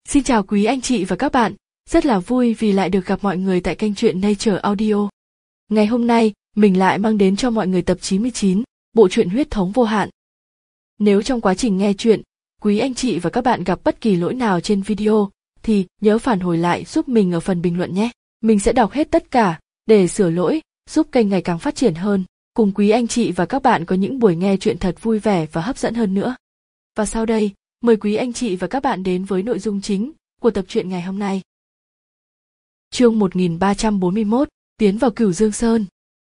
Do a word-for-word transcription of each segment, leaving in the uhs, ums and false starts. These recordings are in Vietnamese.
Xin chào quý anh chị và các bạn, rất là vui vì lại được gặp mọi người tại kênh truyện Nature Audio. Ngày hôm nay, mình lại mang đến cho mọi người tập chín mươi chín, bộ truyện Huyết thống vô hạn. Nếu trong quá trình nghe truyện, quý anh chị và các bạn gặp bất kỳ lỗi nào trên video, thì nhớ phản hồi lại giúp mình ở phần bình luận nhé. Mình sẽ đọc hết tất cả, để sửa lỗi, giúp kênh ngày càng phát triển hơn, cùng quý anh chị và các bạn có những buổi nghe truyện thật vui vẻ và hấp dẫn hơn nữa. Và sau đây, mời quý anh chị và các bạn đến với nội dung chính của tập truyện ngày hôm nay. Chương một nghìn ba trăm bốn mươi mốt, tiến vào Cửu Dương Sơn.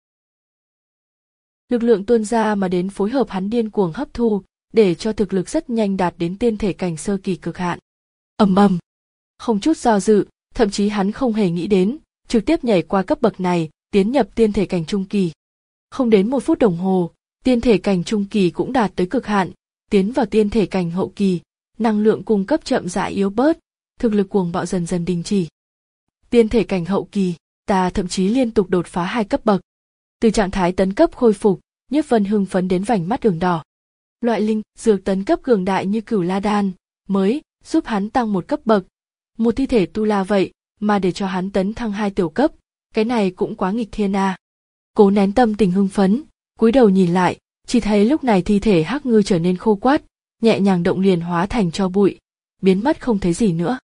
Lực lượng tuôn ra mà đến phối hợp hắn điên cuồng hấp thu, để cho thực lực rất nhanh đạt đến tiên thể cảnh sơ kỳ cực hạn. Ầm ầm, không chút do dự, thậm chí hắn không hề nghĩ đến, trực tiếp nhảy qua cấp bậc này, tiến nhập tiên thể cảnh trung kỳ. Không đến một phút đồng hồ, tiên thể cảnh trung kỳ cũng đạt tới cực hạn, tiến vào tiên thể cảnh hậu kỳ, năng lượng cung cấp chậm rãi yếu bớt, thực lực cuồng bạo dần dần đình chỉ. Tiên thể cảnh hậu kỳ, ta thậm chí liên tục đột phá hai cấp bậc. Từ trạng thái tấn cấp khôi phục, Nhiếp Vân hưng phấn đến vành mắt ửng đỏ. Loại linh dược tấn cấp cường đại như Cửu La Đan mới giúp hắn tăng một cấp bậc. Một thi thể tu la vậy mà để cho hắn tấn thăng hai tiểu cấp, cái này cũng quá nghịch thiên a. À. Cố nén tâm tình hưng phấn, cúi đầu nhìn lại, chỉ thấy lúc này thi thể Hắc Ngư trở nên khô quắt, nhẹ nhàng động liền hóa thành tro bụi, biến mất không thấy gì nữa.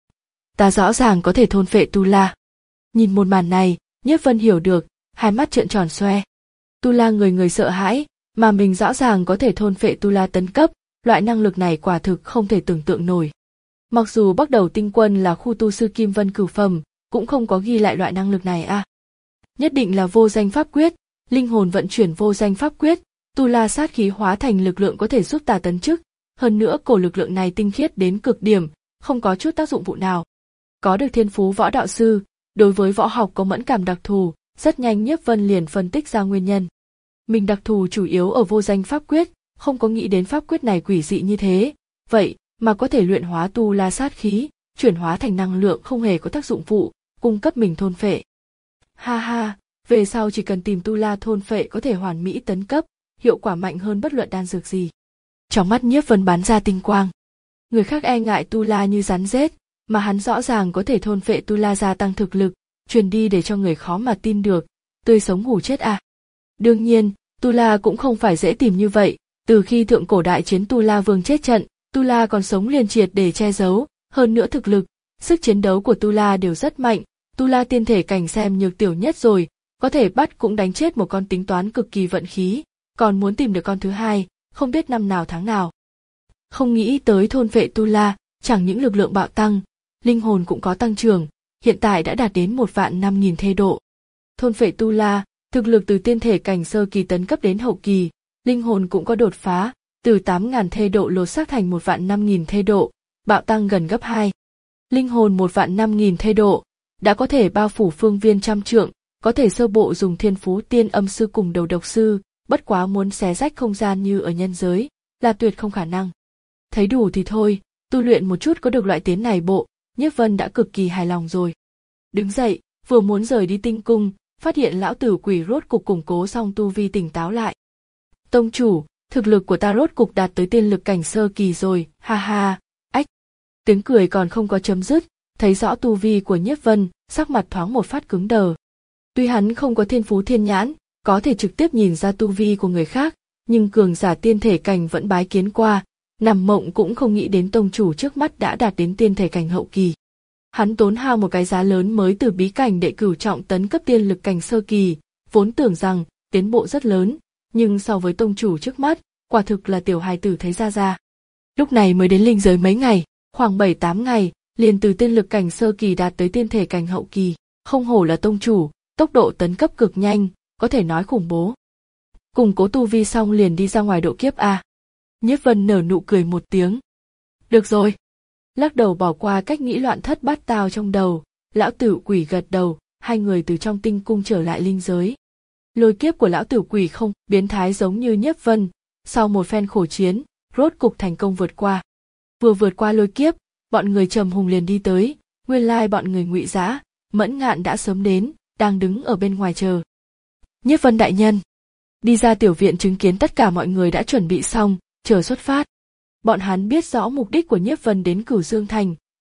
Ta rõ ràng có thể thôn phệ tu la. Nhìn một màn này, Nhiếp Vân hiểu được, hai mắt trợn tròn xoe. Tu la người người sợ hãi, mà mình rõ ràng có thể thôn phệ tu la tấn cấp, loại năng lực này quả thực không thể tưởng tượng nổi. Mặc dù bắt đầu tinh quân là khu tu sư Kim Vân cửu phẩm, cũng không có ghi lại loại năng lực này à. Nhất định là vô danh pháp quyết, linh hồn vận chuyển vô danh pháp quyết, tu la sát khí hóa thành lực lượng có thể giúp ta tấn chức, hơn nữa cổ lực lượng này tinh khiết đến cực điểm, không có chút tác dụng phụ nào. Có được thiên phú võ đạo sư, đối với võ học có mẫn cảm đặc thù, rất nhanh Nhiếp Vân liền phân tích ra nguyên nhân. Mình đặc thù chủ yếu ở vô danh pháp quyết, không có nghĩ đến pháp quyết này quỷ dị như thế, vậy mà có thể luyện hóa tu la sát khí, chuyển hóa thành năng lượng không hề có tác dụng phụ, cung cấp mình thôn phệ. Ha ha, về sau chỉ cần tìm tu la thôn phệ có thể hoàn mỹ tấn cấp, hiệu quả mạnh hơn bất luận đan dược gì. Trong mắt Nhiếp Vân bắn ra tinh quang. Người khác e ngại tu la như rắn rết, mà hắn rõ ràng có thể thôn phệ tu la gia tăng thực lực, truyền đi để cho người khó mà tin được, tươi sống hủ chết à. Đương nhiên, tu la cũng không phải dễ tìm như vậy, từ khi thượng cổ đại chiến tu la vương chết trận, tu la còn sống liền triệt để che giấu, hơn nữa thực lực, sức chiến đấu của tu la đều rất mạnh, tu la tiên thể cảnh xem nhược tiểu nhất rồi, có thể bắt cũng đánh chết một con tính toán cực kỳ vận khí, còn muốn tìm được con thứ hai, không biết năm nào tháng nào. Không nghĩ tới thôn phệ tu la, chẳng những lực lượng bạo tăng, linh hồn cũng có tăng trưởng, hiện tại đã đạt đến một vạn năm nghìn thê độ. Thôn phệ tu la, thực lực từ tiên thể cảnh sơ kỳ tấn cấp đến hậu kỳ, linh hồn cũng có đột phá, từ tám ngàn thê độ lột xác thành một vạn năm nghìn thê độ, bạo tăng gần gấp hai. Linh hồn một vạn năm nghìn thê độ, đã có thể bao phủ phương viên trăm trượng, có thể sơ bộ dùng thiên phú tiên âm sư cùng đầu độc sư, bất quá muốn xé rách không gian như ở nhân giới, là tuyệt không khả năng. Thấy đủ thì thôi, tu luyện một chút có được loại tiến này bộ, Nhiếp Vân đã cực kỳ hài lòng rồi. Đứng dậy, vừa muốn rời đi tinh cung, phát hiện lão tử quỷ rốt cục củng cố xong tu vi tỉnh táo lại. Tông chủ, thực lực của ta rốt cục đạt tới tiên lực cảnh sơ kỳ rồi, ha ha, ách. Tiếng cười còn không có chấm dứt, thấy rõ tu vi của Nhiếp Vân, sắc mặt thoáng một phát cứng đờ. Tuy hắn không có thiên phú thiên nhãn, có thể trực tiếp nhìn ra tu vi của người khác, nhưng cường giả tiên thể cảnh vẫn bái kiến qua, nằm mộng cũng không nghĩ đến tông chủ trước mắt đã đạt đến tiên thể cảnh hậu kỳ. Hắn tốn hao một cái giá lớn mới từ bí cảnh đệ cửu trọng tấn cấp tiên lực cảnh sơ kỳ, vốn tưởng rằng tiến bộ rất lớn, nhưng so với tông chủ trước mắt, quả thực là tiểu hài tử thấy ra ra. Lúc này mới đến linh giới mấy ngày, khoảng bảy tám ngày, liền từ tiên lực cảnh sơ kỳ đạt tới tiên thể cảnh hậu kỳ, không hổ là tông chủ, tốc độ tấn cấp cực nhanh, có thể nói khủng bố. Củng cố tu vi xong liền đi ra ngoài độ kiếp a. Nhiếp Vân nở nụ cười một tiếng. Được rồi. Lắc đầu bỏ qua cách nghĩ loạn thất bát tao trong đầu, lão tử quỷ gật đầu, hai người từ trong tinh cung trở lại linh giới. Lôi kiếp của lão tử quỷ không biến thái giống như Nhiếp Vân, sau một phen khổ chiến, rốt cục thành công vượt qua. Vừa vượt qua lôi kiếp, bọn người Trầm Hùng liền đi tới, nguyên lai bọn người Ngụy Dã, Mẫn Ngạn đã sớm đến, đang đứng ở bên ngoài chờ. Nhiếp Vân đại nhân, đi ra tiểu viện chứng kiến tất cả mọi người đã chuẩn bị xong, chờ xuất phát. Bọn hắn biết rõ mục đích của Nhiếp Vân đến Cửu Dương Thành,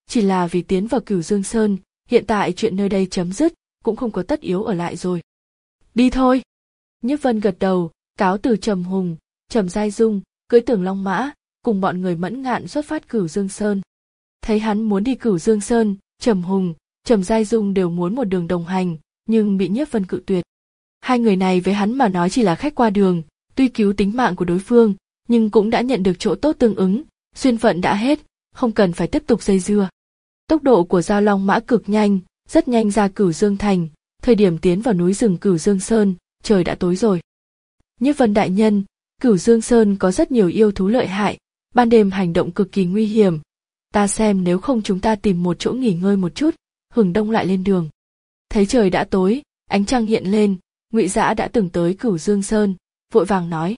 chỉ là vì tiến vào Cửu Dương Sơn, hiện tại chuyện nơi đây chấm dứt, cũng không có tất yếu ở lại rồi. Đi thôi. Nhiếp Vân gật đầu, cáo từ Trầm Hùng, Trầm Giai Dung, cưỡi Tường Long Mã, cùng bọn người Mẫn Ngạn xuất phát Cửu Dương Sơn. Thấy hắn muốn đi Cửu Dương Sơn, Trầm Hùng, Trầm Giai Dung đều muốn một đường đồng hành, nhưng bị Nhiếp Vân cự tuyệt. Hai người này với hắn mà nói chỉ là khách qua đường, tuy cứu tính mạng của đối phương, nhưng cũng đã nhận được chỗ tốt tương ứng, duyên phận đã hết, không cần phải tiếp tục dây dưa. Tốc độ của Giao Long Mã cực nhanh, rất nhanh ra Cửu Dương Thành, thời điểm tiến vào núi rừng Cửu Dương Sơn, trời đã tối rồi. Nhiếp Vân đại nhân, Cửu Dương Sơn có rất nhiều yêu thú lợi hại, ban đêm hành động cực kỳ nguy hiểm. Ta xem nếu không chúng ta tìm một chỗ nghỉ ngơi một chút, hừng đông lại lên đường. Thấy trời đã tối, ánh trăng hiện lên, Ngụy Dã đã từng tới Cửu Dương Sơn, vội vàng nói.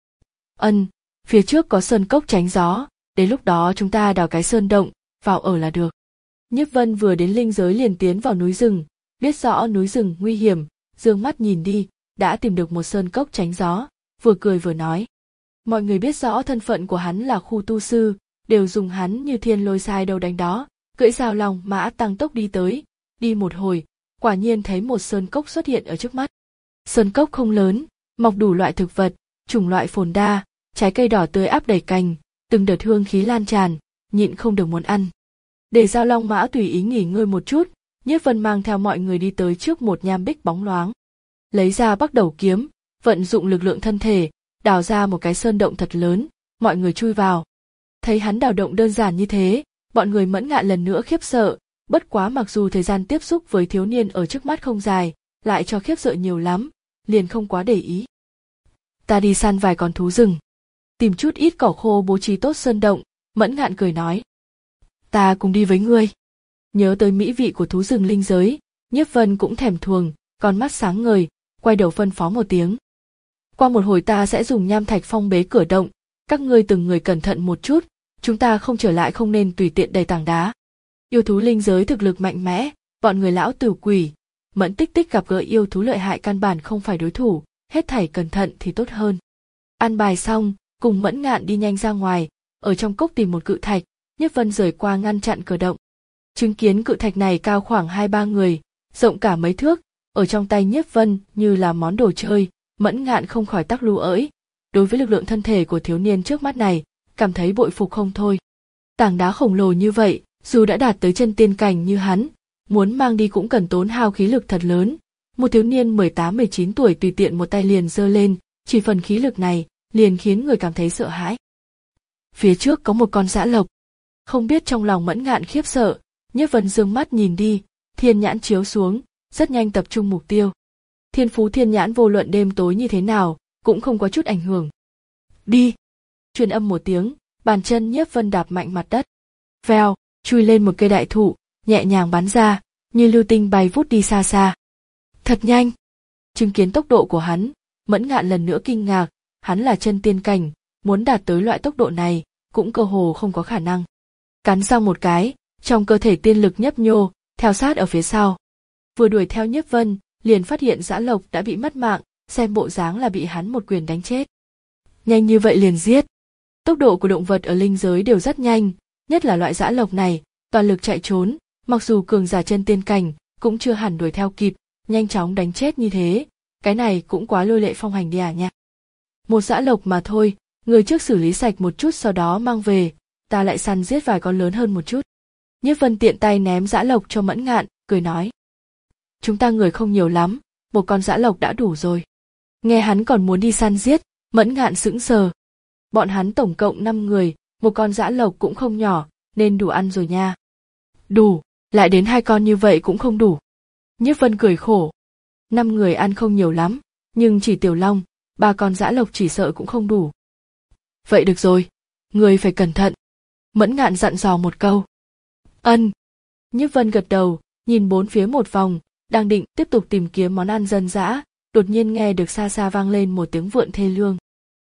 Ân, phía trước có sơn cốc tránh gió, đến lúc đó chúng ta đào cái sơn động, vào ở là được. Nhiếp Vân vừa đến linh giới liền tiến vào núi rừng, biết rõ núi rừng nguy hiểm, dương mắt nhìn đi, đã tìm được một sơn cốc tránh gió, vừa cười vừa nói. Mọi người biết rõ thân phận của hắn là khu tu sư, đều dùng hắn như thiên lôi sai đâu đánh đó, cưỡi Giao Long Mã tăng tốc đi tới, đi một hồi, quả nhiên thấy một sơn cốc xuất hiện ở trước mắt. Sơn cốc không lớn, mọc đủ loại thực vật, chủng loại phồn đa, trái cây đỏ tươi áp đầy cành, từng đợt hương khí lan tràn, nhịn không được muốn ăn. Để Giao Long Mã tùy ý nghỉ ngơi một chút, Nhiếp Vân mang theo mọi người đi tới trước một nham bích bóng loáng. Lấy ra Bắc Đầu kiếm, vận dụng lực lượng thân thể, đào ra một cái sơn động thật lớn, mọi người chui vào. Thấy hắn đào động đơn giản như thế, bọn người Mẫn Ngạn lần nữa khiếp sợ, bất quá mặc dù thời gian tiếp xúc với thiếu niên ở trước mắt không dài, lại cho khiếp sợ nhiều lắm, liền không quá để ý. Ta đi săn vài con thú rừng, tìm chút ít cỏ khô bố trí tốt sơn động, Mẫn Ngạn cười nói. Ta cùng đi với ngươi. Nhớ tới mỹ vị của thú rừng linh giới, Nhiếp Vân cũng thèm thuồng, con mắt sáng ngời, quay đầu phân phó một tiếng. Qua một hồi ta sẽ dùng nham thạch phong bế cửa động, các ngươi từng người cẩn thận một chút, chúng ta không trở lại không nên tùy tiện đầy tảng đá. Yêu thú linh giới thực lực mạnh mẽ, bọn người lão tử quỷ, Mẫn Tích Tích gặp gỡ yêu thú lợi hại căn bản không phải đối thủ, hết thảy cẩn thận thì tốt hơn. Ăn bài xong, cùng Mẫn Ngạn đi nhanh ra ngoài, ở trong cốc tìm một cự thạch, Nhiếp Vân rời qua ngăn chặn cửa động. Chứng kiến cự thạch này cao khoảng hai ba người, rộng cả mấy thước, ở trong tay Nhiếp Vân như là món đồ chơi, Mẫn Ngạn không khỏi tắc lú ỡi. Đối với lực lượng thân thể của thiếu niên trước mắt này, cảm thấy bội phục không thôi. Tảng đá khổng lồ như vậy, dù đã đạt tới chân tiên cảnh như hắn, muốn mang đi cũng cần tốn hao khí lực thật lớn. Một thiếu niên mười tám mười chín tuổi tùy tiện một tay liền giơ lên, chỉ phần khí lực này, liền khiến người cảm thấy sợ hãi. Phía trước có một con dã lộc. Không biết trong lòng Mẫn Ngạn khiếp sợ, Nhiếp Vân dương mắt nhìn đi, thiên nhãn chiếu xuống, rất nhanh tập trung mục tiêu. Thiên phú thiên nhãn vô luận đêm tối như thế nào, cũng không có chút ảnh hưởng. Đi! Truyền âm một tiếng, bàn chân Nhiếp Vân đạp mạnh mặt đất. Vèo, chui lên một cây đại thụ, nhẹ nhàng bắn ra, như lưu tinh bay vút đi xa xa. Thật nhanh! Chứng kiến tốc độ của hắn, Mẫn Ngạn lần nữa kinh ngạc, hắn là chân tiên cảnh, muốn đạt tới loại tốc độ này, cũng cơ hồ không có khả năng. Cắn răng một cái, trong cơ thể tiên lực nhấp nhô, theo sát ở phía sau. Vừa đuổi theo Nhiếp Vân, liền phát hiện dã lộc đã bị mất mạng, xem bộ dáng là bị hắn một quyền đánh chết. Nhanh như vậy liền giết. Tốc độ của động vật ở linh giới đều rất nhanh, nhất là loại dã lộc này, toàn lực chạy trốn, mặc dù cường giả chân tiên cảnh, cũng chưa hẳn đuổi theo kịp, nhanh chóng đánh chết như thế, cái này cũng quá lôi lệ phong hành đi à nha. Một dã lộc mà thôi, người trước xử lý sạch một chút sau đó mang về, ta lại săn giết vài con lớn hơn một chút. Nhiếp Vân tiện tay ném dã lộc cho Mẫn Ngạn, cười nói. Chúng ta người không nhiều lắm, một con dã lộc đã đủ rồi. Nghe hắn còn muốn đi săn giết, Mẫn Ngạn sững sờ. Bọn hắn tổng cộng năm người, một con dã lộc cũng không nhỏ, nên đủ ăn rồi nha. Đủ, lại đến hai con như vậy cũng không đủ. Nhiếp Vân cười khổ. Năm người ăn không nhiều lắm, nhưng chỉ tiểu long, ba con dã lộc chỉ sợ cũng không đủ. Vậy được rồi, người phải cẩn thận. Mẫn Ngạn dặn dò một câu. Ân. Nhiếp Vân gật đầu, nhìn bốn phía một vòng, đang định tiếp tục tìm kiếm món ăn dân dã, đột nhiên nghe được xa xa vang lên một tiếng vượn thê lương.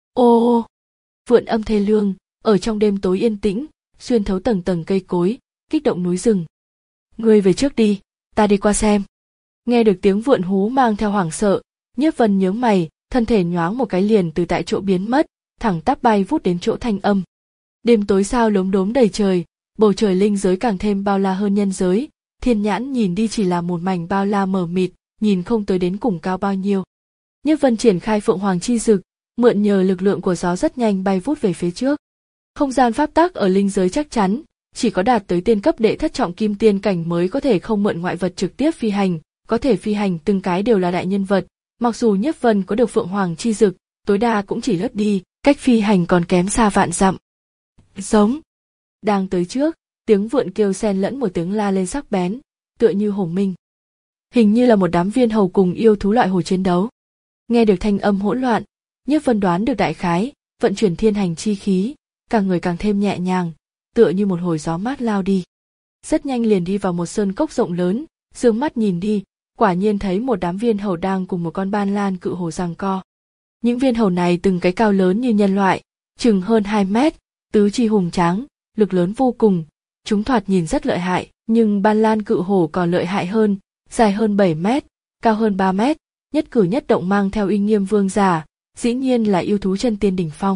Ô ô! Vượn âm thê lương, ở trong đêm tối yên tĩnh, xuyên thấu tầng tầng cây cối, kích động núi rừng. Ngươi về trước đi, ta đi qua xem. Nghe được tiếng vượn hú mang theo hoảng sợ, Nhiếp Vân nhướng mày, thân thể nhoáng một cái liền từ tại chỗ biến mất, thẳng tắp bay vút đến chỗ thanh âm. Đêm tối sao lốm đốm đầy trời, Bầu trời linh giới càng thêm bao la hơn nhân giới, thiên nhãn nhìn đi chỉ là một mảnh bao la mờ mịt, nhìn không tới đến cùng cao bao nhiêu. Nhiếp Vân triển khai Phượng Hoàng chi dực, mượn nhờ lực lượng của gió rất nhanh bay vút về phía trước. Không gian pháp tắc ở linh giới chắc chắn, chỉ có đạt tới tiên cấp đệ thất trọng kim tiên cảnh mới có thể không mượn ngoại vật trực tiếp phi hành, có thể phi hành từng cái đều là đại nhân vật, mặc dù Nhiếp Vân có được Phượng Hoàng chi dực, tối đa cũng chỉ lướt đi, cách phi hành còn kém xa vạn dặm. Giống. Đang tới trước, tiếng vượn kêu xen lẫn một tiếng la lên sắc bén, tựa như hổ minh. Hình như là một đám viên hầu cùng yêu thú loại hổ chiến đấu. Nghe được thanh âm hỗn loạn, Nhiếp Vân đoán được đại khái, vận chuyển thiên hành chi khí, cả người càng thêm nhẹ nhàng, tựa như một hồi gió mát lao đi. Rất nhanh liền đi vào một sơn cốc rộng lớn, dương mắt nhìn đi, quả nhiên thấy một đám viên hầu đang cùng một con ban lan cự hổ giằng co. Những viên hầu này từng cái cao lớn như nhân loại, chừng hơn hai mét, tứ chi hùng tráng, lực lớn vô cùng, chúng thoạt nhìn rất lợi hại, nhưng ban lan cự hổ còn lợi hại hơn, dài hơn bảy mét, cao hơn ba mét, nhất cử nhất động mang theo uy nghiêm vương giả, dĩ nhiên là yêu thú chân tiên đỉnh phong.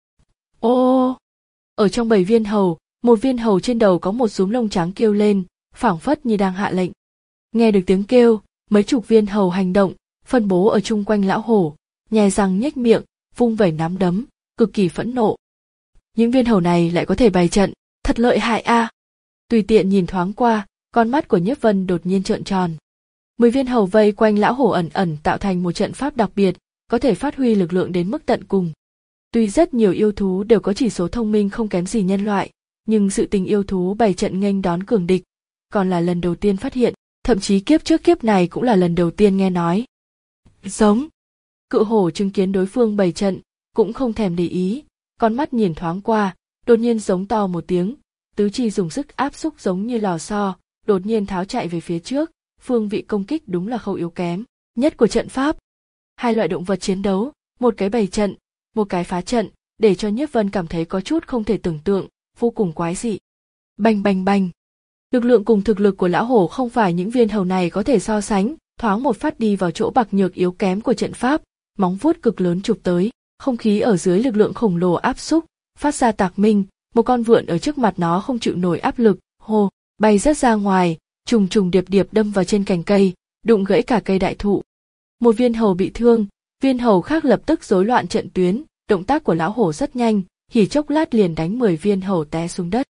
Ô! Ở trong bầy viên hầu, một viên hầu trên đầu có một súm lông trắng kêu lên, phảng phất như đang hạ lệnh. Nghe được tiếng kêu, mấy chục viên hầu hành động, phân bố ở chung quanh lão hổ, nhè răng nhếch miệng, vung vẩy nắm đấm, cực kỳ phẫn nộ. Những viên hầu này lại có thể bày trận, thật lợi hại a! À. Tùy tiện nhìn thoáng qua, con mắt của Nhiếp Vân đột nhiên trợn tròn. Mười viên hầu vây quanh lão hổ ẩn ẩn tạo thành một trận pháp đặc biệt, có thể phát huy lực lượng đến mức tận cùng. Tuy rất nhiều yêu thú đều có chỉ số thông minh không kém gì nhân loại, nhưng sự tình yêu thú bày trận nghênh đón cường địch, còn là lần đầu tiên phát hiện, thậm chí kiếp trước kiếp này cũng là lần đầu tiên nghe nói. Giống. Cự hổ chứng kiến đối phương bày trận, cũng không thèm để ý, con mắt nhìn thoáng qua, đột nhiên giống to một tiếng, tứ chi dùng sức áp xúc giống như lò xo, đột nhiên tháo chạy về phía trước, phương vị công kích đúng là không yếu kém nhất của trận pháp. Hai loại động vật chiến đấu, một cái bày trận, một cái phá trận, để cho Nhiếp Vân cảm thấy có chút không thể tưởng tượng, vô cùng quái dị. Bành bành bành. Lực lượng cùng thực lực của lão hổ không phải những viên hầu này có thể so sánh, thoáng một phát đi vào chỗ bạc nhược yếu kém của trận pháp, móng vuốt cực lớn chụp tới, không khí ở dưới lực lượng khổng lồ áp xúc, phát ra tạc minh, một con vượn ở trước mặt nó không chịu nổi áp lực, hô, bay rất ra ngoài, trùng trùng điệp điệp đâm vào trên cành cây, đụng gãy cả cây đại thụ. Một viên hầu bị thương, viên hầu khác lập tức rối loạn trận tuyến, động tác của lão hổ rất nhanh, chỉ chốc lát liền đánh mười viên hầu té xuống đất.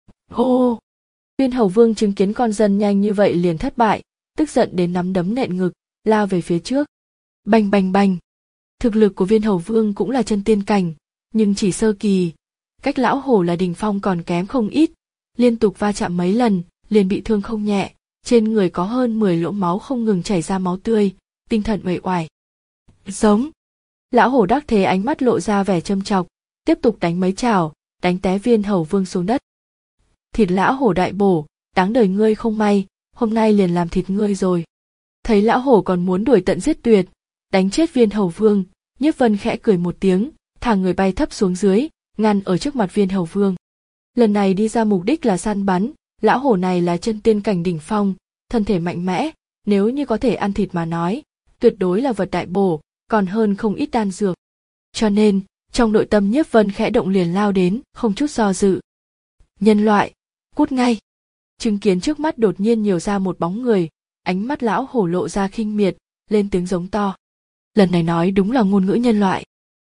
Hô! Viên hầu vương chứng kiến con dân nhanh như vậy liền thất bại, tức giận đến nắm đấm nện ngực, lao về phía trước. Bành bành bành! Thực lực của viên hầu vương cũng là chân tiên cảnh, nhưng chỉ sơ kỳ, cách lão hổ là đỉnh phong còn kém không ít, liên tục va chạm mấy lần, liền bị thương không nhẹ, trên người có hơn mười lỗ máu không ngừng chảy ra máu tươi, tinh thần uể oải. Giống. Lão hổ đắc thế ánh mắt lộ ra vẻ châm chọc, tiếp tục đánh mấy chảo, đánh té viên hầu vương xuống đất. Thịt lão hổ đại bổ, đáng đời ngươi không may, hôm nay liền làm thịt ngươi rồi. Thấy lão hổ còn muốn đuổi tận giết tuyệt, đánh chết viên hầu vương, Nhiếp Vân khẽ cười một tiếng, thả người bay thấp xuống dưới, ngăn ở trước mặt viên hầu vương. Lần này đi ra mục đích là săn bắn, lão hổ này là chân tiên cảnh đỉnh phong, thân thể mạnh mẽ, nếu như có thể ăn thịt mà nói, tuyệt đối là vật đại bổ, còn hơn không ít đan dược. Cho nên, trong nội tâm Nhiếp Vân khẽ động liền lao đến, không chút do dự. Nhân loại, cút ngay. Chứng kiến trước mắt đột nhiên nhiều ra một bóng người, ánh mắt lão hổ lộ ra khinh miệt, lên tiếng giống to. Lần này nói đúng là ngôn ngữ nhân loại.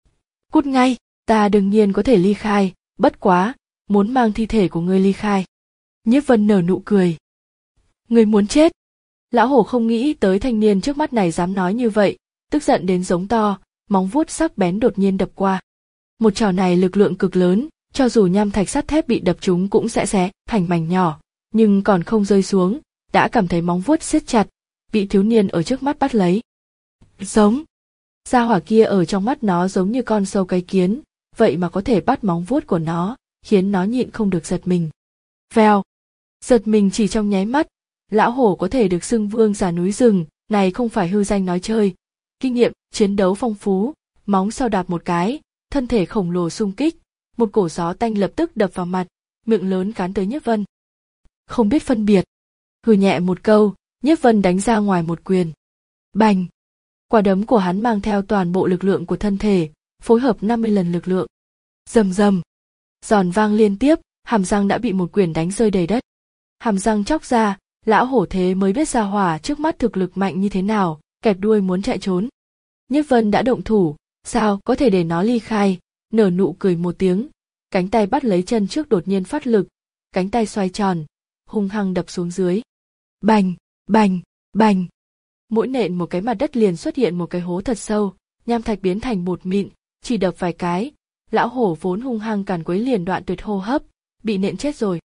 Cút ngay, ta đương nhiên có thể ly khai, bất quá, muốn mang thi thể của ngươi ly khai. Nhiếp Vân nở nụ cười. Ngươi muốn chết. Lão hổ không nghĩ tới thanh niên trước mắt này dám nói như vậy, tức giận đến giống to, móng vuốt sắc bén đột nhiên đập qua. Một chảo này lực lượng cực lớn, cho dù nham thạch sắt thép bị đập trúng cũng sẽ xé thành mảnh nhỏ, nhưng còn không rơi xuống, đã cảm thấy móng vuốt siết chặt, bị thiếu niên ở trước mắt bắt lấy. Giống. Gia hỏa kia ở trong mắt nó giống như con sâu cái kiến, vậy mà có thể bắt móng vuốt của nó, khiến nó nhịn không được giật mình. Vèo. Giật mình chỉ trong nháy mắt, lão hổ có thể được xưng vương giả núi rừng, này không phải hư danh nói chơi. Kinh nghiệm, chiến đấu phong phú, móng sau đạp một cái, thân thể khổng lồ xung kích, một cổ gió tanh lập tức đập vào mặt, miệng lớn cán tới Nhiếp Vân. Không biết phân biệt. Hừ nhẹ một câu, Nhiếp Vân đánh ra ngoài một quyền. Bành! Quả đấm của hắn mang theo toàn bộ lực lượng của thân thể, phối hợp năm mươi lần lực lượng. Rầm rầm! Giòn vang liên tiếp, hàm răng đã bị một quyền đánh rơi đầy đất. Hàm răng chóc ra, lão hổ thế mới biết ra hỏa trước mắt thực lực mạnh như thế nào, kẹp đuôi muốn chạy trốn. Nhiếp Vân đã động thủ, sao có thể để nó ly khai, nở nụ cười một tiếng, cánh tay bắt lấy chân trước đột nhiên phát lực, cánh tay xoay tròn, hung hăng đập xuống dưới. Bành, bành, bành. Mỗi nện một cái mặt đất liền xuất hiện một cái hố thật sâu, nham thạch biến thành bột mịn, chỉ đập vài cái, lão hổ vốn hung hăng càn quấy liền đoạn tuyệt hô hấp, bị nện chết rồi.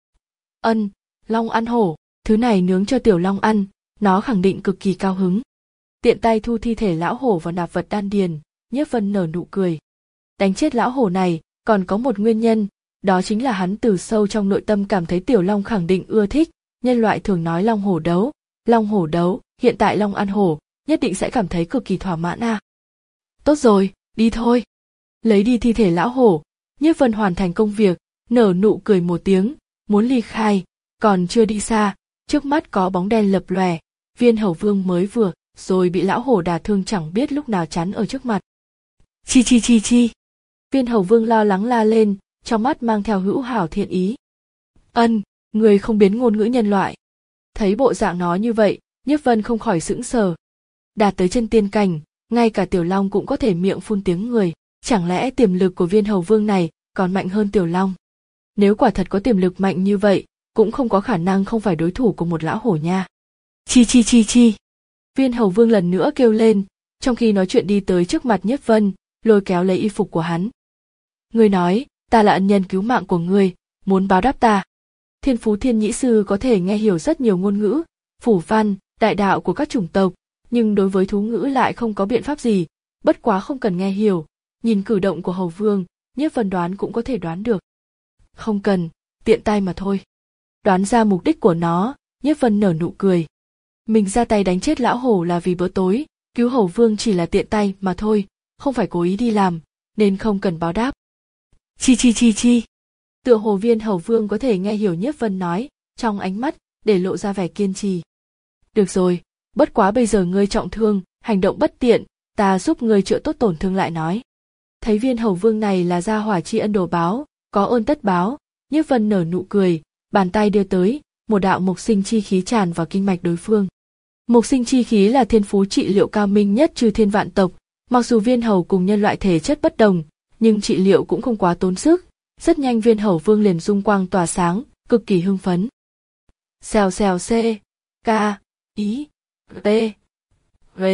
Ân, long ăn hổ, thứ này nướng cho tiểu long ăn, nó khẳng định cực kỳ cao hứng. Tiện tay thu thi thể lão hổ vào nạp vật đan điền, Nhiếp Vân nở nụ cười. Đánh chết lão hổ này, còn có một nguyên nhân, đó chính là hắn từ sâu trong nội tâm cảm thấy tiểu long khẳng định ưa thích, nhân loại thường nói long hổ đấu, long hổ đấu, hiện tại long ăn hổ, nhất định sẽ cảm thấy cực kỳ thỏa mãn à. Tốt rồi, đi thôi. Lấy đi thi thể lão hổ, Nhiếp Vân hoàn thành công việc, nở nụ cười một tiếng, muốn ly khai, còn chưa đi xa, trước mắt có bóng đen lập lòe, Viên Hầu Vương mới vừa rồi bị lão hổ đả thương chẳng biết lúc nào chắn ở trước mặt. Chi chi chi chi. Viên Hầu Vương lo lắng la lên, trong mắt mang theo hữu hảo thiện ý. Ân, người không biến ngôn ngữ nhân loại. Thấy bộ dạng nó như vậy, Nhiếp Vân không khỏi sững sờ. Đạt tới chân tiên cảnh, ngay cả tiểu long cũng có thể miệng phun tiếng người, chẳng lẽ tiềm lực của Viên Hầu Vương này còn mạnh hơn tiểu long? Nếu quả thật có tiềm lực mạnh như vậy, cũng không có khả năng không phải đối thủ của một lão hổ nha. Chi chi chi chi. Viên Hầu Vương lần nữa kêu lên, trong khi nói chuyện đi tới trước mặt Nhiếp Vân, lôi kéo lấy y phục của hắn. Ngươi nói, ta là ân nhân cứu mạng của ngươi, muốn báo đáp ta. Thiên Phú Thiên Nhĩ Sư có thể nghe hiểu rất nhiều ngôn ngữ, phủ văn, đại đạo của các chủng tộc, nhưng đối với thú ngữ lại không có biện pháp gì, bất quá không cần nghe hiểu, nhìn cử động của Hầu Vương, Nhiếp Vân đoán cũng có thể đoán được. Không cần, tiện tay mà thôi. Đoán ra mục đích của nó, Nhiếp Vân nở nụ cười. Mình ra tay đánh chết lão hổ là vì bữa tối, cứu Hầu Vương chỉ là tiện tay mà thôi, không phải cố ý đi làm, nên không cần báo đáp. Chi chi chi chi. Tựa hồ Viên Hầu Vương có thể nghe hiểu Nhiếp Vân nói, trong ánh mắt để lộ ra vẻ kiên trì. Được rồi, bất quá bây giờ ngươi trọng thương, hành động bất tiện, ta giúp ngươi chữa tốt tổn thương lại nói. Thấy Viên Hầu Vương này là gia hỏa tri ân đồ báo, có ơn tất báo, Nhiếp Vân nở nụ cười, bàn tay đưa tới, một đạo mộc sinh chi khí tràn vào kinh mạch đối phương. Mộc sinh chi khí là thiên phú trị liệu cao minh nhất chư thiên vạn tộc, mặc dù Viên Hầu cùng nhân loại thể chất bất đồng, nhưng trị liệu cũng không quá tốn sức. Rất nhanh Viên Hầu Vương liền dung quang tỏa sáng, cực kỳ hưng phấn. Xèo xèo c, k, ý, t, v,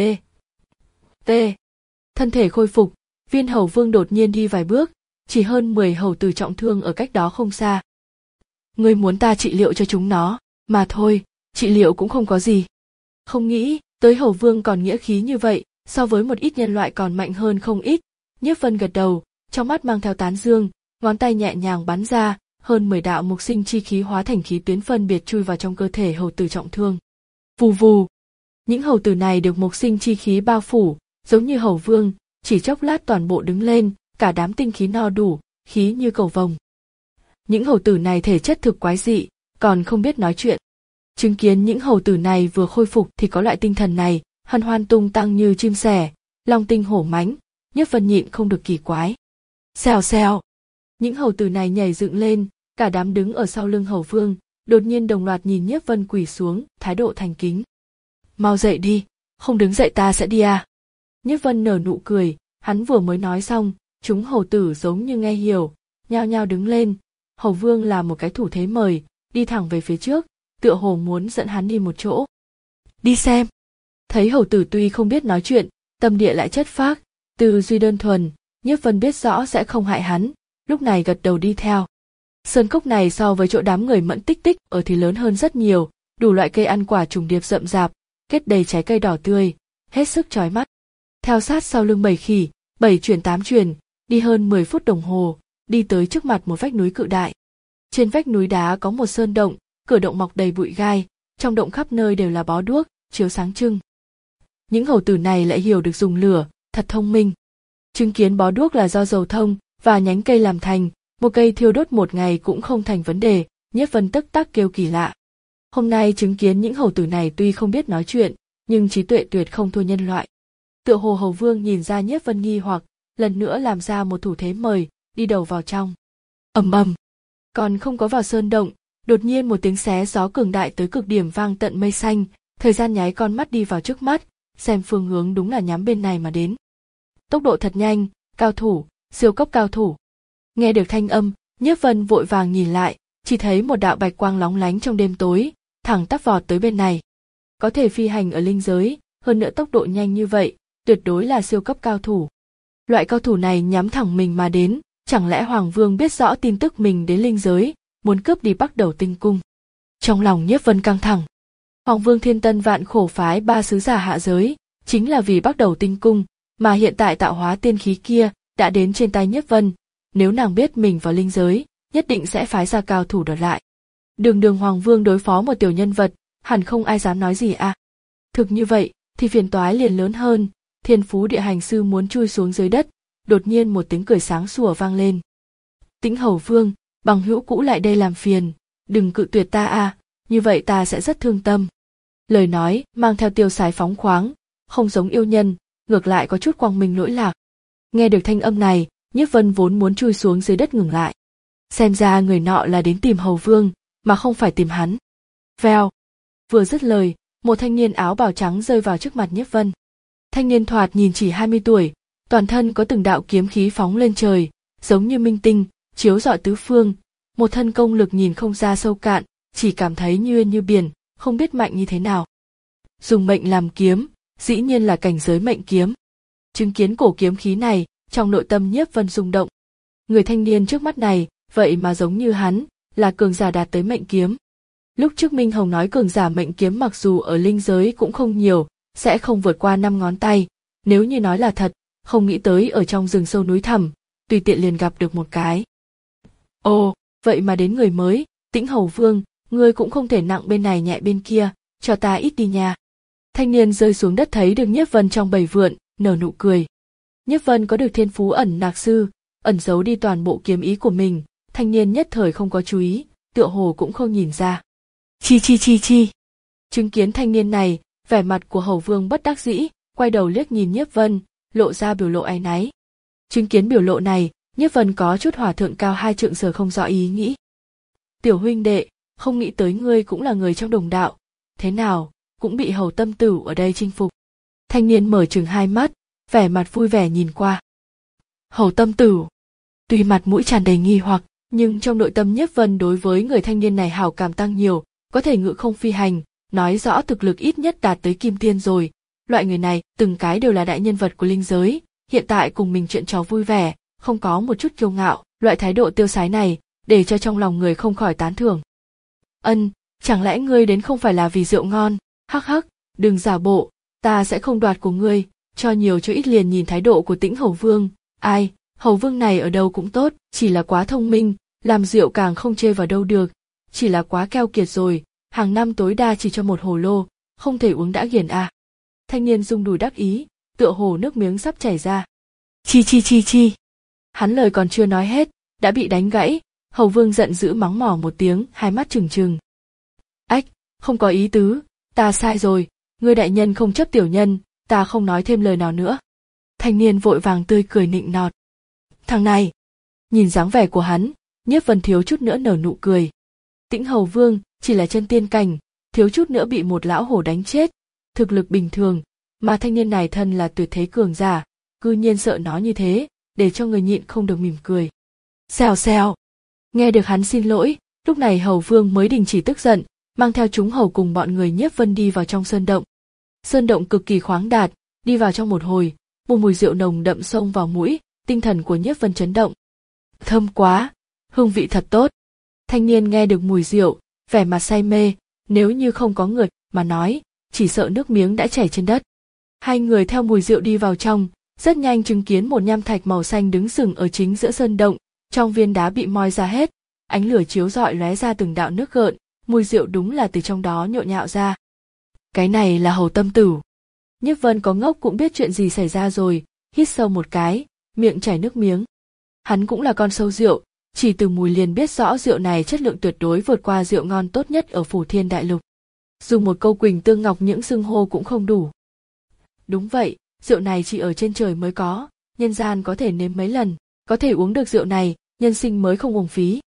t. Thân thể khôi phục, Viên Hầu Vương đột nhiên đi vài bước, chỉ hơn mười hầu tử trọng thương ở cách đó không xa. Ngươi muốn ta trị liệu cho chúng nó, mà thôi, trị liệu cũng không có gì. Không nghĩ, tới Hầu Vương còn nghĩa khí như vậy, so với một ít nhân loại còn mạnh hơn không ít. Nhiếp Vân gật đầu, trong mắt mang theo tán dương, ngón tay nhẹ nhàng bắn ra, hơn mười đạo mộc sinh chi khí hóa thành khí tuyến phân biệt chui vào trong cơ thể hầu tử trọng thương. Vù vù. Những hầu tử này được mộc sinh chi khí bao phủ, giống như Hầu Vương, chỉ chốc lát toàn bộ đứng lên, cả đám tinh khí no đủ, khí như cầu vồng. Những hầu tử này thể chất thực quái dị, còn không biết nói chuyện. Chứng kiến những hầu tử này vừa khôi phục thì có loại tinh thần này, hân hoan tung tăng như chim sẻ, long tinh hổ mãnh, Nhiếp Vân nhịn không được kỳ quái. Xèo xèo. Những hầu tử này nhảy dựng lên, cả đám đứng ở sau lưng Hầu Vương, đột nhiên đồng loạt nhìn Nhiếp Vân quỳ xuống, thái độ thành kính. Mau dậy đi, không đứng dậy ta sẽ đi à. Nhiếp Vân nở nụ cười, hắn vừa mới nói xong, chúng hầu tử giống như nghe hiểu, nhao nhao đứng lên. Hầu Vương làm một cái thủ thế mời, đi thẳng về phía trước, tựa hồ muốn dẫn hắn đi một chỗ. Đi xem. Thấy hầu tử tuy không biết nói chuyện, tâm địa lại chất phác, tư duy đơn thuần, Nhiếp Vân biết rõ sẽ không hại hắn, lúc này gật đầu đi theo. Sơn cốc này so với chỗ đám người Mẫn Tích Tích ở thì lớn hơn rất nhiều, đủ loại cây ăn quả trùng điệp rậm rạp, kết đầy trái cây đỏ tươi, hết sức chói mắt. Theo sát sau lưng bầy khỉ, bảy chuyển tám chuyển, đi hơn mười phút đồng hồ, đi tới trước mặt một vách núi cự đại. Trên vách núi đá có một sơn động, cửa động mọc đầy bụi gai, trong động khắp nơi đều là bó đuốc, chiếu sáng trưng. Những hầu tử này lại hiểu được dùng lửa, thật thông minh. Chứng kiến bó đuốc là do dầu thông và nhánh cây làm thành, một cây thiêu đốt một ngày cũng không thành vấn đề, Nhiếp Vân tức tắc kêu kỳ lạ. Hôm nay chứng kiến những hầu tử này tuy không biết nói chuyện, nhưng trí tuệ tuyệt không thua nhân loại. Tựa hồ Hầu Vương nhìn ra Nhiếp Vân nghi hoặc, lần nữa làm ra một thủ thế mời, đi đầu vào trong. Ầm ầm. Còn không có vào sơn động, đột nhiên một tiếng xé gió cường đại tới cực điểm vang tận mây xanh, thời gian nháy con mắt đi vào trước mắt, xem phương hướng đúng là nhắm bên này mà đến. Tốc độ thật nhanh, cao thủ, siêu cấp cao thủ. Nghe được thanh âm, Nhiếp Vân vội vàng nhìn lại, chỉ thấy một đạo bạch quang lóng lánh trong đêm tối, thẳng tắp vọt tới bên này. Có thể phi hành ở linh giới, hơn nữa tốc độ nhanh như vậy, tuyệt đối là siêu cấp cao thủ. Loại cao thủ này nhắm thẳng mình mà đến, chẳng lẽ Hoàng Vương biết rõ tin tức mình đến linh giới, muốn cướp đi Bắc Đầu Tinh Cung. Trong lòng Nhiếp Vân căng thẳng. Hoàng Vương thiên tân vạn khổ phái ba sứ giả hạ giới, chính là vì Bắc Đầu Tinh Cung, mà hiện tại tạo hóa tiên khí kia đã đến trên tay Nhiếp Vân, nếu nàng biết mình vào linh giới, nhất định sẽ phái ra cao thủ đợt lại. Đường đường Hoàng Vương đối phó một tiểu nhân vật, hẳn không ai dám nói gì à. Thực như vậy, thì phiền toái liền lớn hơn, Thiên Phú Địa Hành Sư muốn chui xuống dưới đất, đột nhiên một tiếng cười sáng sủa vang lên. Tĩnh Hầu Vương, bằng hữu cũ lại đây làm phiền, đừng cự tuyệt ta à, như vậy ta sẽ rất thương tâm. Lời nói mang theo tiêu sái phóng khoáng, không giống yêu nhân, ngược lại có chút quang minh lỗi lạc. Nghe được thanh âm này, Nhiếp Vân vốn muốn chui xuống dưới đất ngừng lại. Xem ra người nọ là đến tìm Hầu Vương, mà không phải tìm hắn. Vèo. Vừa dứt lời, một thanh niên áo bào trắng rơi vào trước mặt Nhiếp Vân. Thanh niên thoạt nhìn chỉ hai mươi tuổi, toàn thân có từng đạo kiếm khí phóng lên trời, giống như minh tinh, chiếu rọi tứ phương. Một thân công lực nhìn không ra sâu cạn, chỉ cảm thấy như yên như biển, không biết mạnh như thế nào. Dùng mệnh làm kiếm, dĩ nhiên là cảnh giới mệnh kiếm. Chứng kiến cổ kiếm khí này, trong nội tâm Nhiếp Vân rung động. Người thanh niên trước mắt này, vậy mà giống như hắn, là cường giả đạt tới mệnh kiếm. Lúc trước Minh Hồng nói cường giả mệnh kiếm mặc dù ở linh giới cũng không nhiều, sẽ không vượt qua năm ngón tay, nếu như nói là thật, không nghĩ tới ở trong rừng sâu núi thẳm, tùy tiện liền gặp được một cái. Ồ, vậy mà đến người mới, Tĩnh Hầu Vương, ngươi cũng không thể nặng bên này nhẹ bên kia, cho ta ít đi nha. Thanh niên rơi xuống đất thấy được Nhiếp Vân trong bầy vượn, nở nụ cười. Nhiếp Vân có được thiên phú ẩn nạc sư, ẩn giấu đi toàn bộ kiếm ý của mình, thanh niên nhất thời không có chú ý, tựa hồ cũng không nhìn ra. Chi chi chi chi. Chứng kiến thanh niên này, vẻ mặt của Hầu Vương bất đắc dĩ, quay đầu liếc nhìn Nhiếp Vân, lộ ra biểu lộ áy náy. Chứng kiến biểu lộ này, Nhiếp Vân có chút hỏa thượng cao hai trượng giờ không rõ ý nghĩ. Tiểu huynh đệ, không nghĩ tới ngươi cũng là người trong đồng đạo, thế nào, cũng bị Hầu Tâm Tử ở đây chinh phục. Thanh niên mở trừng hai mắt, vẻ mặt vui vẻ nhìn qua. Hầu Tâm Tử. Tuy mặt mũi tràn đầy nghi hoặc, nhưng trong nội tâm Nhiếp Vân đối với người thanh niên này hảo cảm tăng nhiều, có thể ngự không phi hành, nói rõ thực lực ít nhất đạt tới kim tiên rồi. Loại người này, từng cái đều là đại nhân vật của linh giới, hiện tại cùng mình chuyện trò vui vẻ, không có một chút kiêu ngạo, loại thái độ tiêu sái này, để cho trong lòng người không khỏi tán thưởng. Ân, chẳng lẽ ngươi đến không phải là vì rượu ngon, hắc hắc, đừng giả bộ, ta sẽ không đoạt của ngươi, cho nhiều cho ít liền nhìn thái độ của Tĩnh Hầu Vương, ai, Hầu Vương này ở đâu cũng tốt, chỉ là quá thông minh, làm rượu càng không chê vào đâu được, chỉ là quá keo kiệt rồi, hàng năm tối đa chỉ cho một hồ lô, không thể uống đã ghiền à. Thanh niên rung đùi đắc ý, tựa hồ nước miếng sắp chảy ra. Chi chi chi chi. Hắn lời còn chưa nói hết, đã bị đánh gãy, Hầu Vương giận dữ mắng mỏ một tiếng, hai mắt trừng trừng. Ách, không có ý tứ, ta sai rồi, ngươi đại nhân không chấp tiểu nhân, ta không nói thêm lời nào nữa. Thanh niên vội vàng tươi cười nịnh nọt. Thằng này, nhìn dáng vẻ của hắn, Nhiếp Vân thiếu chút nữa nở nụ cười. Tĩnh Hầu Vương chỉ là chân tiên cảnh, thiếu chút nữa bị một lão hổ đánh chết, thực lực bình thường, mà thanh niên này thân là tuyệt thế cường giả, cư nhiên sợ nó như thế, để cho người nhịn không được mỉm cười. Xèo xèo. Nghe được hắn xin lỗi, lúc này Hầu Vương mới đình chỉ tức giận, mang theo chúng hầu cùng bọn người Nhiếp Vân đi vào trong sơn động. Sơn động cực kỳ khoáng đạt, đi vào trong một hồi, một mùi rượu nồng đậm xông vào mũi, tinh thần của Nhiếp Vân chấn động. Thơm quá, hương vị thật tốt. Thanh niên nghe được mùi rượu, vẻ mặt say mê, nếu như không có người mà nói, chỉ sợ nước miếng đã chảy trên đất. Hai người theo mùi rượu đi vào trong, rất nhanh chứng kiến một nham thạch màu xanh đứng sừng ở chính giữa sơn động, trong viên đá bị moi ra hết, ánh lửa chiếu rọi lóe ra từng đạo nước gợn, mùi rượu đúng là từ trong đó nhộn nhạo ra. Cái này là Hầu Tâm Tử. Nhiếp Vân có ngốc cũng biết chuyện gì xảy ra rồi, hít sâu một cái, miệng chảy nước miếng. Hắn cũng là con sâu rượu, chỉ từ mùi liền biết rõ rượu này chất lượng tuyệt đối vượt qua rượu ngon tốt nhất ở Phủ Thiên Đại Lục. Dùng một câu Quỳnh Tương Ngọc những xưng hô cũng không đủ. Đúng vậy, rượu này chỉ ở trên trời mới có, nhân gian có thể nếm mấy lần, có thể uống được rượu này, nhân sinh mới không uổng phí.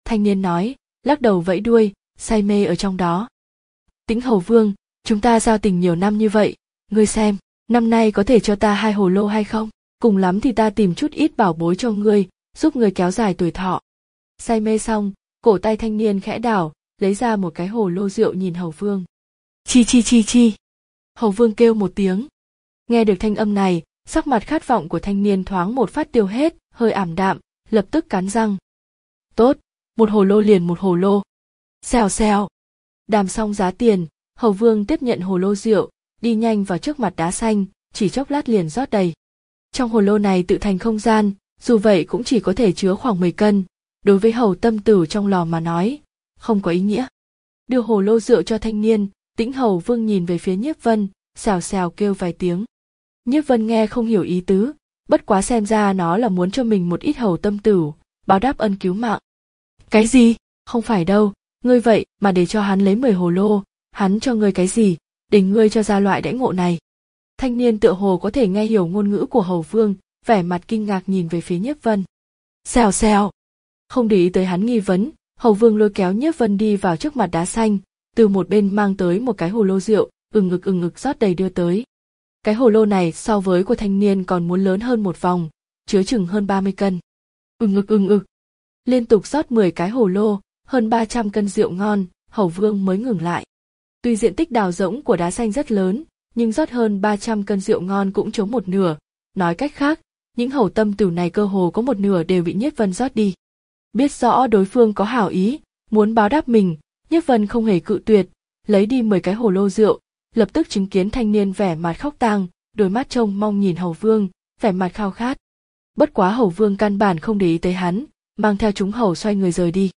Thanh niên nói, lắc đầu vẫy đuôi, say mê ở trong đó. Tĩnh Hầu Vương, chúng ta giao tình nhiều năm như vậy, ngươi xem, năm nay có thể cho ta hai hồ lô hay không? Cùng lắm thì ta tìm chút ít bảo bối cho ngươi, giúp ngươi kéo dài tuổi thọ. Say mê xong, cổ tay thanh niên khẽ đảo, lấy ra một cái hồ lô rượu nhìn Hầu Vương. Chi chi chi chi. Hầu Vương kêu một tiếng. Nghe được thanh âm này, sắc mặt khát vọng của thanh niên thoáng một phát tiêu hết, hơi ảm đạm, lập tức cắn răng. Tốt, một hồ lô liền một hồ lô. Xèo xèo. Đàm xong giá tiền, Hầu Vương tiếp nhận hồ lô rượu, đi nhanh vào trước mặt đá xanh, chỉ chốc lát liền rót đầy. Trong hồ lô này tự thành không gian, dù vậy cũng chỉ có thể chứa khoảng mười cân, đối với Hầu Tâm Tử trong lò mà nói, không có ý nghĩa. Đưa hồ lô rượu cho thanh niên, Tĩnh Hầu Vương nhìn về phía Nhiếp Vân, xèo xèo kêu vài tiếng. Nhiếp Vân nghe không hiểu ý tứ, bất quá xem ra nó là muốn cho mình một ít Hầu Tâm Tử, báo đáp ân cứu mạng. Cái gì? Không phải đâu, ngươi vậy mà để cho hắn lấy mười hồ lô, hắn cho ngươi cái gì, để ngươi cho ra loại đãi ngộ này. Thanh niên tựa hồ có thể nghe hiểu ngôn ngữ của Hầu Vương, vẻ mặt kinh ngạc nhìn về phía Nhiếp Vân. Xèo xèo. Không để ý tới hắn nghi vấn, Hầu Vương lôi kéo Nhiếp Vân đi vào trước mặt đá xanh, từ một bên mang tới một cái hồ lô rượu, ừng ngực ừng ngực rót đầy đưa tới. Cái hồ lô này so với của thanh niên còn muốn lớn hơn một vòng, chứa chừng hơn ba mươi cân. Ừng ngực ừng ngực. Liên tục rót mười cái hồ lô, hơn ba trăm cân rượu ngon, Hầu Vương mới ngừng lại. Tuy diện tích đào rỗng của đá xanh rất lớn, nhưng rót hơn ba trăm cân rượu ngon cũng chống một nửa. Nói cách khác, những Hầu Tâm Tử này cơ hồ có một nửa đều bị Nhiếp Vân rót đi. Biết rõ đối phương có hảo ý, muốn báo đáp mình, Nhiếp Vân không hề cự tuyệt, lấy đi mười cái hồ lô rượu, lập tức chứng kiến thanh niên vẻ mặt khóc tang, đôi mắt trông mong nhìn Hầu Vương, vẻ mặt khao khát. Bất quá Hầu Vương căn bản không để ý tới hắn, mang theo chúng hầu xoay người rời đi.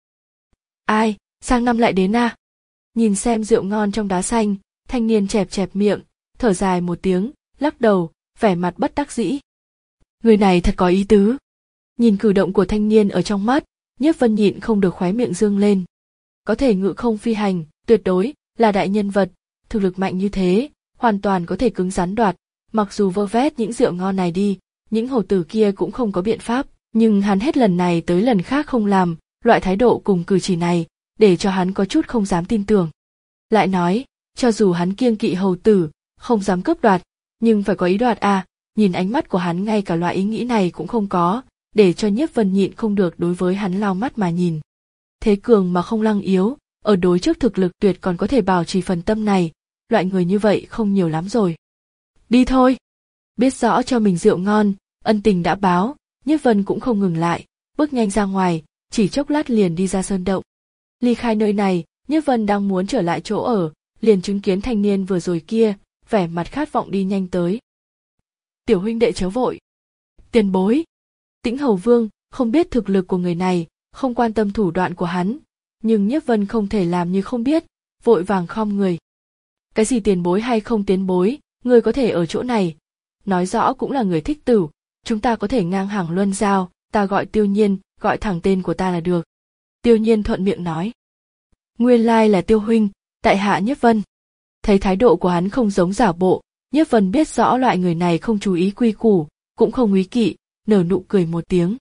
Ai, sang năm lại đến à? Nhìn xem rượu ngon trong đá xanh, thanh niên chẹp chẹp miệng, thở dài một tiếng, lắc đầu, vẻ mặt bất đắc dĩ. Người này thật có ý tứ. Nhìn cử động của thanh niên ở trong mắt, Nhiếp Vân nhịn không được khóe miệng dương lên. Có thể ngự không phi hành, tuyệt đối là đại nhân vật, thực lực mạnh như thế, hoàn toàn có thể cứng rắn đoạt, mặc dù vơ vét những rượu ngon này đi, những hầu tử kia cũng không có biện pháp, nhưng hắn hết lần này tới lần khác không làm, loại thái độ cùng cử chỉ này, để cho hắn có chút không dám tin tưởng. Lại nói, cho dù hắn kiêng kỵ hầu tử, không dám cướp đoạt, nhưng phải có ý đoạt à, nhìn ánh mắt của hắn ngay cả loại ý nghĩ này cũng không có, để cho Nhiếp Vân nhịn không được đối với hắn lao mắt mà nhìn. Thế cường mà không lăng yếu, ở đối trước thực lực tuyệt còn có thể bảo trì phần tâm này, loại người như vậy không nhiều lắm rồi. Đi thôi. Biết rõ cho mình rượu ngon, ân tình đã báo, Nhiếp Vân cũng không ngừng lại, bước nhanh ra ngoài, chỉ chốc lát liền đi ra sơn động. Ly khai nơi này, Nhiếp Vân đang muốn trở lại chỗ ở, liền chứng kiến thanh niên vừa rồi kia, vẻ mặt khát vọng đi nhanh tới. Tiểu huynh đệ chớ vội. Tiền bối. Tĩnh Hầu Vương không biết thực lực của người này, không quan tâm thủ đoạn của hắn, nhưng Nhiếp Vân không thể làm như không biết, vội vàng khom người. Cái gì tiền bối hay không tiền bối, người có thể ở chỗ này, nói rõ cũng là người thích tử, chúng ta có thể ngang hàng luân giao, ta gọi Tiêu Nhiên, gọi thẳng tên của ta là được. Tiêu Nhiên thuận miệng nói. Nguyên lai là Tiêu huynh, tại hạ Nhiếp Vân. Thấy thái độ của hắn không giống giả bộ, Nhiếp Vân biết rõ loại người này không chú ý quy củ, cũng không úy kỵ, nở nụ cười một tiếng.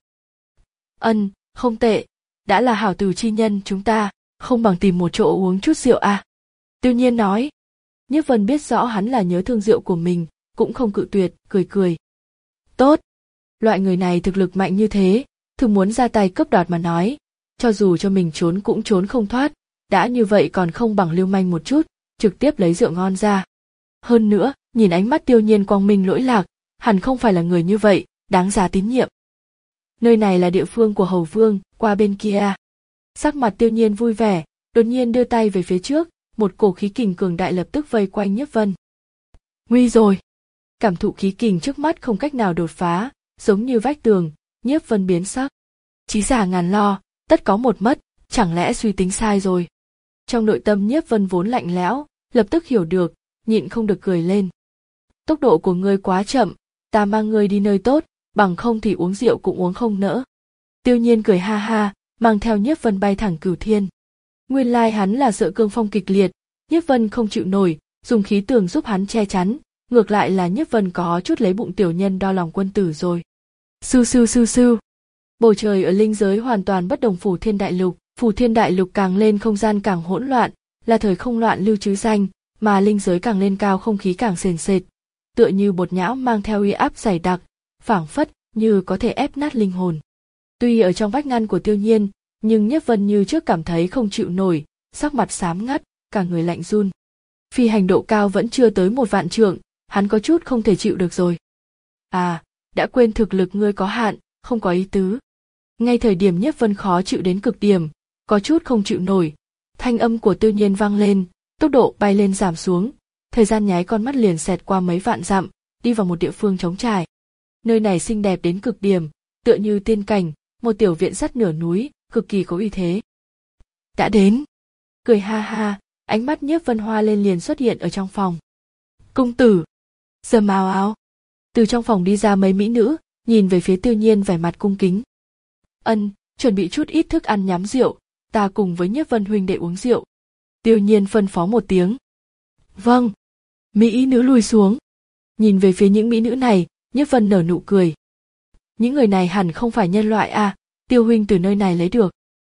Ân, không tệ, đã là hảo tử chi nhân chúng ta, không bằng tìm một chỗ uống chút rượu à. Tiêu Nhiên nói. Nhiếp Vân biết rõ hắn là nhớ thương rượu của mình, cũng không cự tuyệt, cười cười. Tốt, loại người này thực lực mạnh như thế, thường muốn ra tay cướp đoạt mà nói, cho dù cho mình trốn cũng trốn không thoát, đã như vậy còn không bằng lưu manh một chút, trực tiếp lấy rượu ngon ra. Hơn nữa, nhìn ánh mắt Tiêu Nhiên quang minh lỗi lạc, hẳn không phải là người như vậy, đáng giá tín nhiệm. Nơi này là địa phương của Hầu Vương, qua bên kia. Sắc mặt Tiêu Nhiên vui vẻ, đột nhiên đưa tay về phía trước, một cổ khí kình cường đại lập tức vây quanh Nhiếp Vân. Nguy rồi! Cảm thụ khí kình trước mắt không cách nào đột phá, giống như vách tường, Nhiếp Vân biến sắc. Chí giả ngàn lo, tất có một mất, chẳng lẽ suy tính sai rồi. Trong nội tâm Nhiếp Vân vốn lạnh lẽo, lập tức hiểu được, nhịn không được cười lên. Tốc độ của ngươi quá chậm, ta mang ngươi đi nơi tốt, bằng không thì uống rượu cũng uống không nỡ. Tiêu Nhiên cười ha ha, mang theo Nhiếp Vân bay thẳng cửu thiên. Nguyên lai hắn là sợ cương phong kịch liệt, Nhiếp Vân không chịu nổi, dùng khí tường giúp hắn che chắn, ngược lại là Nhiếp Vân có chút lấy bụng tiểu nhân đo lòng quân tử rồi. Sư sư sư sư. Bầu trời ở linh giới hoàn toàn bất đồng phủ thiên đại lục, Phù Thiên Đại Lục càng lên không gian càng hỗn loạn, là thời không loạn lưu chứ danh, mà linh giới càng lên cao không khí càng sền sệt, tựa như bột nhão mang theo uy áp dày đặc, phảng phất như có thể ép nát linh hồn. Tuy ở trong vách ngăn của Tiêu Nhiên, nhưng Nhiếp Vân như trước cảm thấy không chịu nổi, sắc mặt xám ngắt, cả người lạnh run. Phi hành độ cao vẫn chưa tới một vạn trượng, hắn có chút không thể chịu được rồi. À, đã quên thực lực ngươi có hạn, không có ý tứ. Ngay thời điểm Nhiếp Vân khó chịu đến cực điểm, có chút không chịu nổi, thanh âm của Tiêu Nhiên vang lên, tốc độ bay lên giảm xuống, thời gian nháy con mắt liền xẹt qua mấy vạn dặm, đi vào một địa phương trống trải. Nơi này xinh đẹp đến cực điểm, tựa như tiên cảnh, một tiểu viện sắt nửa núi, cực kỳ có uy thế. Đã đến. Cười ha ha, ánh mắt Nhiếp Vân hoa lên liền xuất hiện ở trong phòng. Công tử. Dầm ào ào. Từ trong phòng đi ra mấy mỹ nữ, nhìn về phía Tiêu Nhiên vẻ mặt cung kính. Ân, chuẩn bị chút ít thức ăn nhắm rượu, ta cùng với Nhiếp Vân huynh đệ uống rượu. Tiêu Nhiên phân phó một tiếng. Vâng. Mỹ nữ lùi xuống. Nhìn về phía những mỹ nữ này, Nhiếp Vân nở nụ cười. Những người này hẳn không phải nhân loại à, Tiêu huynh từ nơi này lấy được.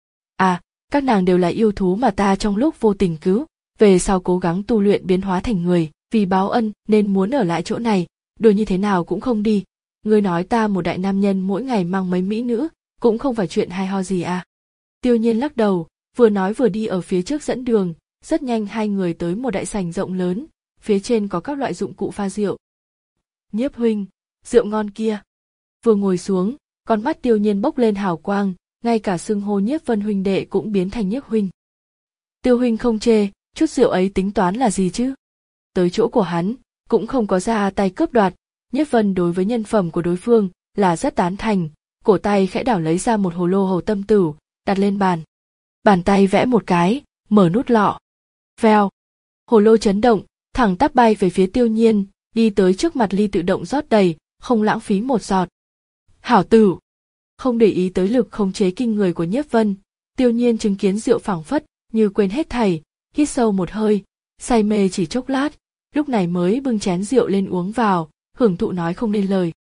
À, các nàng đều là yêu thú mà ta trong lúc vô tình cứu, về sau cố gắng tu luyện biến hóa thành người, vì báo ân nên muốn ở lại chỗ này, đùa như thế nào cũng không đi. Ngươi nói ta một đại nam nhân mỗi ngày mang mấy mỹ nữ, cũng không phải chuyện hay ho gì à. Tiêu Nhiên lắc đầu, vừa nói vừa đi ở phía trước dẫn đường, rất nhanh hai người tới một đại sảnh rộng lớn, phía trên có các loại dụng cụ pha rượu. Nhiếp huynh, rượu ngon kia. Vừa ngồi xuống, con mắt Tiêu Nhiên bốc lên hào quang, ngay cả xưng hô Nhiếp Vân huynh đệ cũng biến thành Nhiếp huynh. Tiêu huynh không chê, chút rượu ấy tính toán là gì chứ? Tới chỗ của hắn, cũng không có ra tay cướp đoạt, Nhiếp Vân đối với nhân phẩm của đối phương là rất tán thành, cổ tay khẽ đảo lấy ra một hồ lô hầu tâm tử, đặt lên bàn. Bàn tay vẽ một cái, mở nút lọ. Vèo, hồ lô chấn động, thẳng tắp bay về phía Tiêu Nhiên, đi tới trước mặt ly tự động rót đầy, không lãng phí một giọt. Hảo tử. Không để ý tới lực khống chế kinh người của Nhiếp Vân, Tiêu Nhiên chứng kiến rượu phảng phất như quên hết thảy, hít sâu một hơi, say mê chỉ chốc lát, lúc này mới bưng chén rượu lên uống vào, hưởng thụ nói không nên lời.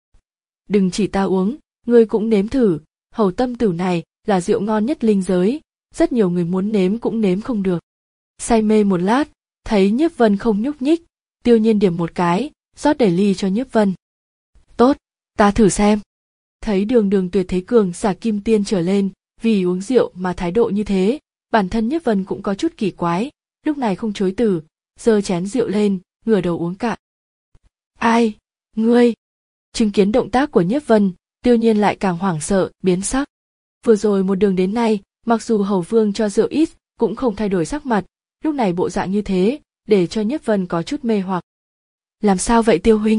Đừng chỉ ta uống, ngươi cũng nếm thử, hầu tâm tử này là rượu ngon nhất linh giới, rất nhiều người muốn nếm cũng nếm không được. Say mê một lát, thấy Nhiếp Vân không nhúc nhích, Tiêu Nhiên điểm một cái, rót đầy ly cho Nhiếp Vân. Tốt, ta thử xem. Thấy Đường Đường tuyệt thế cường giả kim tiên trở lên, vì uống rượu mà thái độ như thế, bản thân Nhiếp Vân cũng có chút kỳ quái, lúc này không chối từ, giơ chén rượu lên, ngửa đầu uống cạn. Ai, ngươi? Chứng kiến động tác của Nhiếp Vân, Tiêu Nhiên lại càng hoảng sợ, biến sắc. Vừa rồi một đường đến nay, mặc dù hầu vương cho rượu ít, cũng không thay đổi sắc mặt, lúc này bộ dạng như thế, để cho Nhiếp Vân có chút mê hoặc. Làm sao vậy Tiêu huynh?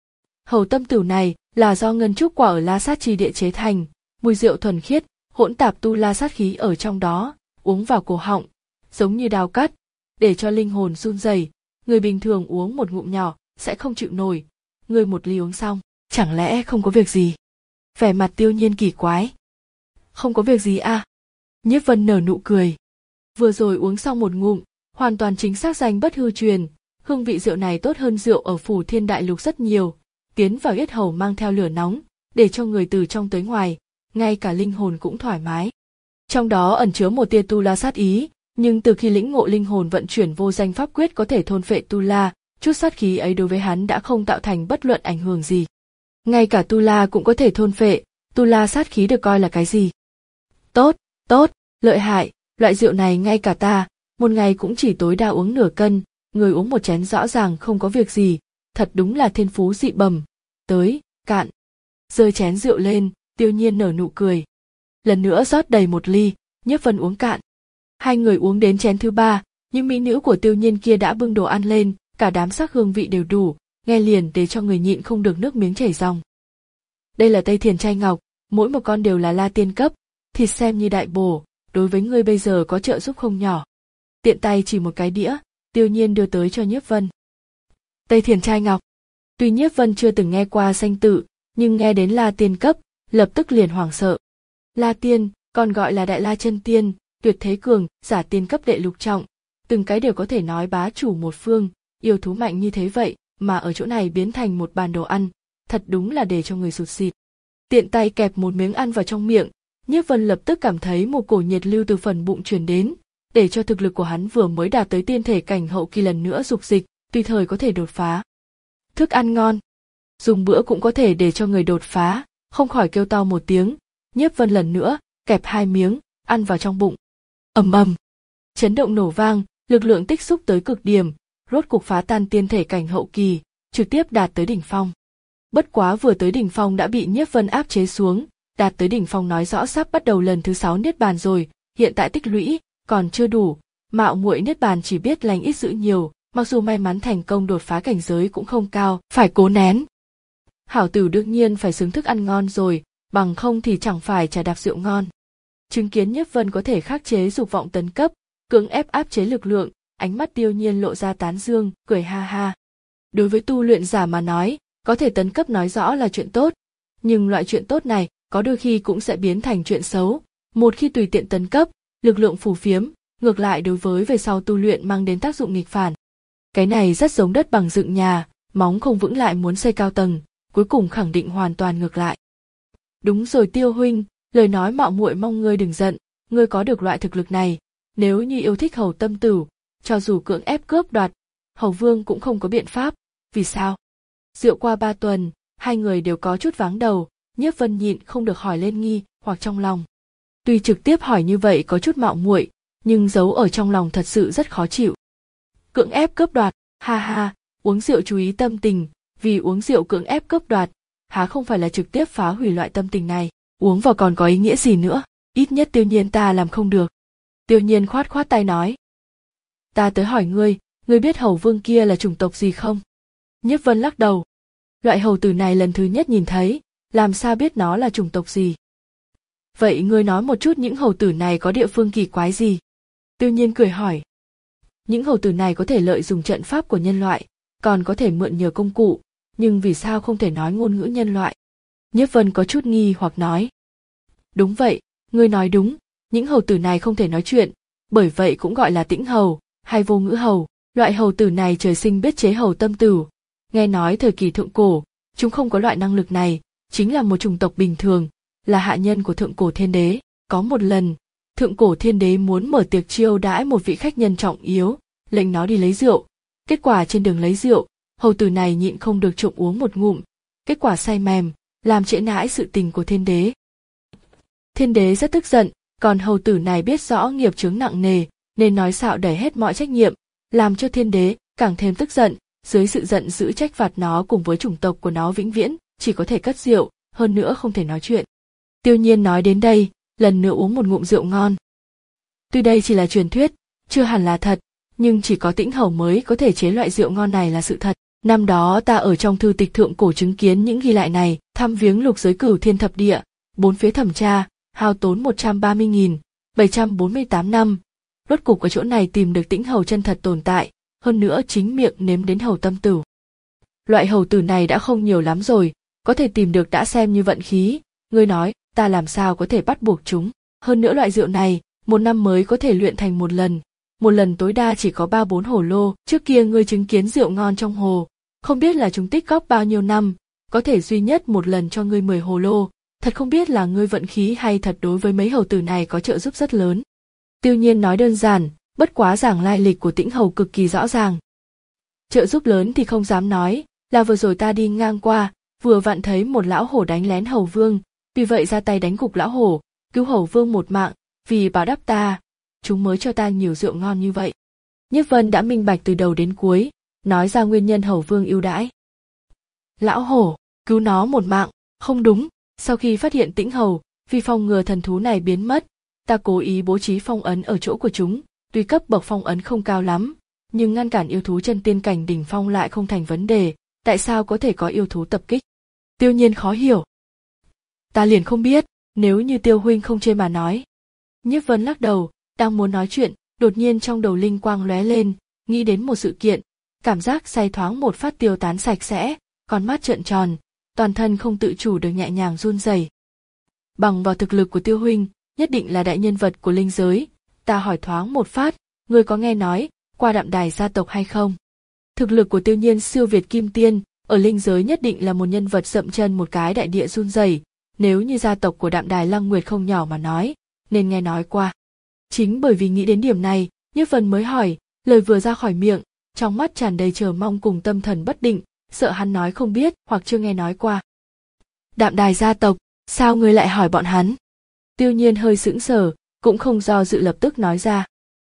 Hầu tâm tử này là do ngân trúc quả ở La Sát Chi Địa chế thành, mùi rượu thuần khiết, hỗn tạp tu la sát khí ở trong đó, uống vào cổ họng, giống như đao cắt, để cho linh hồn run rẩy. Người bình thường uống một ngụm nhỏ sẽ không chịu nổi, người một ly uống xong, chẳng lẽ không có việc gì? Vẻ mặt Tiêu Nhiên kỳ quái. Không có việc gì à? Nhiếp Vân nở nụ cười. Vừa rồi uống xong một ngụm, hoàn toàn chính xác danh bất hư truyền, hương vị rượu này tốt hơn rượu ở Phù Thiên Đại Lục rất nhiều, tiến vào yết hầu mang theo lửa nóng, để cho người từ trong tới ngoài, ngay cả linh hồn cũng thoải mái. Trong đó ẩn chứa một tia tu la sát ý, nhưng từ khi lĩnh ngộ linh hồn vận chuyển vô danh pháp quyết có thể thôn phệ tu la, chút sát khí ấy đối với hắn đã không tạo thành bất luận ảnh hưởng gì. Ngay cả tu la cũng có thể thôn phệ, tu la sát khí được coi là cái gì? Tốt, tốt, lợi hại, loại rượu này ngay cả ta, một ngày cũng chỉ tối đa uống nửa cân, người uống một chén rõ ràng không có việc gì, thật đúng là thiên phú dị bẩm. Tới, cạn. Giơ chén rượu lên, Tiêu Nhiên nở nụ cười. Lần nữa rót đầy một ly, Nhiếp Vân uống cạn. Hai người uống đến chén thứ ba, những mỹ nữ của Tiêu Nhiên kia đã bưng đồ ăn lên, cả đám sắc hương vị đều đủ, nghe liền để cho người nhịn không được nước miếng chảy ròng. Đây là Tây Thiền trai ngọc, mỗi một con đều là la tiên cấp, thịt xem như đại bổ, đối với ngươi bây giờ có trợ giúp không nhỏ. Tiện tay chỉ một cái đĩa, Tiêu Nhiên đưa tới cho Nhiếp Vân. Tây Thiền trai ngọc. Tuy Nhiếp Vân chưa từng nghe qua danh tự, nhưng nghe đến la tiên cấp, lập tức liền hoảng sợ. La tiên, còn gọi là đại la chân tiên, tuyệt thế cường, giả tiên cấp đệ lục trọng, từng cái đều có thể nói bá chủ một phương, yêu thú mạnh như thế vậy, mà ở chỗ này biến thành một bàn đồ ăn, thật đúng là để cho người sụt sịt. Tiện tay kẹp một miếng ăn vào trong miệng, Nhiếp Vân lập tức cảm thấy một cổ nhiệt lưu từ phần bụng truyền đến, để cho thực lực của hắn vừa mới đạt tới tiên thể cảnh hậu kỳ lần nữa dục dịch, tùy thời có thể đột phá. Thức ăn ngon, dùng bữa cũng có thể để cho người đột phá, không khỏi kêu to một tiếng. Nhiếp Vân lần nữa kẹp hai miếng, ăn vào trong bụng. Ầm ầm, chấn động nổ vang, lực lượng tích xúc tới cực điểm, rốt cục phá tan tiên thể cảnh hậu kỳ, trực tiếp đạt tới đỉnh phong. Bất quá vừa tới đỉnh phong đã bị Nhiếp Vân áp chế xuống, đạt tới đỉnh phong nói rõ sắp bắt đầu lần thứ sáu niết bàn rồi, hiện tại tích lũy còn chưa đủ, mạo muội niết bàn chỉ biết lành ít giữ nhiều, mặc dù may mắn thành công đột phá cảnh giới cũng không cao, phải cố nén. Hảo tử đương nhiên phải xứng thức ăn ngon rồi, bằng không thì chẳng phải trà đạp rượu ngon. Chứng kiến Nhiếp Vân có thể khắc chế dục vọng tấn cấp, cưỡng ép áp chế lực lượng, ánh mắt Tiêu Nhiên lộ ra tán dương, cười ha ha. Đối với tu luyện giả mà nói, có thể tấn cấp nói rõ là chuyện tốt, nhưng loại chuyện tốt này có đôi khi cũng sẽ biến thành chuyện xấu. Một khi tùy tiện tấn cấp, lực lượng phù phiếm, ngược lại đối với về sau tu luyện mang đến tác dụng nghịch phản. Cái này rất giống đất bằng dựng nhà, móng không vững lại muốn xây cao tầng, cuối cùng khẳng định hoàn toàn ngược lại. Đúng rồi Tiêu huynh, lời nói mạo muội mong ngươi đừng giận, ngươi có được loại thực lực này, nếu như yêu thích Hầu Tâm Tử, cho dù cưỡng ép cướp đoạt, Hầu Vương cũng không có biện pháp. Vì sao? Rượu qua ba tuần, hai người đều có chút váng đầu, Nhiếp Vân nhịn không được hỏi lên nghi hoặc trong lòng. Tuy trực tiếp hỏi như vậy có chút mạo muội, nhưng giấu ở trong lòng thật sự rất khó chịu. Cưỡng ép cướp đoạt, ha ha, uống rượu chú ý tâm tình, vì uống rượu cưỡng ép cướp đoạt, há không phải là trực tiếp phá hủy loại tâm tình này, uống vào còn có ý nghĩa gì nữa, ít nhất Tiêu Nhiên ta làm không được. Tiêu Nhiên khoát khoát tay nói. Ta tới hỏi ngươi, ngươi biết Hầu Vương kia là chủng tộc gì không? Nhiếp Vân lắc đầu. Loại hầu tử này lần thứ nhất nhìn thấy, làm sao biết nó là chủng tộc gì? Vậy ngươi nói một chút những hầu tử này có địa phương kỳ quái gì? Tiêu Nhiên cười hỏi. Những hầu tử này có thể lợi dụng trận pháp của nhân loại, còn có thể mượn nhờ công cụ, nhưng vì sao không thể nói ngôn ngữ nhân loại? Nhiếp Vân có chút nghi hoặc nói. Đúng vậy, ngươi nói đúng, những hầu tử này không thể nói chuyện, bởi vậy cũng gọi là tĩnh hầu, hay vô ngữ hầu. Loại hầu tử này trời sinh biết chế hầu tâm tử. Nghe nói thời kỳ thượng cổ, chúng không có loại năng lực này, chính là một chủng tộc bình thường, là hạ nhân của thượng cổ thiên đế. Có một lần, thượng cổ thiên đế muốn mở tiệc chiêu đãi một vị khách nhân trọng yếu, lệnh nó đi lấy rượu. Kết quả trên đường lấy rượu, hầu tử này nhịn không được trộm uống một ngụm, kết quả say mềm, làm trễ nãi sự tình của thiên đế. Thiên đế rất tức giận, còn hầu tử này biết rõ nghiệp chướng nặng nề, nên nói xạo đẩy hết mọi trách nhiệm, làm cho thiên đế càng thêm tức giận. Dưới sự giận dữ trách phạt nó cùng với chủng tộc của nó vĩnh viễn chỉ có thể cất rượu, hơn nữa không thể nói chuyện. Tiêu Nhiên nói đến đây, lần nữa uống một ngụm rượu ngon. Tuy đây chỉ là truyền thuyết, chưa hẳn là thật, nhưng chỉ có Tĩnh Hầu mới có thể chế loại rượu ngon này là sự thật. Năm đó ta ở trong thư tịch thượng cổ chứng kiến những ghi lại này, thăm viếng lục giới cửu thiên thập địa, bốn phía thẩm tra, hao tốn một trăm ba mươi nghìn bảy trăm bốn mươi tám năm. Rốt cục ở chỗ này tìm được Tĩnh Hầu chân thật tồn tại, hơn nữa chính miệng nếm đến hầu tâm tử. Loại hầu tử này đã không nhiều lắm rồi, có thể tìm được đã xem như vận khí, ngươi nói, ta làm sao có thể bắt buộc chúng. Hơn nữa loại rượu này, một năm mới có thể luyện thành một lần, một lần tối đa chỉ có ba bốn hồ lô. Trước kia ngươi chứng kiến rượu ngon trong hồ, không biết là chúng tích góp bao nhiêu năm, có thể duy nhất một lần cho ngươi mười hồ lô, thật không biết là ngươi vận khí hay thật đối với mấy hầu tử này có trợ giúp rất lớn. Tiêu Nhiên nói đơn giản, bất quá giảng lai lịch của Tĩnh Hầu cực kỳ rõ ràng. Trợ giúp lớn thì không dám nói, là vừa rồi ta đi ngang qua, vừa vặn thấy một lão hổ đánh lén Hầu Vương, vì vậy ra tay đánh gục lão hổ, cứu Hầu Vương một mạng, vì báo đáp ta, chúng mới cho ta nhiều rượu ngon như vậy. Nhiếp Vân đã minh bạch từ đầu đến cuối, nói ra nguyên nhân Hầu Vương ưu đãi. Lão hổ, cứu nó một mạng, không đúng, sau khi phát hiện Tĩnh Hầu, vì phòng ngừa thần thú này biến mất, ta cố ý bố trí phong ấn ở chỗ của chúng. Tuy cấp bậc phong ấn không cao lắm, nhưng ngăn cản yêu thú chân tiên cảnh đỉnh phong lại không thành vấn đề, tại sao có thể có yêu thú tập kích? Tiêu Nhiên khó hiểu. Ta liền không biết, nếu như Tiêu huynh không chê mà nói. Nhiếp Vân lắc đầu, đang muốn nói chuyện, đột nhiên trong đầu linh quang lóe lên, nghĩ đến một sự kiện, cảm giác say thoáng một phát tiêu tán sạch sẽ, con mắt trợn tròn, toàn thân không tự chủ được nhẹ nhàng run rẩy. Bằng vào thực lực của Tiêu huynh, nhất định là đại nhân vật của linh giới. Ta hỏi thoáng một phát, ngươi có nghe nói qua Đạm Đài gia tộc hay không? Thực lực của Tiêu Nhiên siêu việt kim tiên, ở linh giới nhất định là một nhân vật dậm chân một cái đại địa run rẩy, nếu như gia tộc của Đạm Đài Lăng Nguyệt không nhỏ mà nói, nên nghe nói qua. Chính bởi vì nghĩ đến điểm này, Nhiếp Vân mới hỏi, lời vừa ra khỏi miệng, trong mắt tràn đầy chờ mong cùng tâm thần bất định, sợ hắn nói không biết hoặc chưa nghe nói qua. Đạm Đài gia tộc, sao ngươi lại hỏi bọn hắn? Tiêu Nhiên hơi sững sờ, cũng không do dự lập tức nói ra.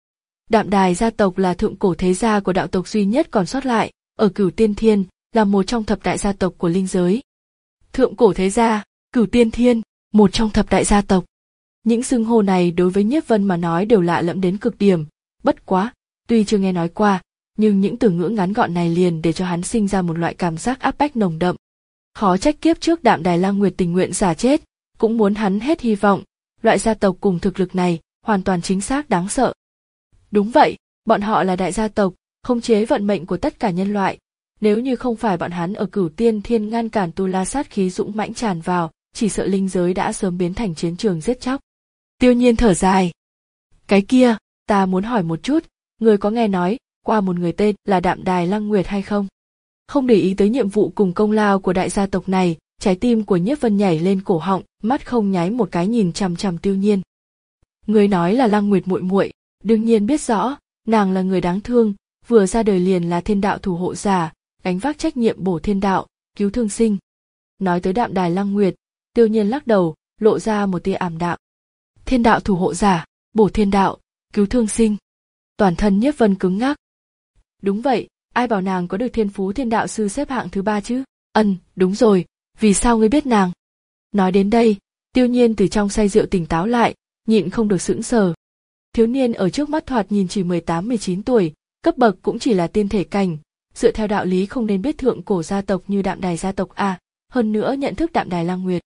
Đạm Đài gia tộc là thượng cổ thế gia của đạo tộc duy nhất còn sót lại, ở Cửu Tiên Thiên, là một trong thập đại gia tộc của linh giới. Thượng cổ thế gia, Cửu Tiên Thiên, một trong thập đại gia tộc. Những xưng hô này đối với Nhiếp Vân mà nói đều lạ lẫm đến cực điểm, bất quá, tuy chưa nghe nói qua, nhưng những từ ngữ ngắn gọn này liền để cho hắn sinh ra một loại cảm giác áp bách nồng đậm. Khó trách kiếp trước Đạm Đài Lăng Nguyệt tình nguyện giả chết, cũng muốn hắn hết hy vọng, loại gia tộc cùng thực lực này, hoàn toàn chính xác đáng sợ. Đúng vậy, bọn họ là đại gia tộc, khống chế vận mệnh của tất cả nhân loại. Nếu như không phải bọn hắn ở Cửu Tiên Thiên ngăn cản tu la sát khí dũng mãnh tràn vào, chỉ sợ linh giới đã sớm biến thành chiến trường giết chóc. Tiêu Nhiên thở dài. Cái kia, ta muốn hỏi một chút, người có nghe nói qua một người tên là Đạm Đài Lăng Nguyệt hay không? Không để ý tới nhiệm vụ cùng công lao của đại gia tộc này, trái tim của Nhiếp Vân nhảy lên cổ họng, mắt không nháy một cái nhìn chằm chằm Tiêu Nhiên. Người nói là Lăng Nguyệt muội muội, đương nhiên biết rõ, nàng là người đáng thương, vừa ra đời liền là thiên đạo thủ hộ giả, gánh vác trách nhiệm bổ thiên đạo, cứu thương sinh. Nói tới Đạm Đài Lăng Nguyệt, Tiêu Nhiên lắc đầu, lộ ra một tia ảm đạm. Thiên đạo thủ hộ giả, bổ thiên đạo, cứu thương sinh. Toàn thân Nhiếp Vân cứng ngắc. Đúng vậy, ai bảo nàng có được thiên phú thiên đạo sư xếp hạng thứ ba chứ? Ân, đúng rồi, vì sao ngươi biết nàng? Nói đến đây, Tiêu Nhiên từ trong say rượu tỉnh táo lại, nhịn không được sững sờ. Thiếu niên ở trước mắt thoạt nhìn chỉ mười tám mười chín tuổi, cấp bậc cũng chỉ là tiên thể cảnh, dựa theo đạo lý không nên biết thượng cổ gia tộc như Đạm Đài gia tộc à, hơn nữa nhận thức Đạm Đài Lăng Nguyệt.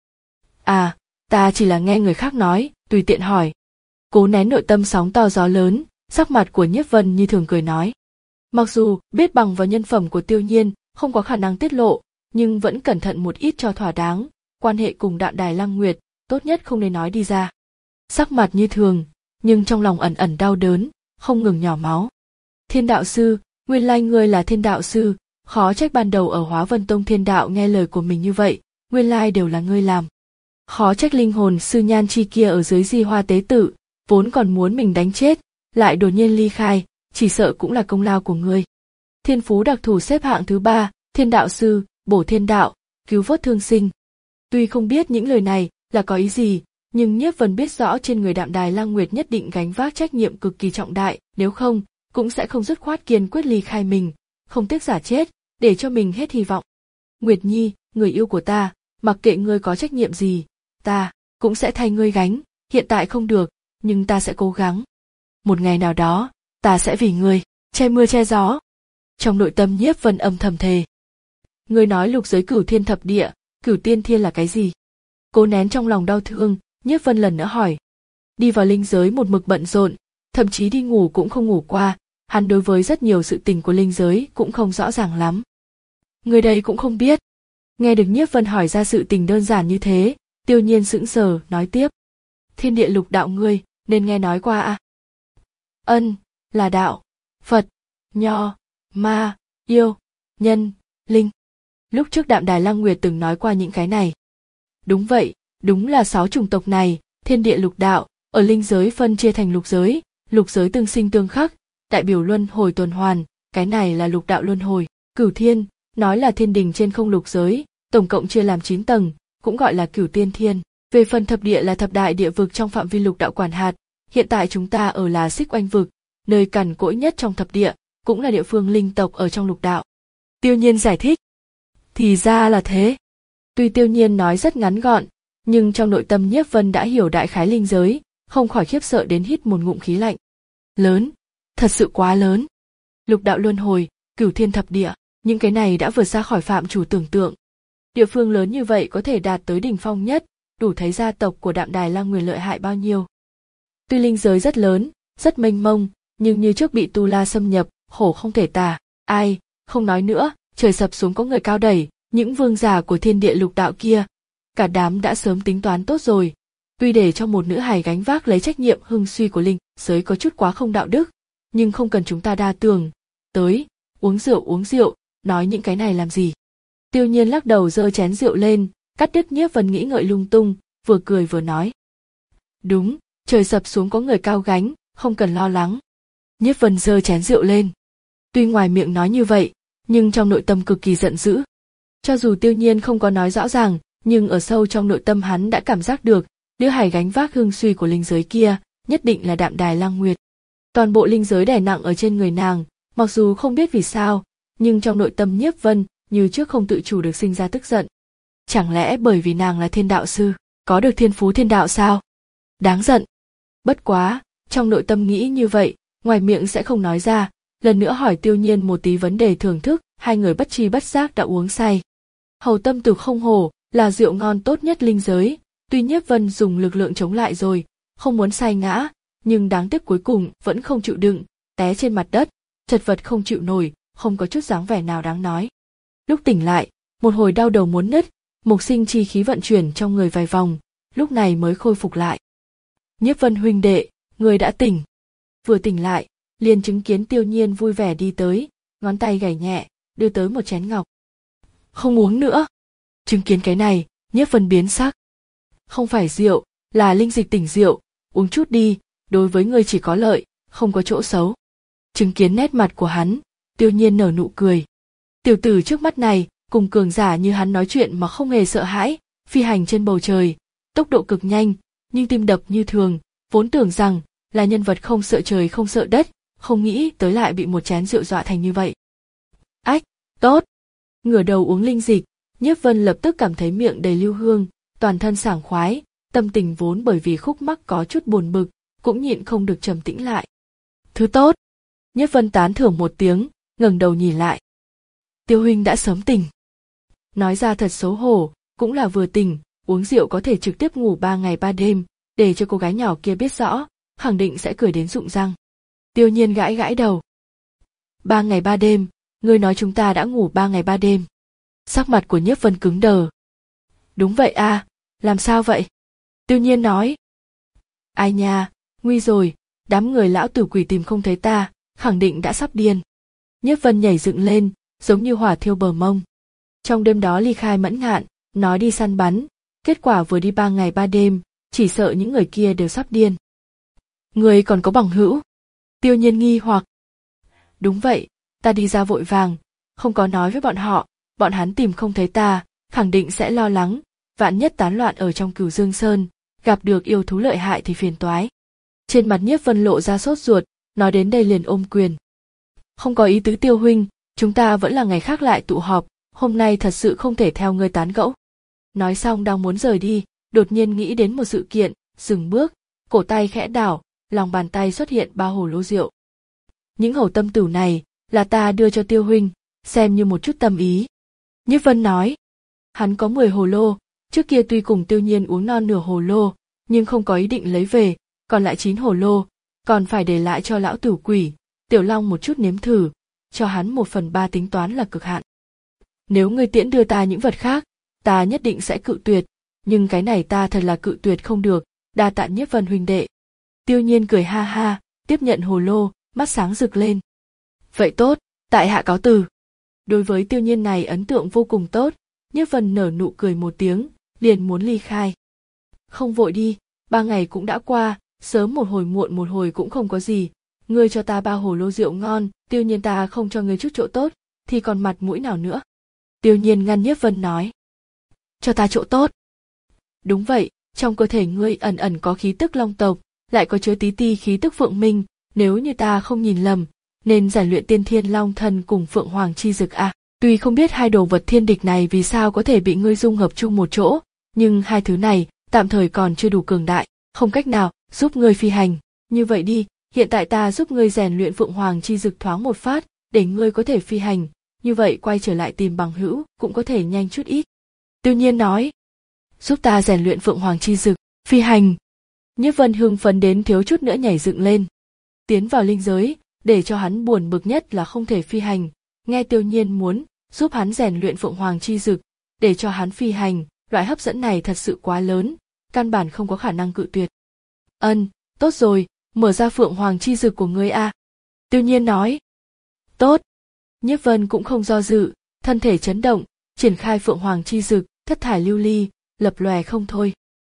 À, ta chỉ là nghe người khác nói, tùy tiện hỏi. Cố nén nội tâm sóng to gió lớn, sắc mặt của Nhiếp Vân như thường cười nói. Mặc dù biết bằng vào nhân phẩm của Tiêu Nhiên không có khả năng tiết lộ, nhưng vẫn cẩn thận một ít cho thỏa đáng, quan hệ cùng Đạm Đài Lăng Nguyệt, tốt nhất không nên nói đi ra. Sắc mặt như thường, nhưng trong lòng ẩn ẩn đau đớn, không ngừng nhỏ máu. Thiên đạo sư, nguyên lai ngươi là thiên đạo sư, khó trách ban đầu ở Hóa Vân Tông thiên đạo nghe lời của mình như vậy, nguyên lai đều là ngươi làm. Khó trách linh hồn sư Nhan Chi kia ở dưới Di Hoa tế tự, vốn còn muốn mình đánh chết, lại đột nhiên ly khai, chỉ sợ cũng là công lao của ngươi. Thiên phú đặc thù xếp hạng thứ ba, thiên đạo sư, bổ thiên đạo, cứu vớt thương sinh. Tuy không biết những lời này là có ý gì, nhưng Nhiếp Vân biết rõ trên người Đạm Đài Lăng Nguyệt nhất định gánh vác trách nhiệm cực kỳ trọng đại, nếu không, cũng sẽ không dứt khoát kiên quyết ly khai mình, không tiếc giả chết, để cho mình hết hy vọng. Nguyệt Nhi, người yêu của ta, mặc kệ ngươi có trách nhiệm gì, ta cũng sẽ thay ngươi gánh, hiện tại không được, nhưng ta sẽ cố gắng. Một ngày nào đó, ta sẽ vì ngươi, che mưa che gió. Trong nội tâm Nhiếp Vân âm thầm thề. Ngươi nói lục giới Cửu Thiên thập địa, Cửu Tiên Thiên là cái gì? Cố nén trong lòng đau thương, Nhiếp Vân lần nữa hỏi. Đi vào linh giới một mực bận rộn, thậm chí đi ngủ cũng không ngủ qua, hắn đối với rất nhiều sự tình của linh giới cũng không rõ ràng lắm. Người đây cũng không biết. Nghe được Nhiếp Vân hỏi ra sự tình đơn giản như thế, Tiêu Nhiên sững sờ, nói tiếp. Thiên địa lục đạo ngươi, nên nghe nói qua à? Ân, là đạo, Phật, Nho, Ma, Yêu, Nhân, Linh. Lúc trước Đạm Đài Lăng Nguyệt từng nói qua những cái này. Đúng vậy, đúng là sáu chủng tộc này, thiên địa lục đạo, ở linh giới phân chia thành lục giới, lục giới tương sinh tương khắc, đại biểu luân hồi tuần hoàn, cái này là lục đạo luân hồi. Cửu Thiên, nói là thiên đình trên không lục giới, tổng cộng chia làm chín tầng, cũng gọi là Cửu Tiên Thiên. Về phần thập địa là thập đại địa vực trong phạm vi lục đạo quản hạt, hiện tại chúng ta ở là Xích Oanh vực, nơi cằn cỗi nhất trong thập địa, cũng là địa phương linh tộc ở trong lục đạo. Tiêu Nhiên giải thích. Thì ra là thế. Tuy Tiêu Nhiên nói rất ngắn gọn, nhưng trong nội tâm Nhiếp Vân đã hiểu đại khái linh giới, không khỏi khiếp sợ đến hít một ngụm khí lạnh. Lớn, thật sự quá lớn. Lục đạo luân hồi, Cửu Thiên thập địa, những cái này đã vượt ra khỏi phạm chủ tưởng tượng. Địa phương lớn như vậy có thể đạt tới đỉnh phong nhất, đủ thấy gia tộc của Đạm Đài Lăng Nguyệt lợi hại bao nhiêu. Tuy linh giới rất lớn, rất mênh mông, nhưng như trước bị tu la xâm nhập, khổ không thể tả. Ai, không nói nữa, trời sập xuống có người cao đẩy, những vương giả của thiên địa lục đạo kia, cả đám đã sớm tính toán tốt rồi. Tuy để cho một nữ hài gánh vác lấy trách nhiệm hưng suy của linh giới có chút quá không đạo đức, nhưng không cần chúng ta đa tưởng. Tới, uống rượu uống rượu, nói những cái này làm gì? Tiêu Nhiên lắc đầu giơ chén rượu lên, cắt đứt Nhiếp Vân nghĩ ngợi lung tung, vừa cười vừa nói. Đúng, trời sập xuống có người cao gánh, không cần lo lắng. Nhiếp Vân giơ chén rượu lên. Tuy ngoài miệng nói như vậy, nhưng trong nội tâm cực kỳ giận dữ. Cho dù Tiêu Nhiên không có nói rõ ràng, nhưng ở sâu trong nội tâm hắn đã cảm giác được, Liễu Hải gánh vác hương suy của linh giới kia, nhất định là Đạm Đài Lang Nguyệt. Toàn bộ linh giới đè nặng ở trên người nàng, mặc dù không biết vì sao, nhưng trong nội tâm Nhiếp Vân như trước không tự chủ được sinh ra tức giận. Chẳng lẽ bởi vì nàng là thiên đạo sư, có được thiên phú thiên đạo sao? Đáng giận. Bất quá, trong nội tâm nghĩ như vậy, ngoài miệng sẽ không nói ra, lần nữa hỏi Tiêu Nhiên một tí vấn đề thưởng thức, hai người bất tri bất giác đã uống say. Hầu tâm từ không hổ, là rượu ngon tốt nhất linh giới, tuy Nhiếp Vân dùng lực lượng chống lại rồi, không muốn say ngã, nhưng đáng tiếc cuối cùng vẫn không chịu đựng, té trên mặt đất, chật vật không chịu nổi, không có chút dáng vẻ nào đáng nói. Lúc tỉnh lại, một hồi đau đầu muốn nứt, Mục Sinh chi khí vận chuyển trong người vài vòng, lúc này mới khôi phục lại. Nhiếp Vân huynh đệ, người đã tỉnh. Vừa tỉnh lại, liền chứng kiến Tiêu Nhiên vui vẻ đi tới, ngón tay gảy nhẹ, đưa tới một chén ngọc. Không uống nữa. Chứng kiến cái này, Nhiếp Vân biến sắc. Không phải rượu, là linh dịch tỉnh rượu, uống chút đi, đối với ngươi chỉ có lợi, không có chỗ xấu. Chứng kiến nét mặt của hắn, Tiêu Nhiên nở nụ cười. Tiểu tử trước mắt này, cùng cường giả như hắn nói chuyện mà không hề sợ hãi, phi hành trên bầu trời, tốc độ cực nhanh, nhưng tim đập như thường, vốn tưởng rằng là nhân vật không sợ trời không sợ đất, không nghĩ tới lại bị một chén rượu dọa thành như vậy. Ách, tốt. Ngửa đầu uống linh dịch, Nhiếp Vân lập tức cảm thấy miệng đầy lưu hương, toàn thân sảng khoái, tâm tình vốn bởi vì khúc mắc có chút buồn bực, cũng nhịn không được trầm tĩnh lại. Thứ tốt. Nhiếp Vân tán thưởng một tiếng, ngẩng đầu nhìn lại. Tiêu huynh đã sớm tỉnh. Nói ra thật xấu hổ, cũng là vừa tỉnh, uống rượu có thể trực tiếp ngủ ba ngày ba đêm, để cho cô gái nhỏ kia biết rõ, khẳng định sẽ cười đến rụng răng. Tiêu Nhiên gãi gãi đầu. Ba ngày ba đêm, ngươi nói chúng ta đã ngủ ba ngày ba đêm. Sắc mặt của Nhiếp Vân cứng đờ. Đúng vậy à, làm sao vậy? Tiêu Nhiên nói. Ai nha, nguy rồi, đám người lão tử quỷ tìm không thấy ta, khẳng định đã sắp điên. Nhiếp Vân nhảy dựng lên, giống như hỏa thiêu bờ mông. Trong đêm đó ly khai Mẫn Ngạn, nói đi săn bắn, kết quả vừa đi ba ngày ba đêm, chỉ sợ những người kia đều sắp điên. Người còn có bằng hữu? Tiêu Nhiên nghi hoặc. Đúng vậy, ta đi ra vội vàng, không có nói với bọn họ, bọn hắn tìm không thấy ta, khẳng định sẽ lo lắng, vạn nhất tán loạn ở trong Cửu Dương Sơn, gặp được yêu thú lợi hại thì phiền toái. Trên mặt Nhiếp Vân lộ ra sốt ruột, nói đến đây liền ôm quyền. Không có ý tứ Tiêu huynh, chúng ta vẫn là ngày khác lại tụ họp, hôm nay thật sự không thể theo ngươi tán gẫu. Nói xong đang muốn rời đi, đột nhiên nghĩ đến một sự kiện, dừng bước, cổ tay khẽ đảo, lòng bàn tay xuất hiện ba hồ lô rượu. Những hầu tâm tử này là ta đưa cho Tiêu huynh, xem như một chút tâm ý. Nhiếp Vân nói, hắn có mười hồ lô, trước kia tuy cùng Tiêu Nhiên uống non nửa hồ lô, nhưng không có ý định lấy về, còn lại chín hồ lô, còn phải để lại cho lão tử quỷ, Tiểu Long một chút nếm thử, cho hắn một phần ba tính toán là cực hạn. Nếu ngươi tiễn đưa ta những vật khác, ta nhất định sẽ cự tuyệt, nhưng cái này ta thật là cự tuyệt không được, đa tạ Nhiếp Vân huynh đệ. Tiêu Nhiên cười ha ha, tiếp nhận hồ lô, mắt sáng rực lên. Vậy tốt, tại hạ cáo từ. Đối với Tiêu Nhiên này ấn tượng vô cùng tốt, Nhiếp Vân nở nụ cười một tiếng, liền muốn ly khai. Không vội đi, ba ngày cũng đã qua, sớm một hồi muộn một hồi cũng không có gì. Ngươi cho ta ba hồ lô rượu ngon, Tiêu Nhiên ta không cho ngươi chút chỗ tốt, thì còn mặt mũi nào nữa. Tiêu Nhiên ngăn Nhiếp Vân nói. Cho ta chỗ tốt. Đúng vậy, trong cơ thể ngươi ẩn ẩn có khí tức long tộc, lại có chứa tí ti khí tức phượng minh, nếu như ta không nhìn lầm, nên rèn luyện tiên thiên long thần cùng phượng hoàng chi dực à. Tuy không biết hai đồ vật thiên địch này vì sao có thể bị ngươi dung hợp chung một chỗ, nhưng hai thứ này tạm thời còn chưa đủ cường đại, không cách nào giúp ngươi phi hành. Như vậy đi, hiện tại ta giúp ngươi rèn luyện phượng hoàng chi dực thoáng một phát, để ngươi có thể phi hành, như vậy quay trở lại tìm bằng hữu cũng có thể nhanh chút ít. Tiêu Nhiên nói, giúp ta rèn luyện phượng hoàng chi dực, phi hành. Nhiếp Vân hưng phấn đến thiếu chút nữa nhảy dựng lên. Tiến vào linh giới, để cho hắn buồn bực nhất là không thể phi hành, nghe Tiêu Nhiên muốn giúp hắn rèn luyện phượng hoàng chi dực, để cho hắn phi hành, loại hấp dẫn này thật sự quá lớn, căn bản không có khả năng cự tuyệt. Ân, tốt rồi, mở ra phượng hoàng chi dực của ngươi a. Tiêu Nhiên nói. Tốt. Nhiếp Vân cũng không do dự, thân thể chấn động, triển khai phượng hoàng chi dực, thất thải lưu ly, lập lòe không thôi.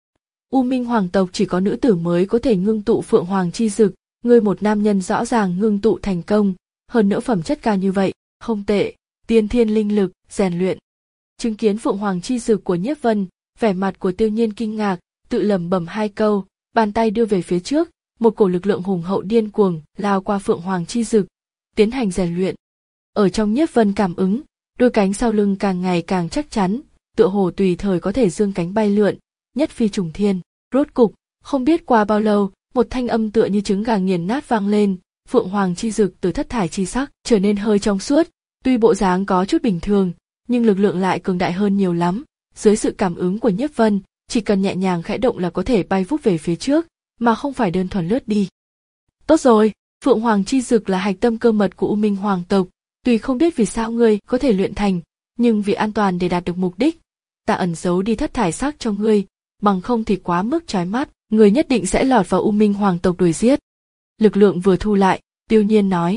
U Minh hoàng tộc chỉ có nữ tử mới có thể ngưng tụ phượng hoàng chi dực, ngươi một nam nhân rõ ràng ngưng tụ thành công, hơn nữa phẩm chất cao như vậy, không tệ, tiên thiên linh lực, rèn luyện. Chứng kiến phượng hoàng chi dực của Nhiếp Vân, vẻ mặt của Tiêu Nhiên kinh ngạc, tự lẩm bẩm hai câu, bàn tay đưa về phía trước, một cổ lực lượng hùng hậu điên cuồng lao qua phượng hoàng chi dực, tiến hành rèn luyện. Ở trong Nhiếp Vân cảm ứng, đôi cánh sau lưng càng ngày càng chắc chắn, tựa hồ tùy thời có thể dương cánh bay lượn, nhất phi trùng thiên. Rốt cục, không biết qua bao lâu, một thanh âm tựa như trứng gà nghiền nát vang lên, phượng hoàng chi dực từ thất thải chi sắc trở nên hơi trong suốt, tuy bộ dáng có chút bình thường, nhưng lực lượng lại cường đại hơn nhiều lắm. Dưới sự cảm ứng của Nhiếp Vân, chỉ cần nhẹ nhàng khẽ động là có thể bay vút về phía trước, mà không phải đơn thuần lướt đi. Tốt rồi, phượng hoàng chi dực là hạch tâm cơ mật của U Minh hoàng tộc, tuy không biết vì sao ngươi có thể luyện thành, nhưng vì an toàn để đạt được mục đích, ta ẩn giấu đi thất thải sắc trong ngươi, bằng không thì quá mức chói mắt, ngươi nhất định sẽ lọt vào U Minh hoàng tộc đuổi giết. Lực lượng vừa thu lại, Tiêu Nhiên nói.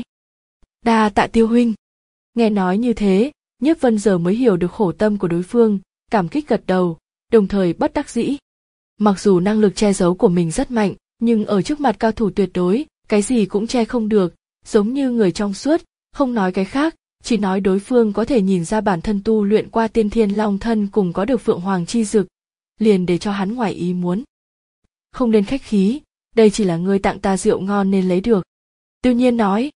Đa tạ Tiêu huynh. Nghe nói như thế, Nhiếp Vân giờ mới hiểu được khổ tâm của đối phương, cảm kích gật đầu, đồng thời bất đắc dĩ. Mặc dù năng lực che giấu của mình rất mạnh, nhưng ở trước mặt cao thủ tuyệt đối, cái gì cũng che không được, giống như người trong suốt, không nói cái khác, chỉ nói đối phương có thể nhìn ra bản thân tu luyện qua tiên thiên long thân cùng có được phượng hoàng chi dực, liền để cho hắn ngoài ý muốn. Không nên khách khí, đây chỉ là ngươi tặng ta rượu ngon nên lấy được. Tiêu Nhiên nói.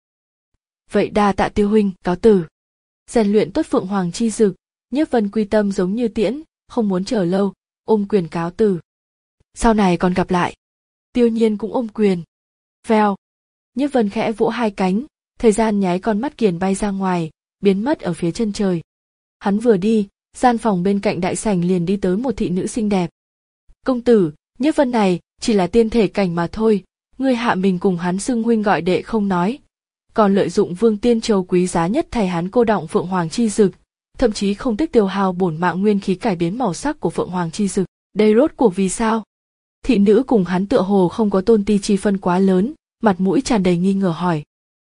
Vậy đa tạ Tiêu huynh, cáo từ. Rèn luyện tốt phượng hoàng chi dực, Nhiếp Vân quy tâm giống như tiễn, không muốn chờ lâu, ôm quyền cáo từ. Sau này còn gặp lại. Tiêu Nhiên cũng ôm quyền. Vèo. Nhiếp Vân khẽ vỗ hai cánh, thời gian nháy con mắt kiền bay ra ngoài, biến mất ở phía chân trời. Hắn vừa đi, gian phòng bên cạnh đại sảnh liền đi tới một thị nữ xinh đẹp. Công tử, Nhiếp Vân này chỉ là tiên thể cảnh mà thôi, ngươi hạ mình cùng hắn xưng huynh gọi đệ không nói, còn lợi dụng Vương Tiên Châu quý giá nhất thay hắn cô đọng phượng hoàng chi dực, thậm chí không tiếc tiêu hao bổn mạng nguyên khí cải biến màu sắc của phượng hoàng chi dực. Đây rốt cuộc vì sao? Thị nữ cùng hắn tựa hồ không có tôn ti chi phân quá lớn, mặt mũi tràn đầy nghi ngờ hỏi.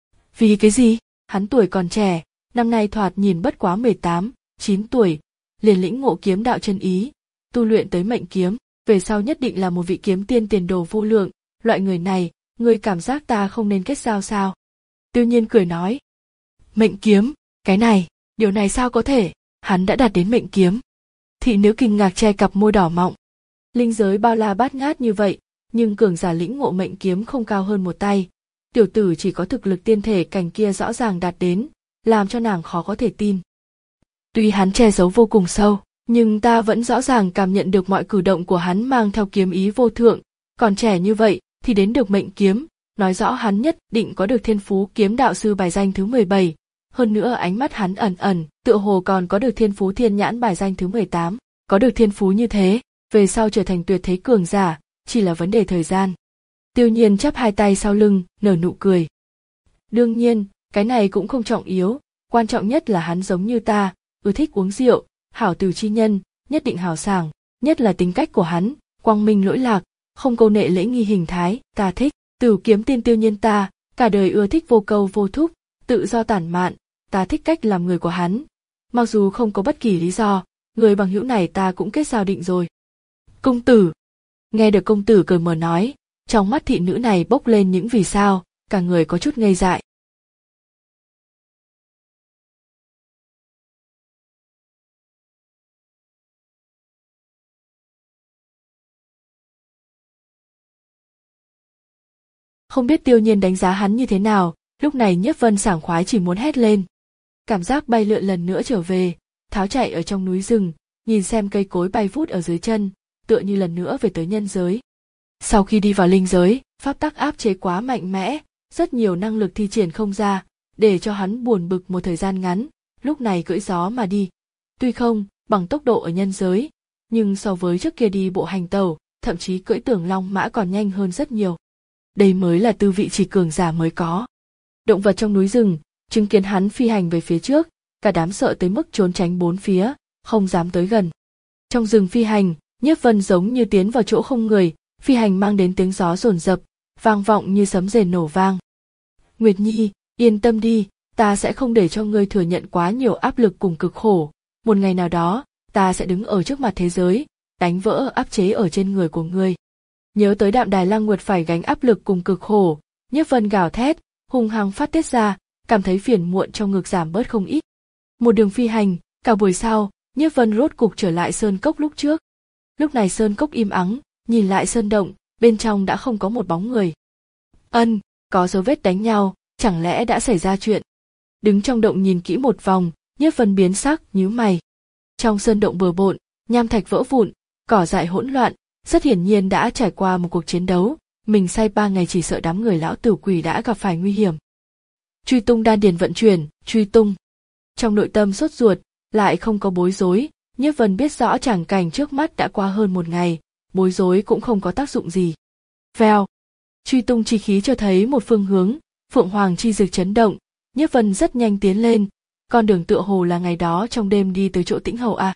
Vì cái gì? Hắn tuổi còn trẻ, năm nay thoạt nhìn bất quá mười tám, chín tuổi, liền lĩnh ngộ kiếm đạo chân ý, tu luyện tới mệnh kiếm, về sau nhất định là một vị kiếm tiên tiền đồ vô lượng, loại người này, ngươi cảm giác ta không nên kết giao sao? Tiêu Nhiên cười nói. Mệnh kiếm, cái này, điều này sao có thể, hắn đã đạt đến mệnh kiếm. Thị nữ kinh ngạc che cặp môi đỏ mọng. Linh giới bao la bát ngát như vậy, nhưng cường giả lĩnh ngộ mệnh kiếm không cao hơn một tay. Tiểu tử chỉ có thực lực tiên thể cảnh kia rõ ràng đạt đến, làm cho nàng khó có thể tin. Tuy hắn che giấu vô cùng sâu, nhưng ta vẫn rõ ràng cảm nhận được mọi cử động của hắn mang theo kiếm ý vô thượng, còn trẻ như vậy thì đến được mệnh kiếm, nói rõ hắn nhất định có được thiên phú kiếm đạo sư bài danh thứ mười bảy, hơn nữa ánh mắt hắn ẩn ẩn, tựa hồ còn có được thiên phú thiên nhãn bài danh thứ mười tám, có được thiên phú như thế, về sau trở thành tuyệt thế cường giả, chỉ là vấn đề thời gian. Tiêu Nhiên chắp hai tay sau lưng, nở nụ cười. Đương nhiên, cái này cũng không trọng yếu, quan trọng nhất là hắn giống như ta, ưa thích uống rượu, hảo từ chi nhân, nhất định hào sảng, nhất là tính cách của hắn, quang minh lỗi lạc, không câu nệ lễ nghi hình thái, ta thích. Tử kiếm tiên Tiêu Nhiên ta, cả đời ưa thích vô câu vô thúc, tự do tản mạn, ta thích cách làm người của hắn. Mặc dù không có bất kỳ lý do, người bằng hữu này ta cũng kết giao định rồi. Công tử. Nghe được công tử cười mở nói, trong mắt thị nữ này bốc lên những vì sao, cả người có chút ngây dại. Không biết Tiêu Nhiên đánh giá hắn như thế nào, lúc này Nhiếp Vân sảng khoái chỉ muốn hét lên. Cảm giác bay lượn lần nữa trở về, tháo chạy ở trong núi rừng, nhìn xem cây cối bay vút ở dưới chân, tựa như lần nữa về tới nhân giới. Sau khi đi vào linh giới, pháp tắc áp chế quá mạnh mẽ, rất nhiều năng lực thi triển không ra, để cho hắn buồn bực một thời gian ngắn, lúc này cưỡi gió mà đi. Tuy không bằng tốc độ ở nhân giới, nhưng so với trước kia đi bộ hành tàu, thậm chí cưỡi Tưởng Long mã còn nhanh hơn rất nhiều. Đây mới là tư vị chỉ cường giả mới có. Động vật trong núi rừng, chứng kiến hắn phi hành về phía trước, cả đám sợ tới mức trốn tránh bốn phía, không dám tới gần. Trong rừng phi hành, Nhiếp Vân giống như tiến vào chỗ không người, phi hành mang đến tiếng gió rồn rập, vang vọng như sấm rền nổ vang. Nguyệt Nhi, yên tâm đi, ta sẽ không để cho ngươi thừa nhận quá nhiều áp lực cùng cực khổ. Một ngày nào đó, ta sẽ đứng ở trước mặt thế giới, đánh vỡ áp chế ở trên người của ngươi. Nhớ tới Đạm Đài Lăng Nguyệt phải gánh áp lực cùng cực khổ, Nhiếp Vân gào thét, hung hăng phát tiết ra, cảm thấy phiền muộn trong ngực giảm bớt không ít. Một đường phi hành, cả buổi sau, Nhiếp Vân rốt cục trở lại sơn cốc lúc trước. Lúc này sơn cốc im ắng, nhìn lại sơn động, bên trong đã không có một bóng người. Ân, có dấu vết đánh nhau, chẳng lẽ đã xảy ra chuyện? Đứng trong động nhìn kỹ một vòng, Nhiếp Vân biến sắc, nhíu mày. Trong sơn động bừa bộn, nham thạch vỡ vụn, cỏ dại hỗn loạn, rất hiển nhiên đã trải qua một cuộc chiến đấu, mình say ba ngày chỉ sợ đám người lão tử quỷ đã gặp phải nguy hiểm. Truy tung đan điền vận chuyển, truy tung. Trong nội tâm sốt ruột, lại không có bối rối, Nhiếp Vân biết rõ tràng cảnh trước mắt đã qua hơn một ngày, bối rối cũng không có tác dụng gì. Vèo, truy tung chi khí cho thấy một phương hướng, phượng hoàng chi dực chấn động, Nhiếp Vân rất nhanh tiến lên, con đường tựa hồ là ngày đó trong đêm đi tới chỗ Tĩnh Hầu à.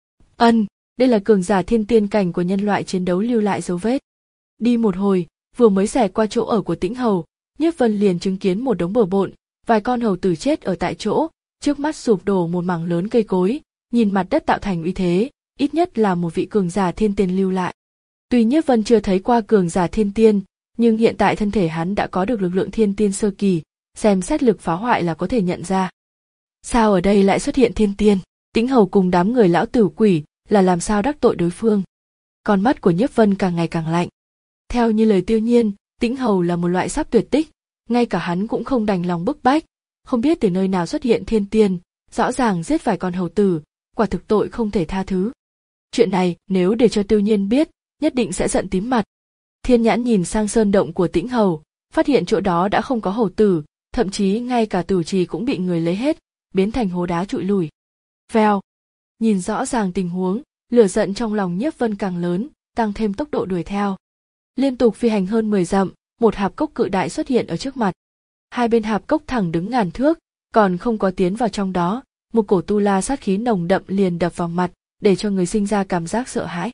Ân, đây là cường giả thiên tiên cảnh của nhân loại chiến đấu lưu lại dấu vết. Đi một hồi, vừa mới xẻ qua chỗ ở của Tĩnh Hầu, Nhiếp Vân liền chứng kiến một đống bừa bộn, vài con hầu tử chết ở tại chỗ, trước mắt sụp đổ một mảng lớn cây cối, nhìn mặt đất tạo thành uy thế, ít nhất là một vị cường giả thiên tiên lưu lại. Tuy Nhiếp Vân chưa thấy qua cường giả thiên tiên, nhưng hiện tại thân thể hắn đã có được lực lượng thiên tiên sơ kỳ, xem xét lực phá hoại là có thể nhận ra. Sao ở đây lại xuất hiện thiên tiên? Tĩnh Hầu cùng đám người lão tử quỷ là làm sao đắc tội đối phương? Con mắt của Nhiếp Vân càng ngày càng lạnh. Theo như lời Tiêu Nhiên, Tĩnh Hầu là một loại sắp tuyệt tích, ngay cả hắn cũng không đành lòng bức bách, không biết từ nơi nào xuất hiện thiên tiên, rõ ràng giết vài con hầu tử, quả thực tội không thể tha thứ. Chuyện này nếu để cho Tiêu Nhiên biết, nhất định sẽ giận tím mặt. Thiên nhãn nhìn sang sơn động của Tĩnh Hầu, phát hiện chỗ đó đã không có hầu tử, thậm chí ngay cả tử trì cũng bị người lấy hết, biến thành hố đá trụi lùi. Vèo, nhìn rõ ràng tình huống, lửa giận trong lòng Nhiếp Vân càng lớn, tăng thêm tốc độ đuổi theo. Liên tục phi hành hơn mười dặm, một hạp cốc cự đại xuất hiện ở trước mặt. Hai bên hạp cốc thẳng đứng ngàn thước, còn không có tiến vào trong đó, một cổ tu la sát khí nồng đậm liền đập vào mặt, để cho người sinh ra cảm giác sợ hãi.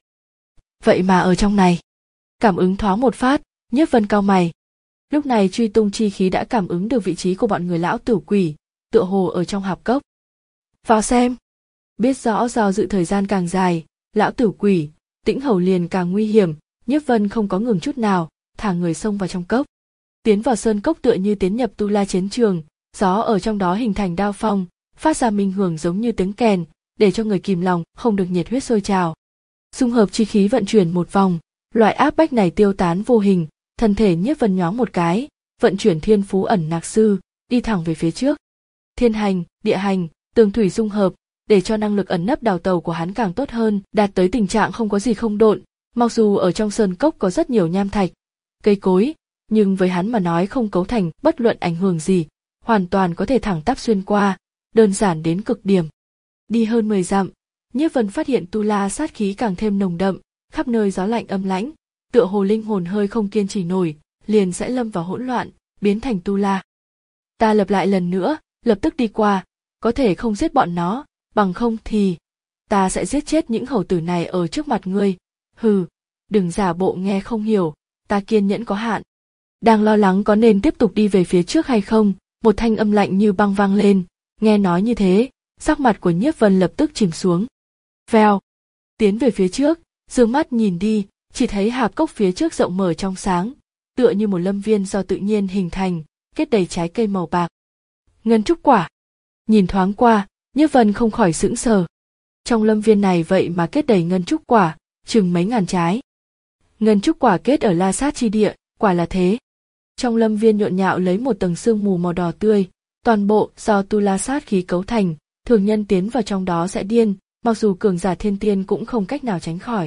Vậy mà ở trong này, cảm ứng thoáng một phát, Nhiếp Vân cau mày. Lúc này truy tung chi khí đã cảm ứng được vị trí của bọn người lão tử quỷ, tựa hồ ở trong hạp cốc. Vào xem. Biết rõ do dự thời gian càng dài, lão tử quỷ, Tĩnh Hầu liền càng nguy hiểm, Nhiếp Vân không có ngừng chút nào, thả người xông vào trong cốc. Tiến vào sơn cốc tựa như tiến nhập tu la chiến trường, gió ở trong đó hình thành đao phong, phát ra minh hưởng giống như tiếng kèn, để cho người kìm lòng không được nhiệt huyết sôi trào. Dung hợp chi khí vận chuyển một vòng, loại áp bách này tiêu tán vô hình, thân thể Nhiếp Vân nhoáng một cái, vận chuyển thiên phú ẩn nạc sư, đi thẳng về phía trước. Thiên hành, địa hành, tường thủy dung hợp, để cho năng lực ẩn nấp đào tàu của hắn càng tốt hơn, đạt tới tình trạng không có gì không độn. Mặc dù ở trong sơn cốc có rất nhiều nham thạch, cây cối, nhưng với hắn mà nói không cấu thành bất luận ảnh hưởng gì, hoàn toàn có thể thẳng tắp xuyên qua, đơn giản đến cực điểm. Đi hơn mười dặm, Nhiếp Vân phát hiện tu la sát khí càng thêm nồng đậm, khắp nơi gió lạnh âm lãnh, tựa hồ linh hồn hơi không kiên trì nổi, liền sẽ lâm vào hỗn loạn, biến thành tu la. Ta lập lại lần nữa, lập tức đi qua, có thể không giết bọn nó, bằng không thì ta sẽ giết chết những hầu tử này ở trước mặt ngươi. Hừ, đừng giả bộ nghe không hiểu, ta kiên nhẫn có hạn. Đang lo lắng có nên tiếp tục đi về phía trước hay không, một thanh âm lạnh như băng vang lên, nghe nói như thế, sắc mặt của Nhiếp Vân lập tức chìm xuống. Vèo, tiến về phía trước, dương mắt nhìn đi, chỉ thấy hạp cốc phía trước rộng mở trong sáng, tựa như một lâm viên do tự nhiên hình thành, kết đầy trái cây màu bạc. Ngân trúc quả. Nhìn thoáng qua, Nhiếp Vân không khỏi sững sờ. Trong lâm viên này vậy mà kết đầy ngân trúc quả, chừng mấy ngàn trái. Ngân trúc quả kết ở La Sát chi địa, quả là thế. Trong lâm viên nhộn nhạo lấy một tầng sương mù màu đỏ tươi, toàn bộ do tu la sát khí cấu thành, thường nhân tiến vào trong đó sẽ điên, mặc dù cường giả thiên tiên cũng không cách nào tránh khỏi.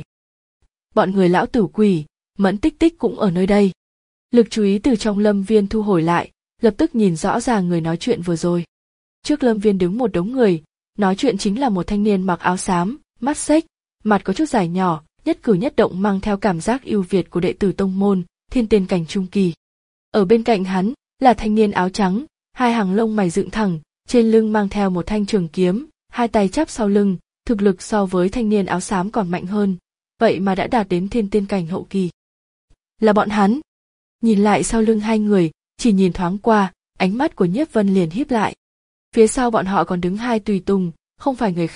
Bọn người lão tử quỷ, Mẫn Tích Tích cũng ở nơi đây. Lực chú ý từ trong lâm viên thu hồi lại, lập tức nhìn rõ ràng người nói chuyện vừa rồi. Trước lâm viên đứng một đống người, nói chuyện chính là một thanh niên mặc áo xám, mắt xếch, mặt có chút dài nhỏ, nhất cử nhất động mang theo cảm giác ưu việt của đệ tử tông môn, thiên tiên cảnh trung kỳ. Ở bên cạnh hắn là thanh niên áo trắng, hai hàng lông mày dựng thẳng, trên lưng mang theo một thanh trường kiếm, hai tay chắp sau lưng, thực lực so với thanh niên áo xám còn mạnh hơn, vậy mà đã đạt đến thiên tiên cảnh hậu kỳ. Là bọn hắn. Nhìn lại sau lưng hai người, chỉ nhìn thoáng qua, ánh mắt của Nhiếp Vân liền híp lại. Phía sau bọn họ còn đứng hai tùy tùng, không phải người khác,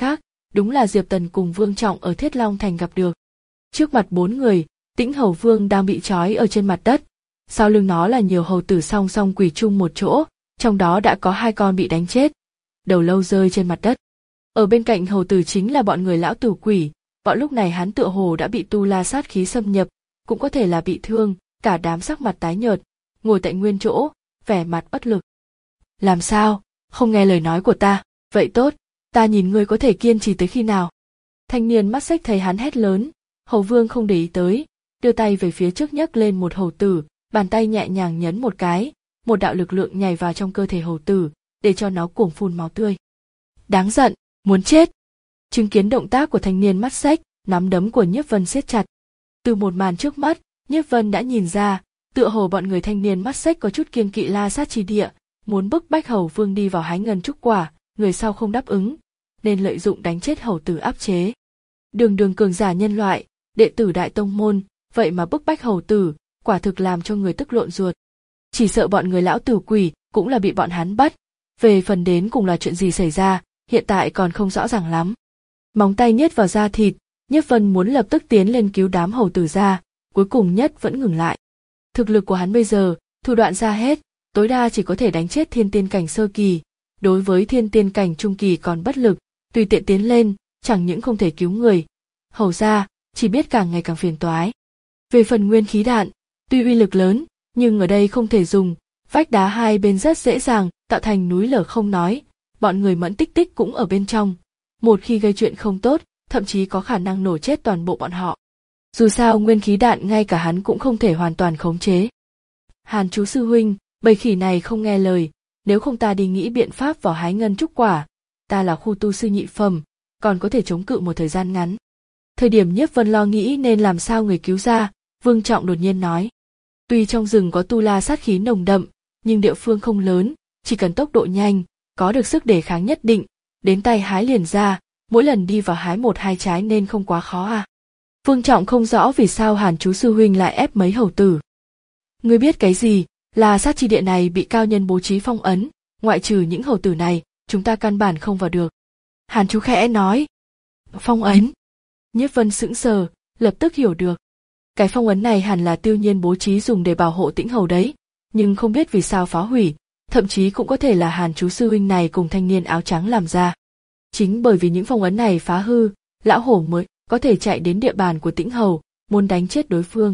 đúng là Diệp Tần cùng Vương Trọng ở Thiết Long Thành gặp được. Trước mặt bốn người, Tĩnh Hầu Vương đang bị trói ở trên mặt đất, sau lưng nó là nhiều hầu tử song song quỳ chung một chỗ, trong đó đã có hai con bị đánh chết, đầu lâu rơi trên mặt đất. Ở bên cạnh hầu tử chính là bọn người lão tử quỷ, bọn lúc này hắn tựa hồ đã bị tu la sát khí xâm nhập, cũng có thể là bị thương, cả đám sắc mặt tái nhợt, ngồi tại nguyên chỗ, vẻ mặt bất lực. Làm sao, không nghe lời nói của ta, vậy tốt, ta nhìn ngươi có thể kiên trì tới khi nào. Thanh niên mắt xích thấy hắn hét lớn, Hầu Vương không để ý tới, đưa tay về phía trước nhấc lên một hầu tử, bàn tay nhẹ nhàng nhấn một cái, một đạo lực lượng nhảy vào trong cơ thể hầu tử, để cho nó cuồng phun máu tươi. Đáng giận, muốn chết. Chứng kiến động tác của thanh niên mắt xích, nắm đấm của Nhiếp Vân siết chặt. Từ một màn trước mắt, Nhiếp Vân đã nhìn ra, tựa hồ bọn người thanh niên mắt xích có chút kiêng kỵ La Sát chi địa, muốn bức bách Hầu Vương đi vào hái ngân trúc quả, người sau không đáp ứng, nên lợi dụng đánh chết hầu tử áp chế. Đường đường cường giả nhân loại, đệ tử đại tông môn, vậy mà bức bách hầu tử, quả thực làm cho người tức lộn ruột. Chỉ sợ bọn người lão tử quỷ cũng là bị bọn hắn bắt, về phần đến cùng là chuyện gì xảy ra, hiện tại còn không rõ ràng lắm. Móng tay nhét vào da thịt, Nhiếp Vân muốn lập tức tiến lên cứu đám hầu tử ra, cuối cùng nhất vẫn ngừng lại. Thực lực của hắn bây giờ, thủ đoạn ra hết, tối đa chỉ có thể đánh chết thiên tiên cảnh sơ kỳ, đối với thiên tiên cảnh trung kỳ còn bất lực, tùy tiện tiến lên, chẳng những không thể cứu người, hầu ra, chỉ biết càng ngày càng phiền toái. Về phần nguyên khí đạn, tuy uy lực lớn, nhưng ở đây không thể dùng, vách đá hai bên rất dễ dàng tạo thành núi lở không nói, bọn người Mẫn Tích Tích cũng ở bên trong, một khi gây chuyện không tốt, thậm chí có khả năng nổ chết toàn bộ bọn họ. Dù sao nguyên khí đạn ngay cả hắn cũng không thể hoàn toàn khống chế. Hàn chú sư huynh, bầy khỉ này không nghe lời, nếu không ta đi nghĩ biện pháp vào hái ngân trúc quả, ta là khu tu sư nhị phẩm, còn có thể chống cự một thời gian ngắn. Thời điểm Nhiếp Vân lo nghĩ nên làm sao người cứu ra, Vương Trọng đột nhiên nói. Tuy trong rừng có tu la sát khí nồng đậm, nhưng địa phương không lớn, chỉ cần tốc độ nhanh, có được sức đề kháng nhất định, đến tay hái liền ra, mỗi lần đi vào hái một hai trái nên không quá khó à. Vương Trọng không rõ vì sao Hàn chú sư huynh lại ép mấy hầu tử. Ngươi biết cái gì, là sát chi địa này bị cao nhân bố trí phong ấn, ngoại trừ những hầu tử này, chúng ta căn bản không vào được. Hàn chú khẽ nói. Phong ấn. Nhiếp Vân sững sờ, lập tức hiểu được. Cái phong ấn này hẳn là Tiêu Nhiên bố trí dùng để bảo hộ Tĩnh Hầu đấy, nhưng không biết vì sao phá hủy, thậm chí cũng có thể là Hàn chú sư huynh này cùng thanh niên áo trắng làm ra. Chính bởi vì những phong ấn này phá hư, lão hổ mới có thể chạy đến địa bàn của Tĩnh Hầu, muốn đánh chết đối phương.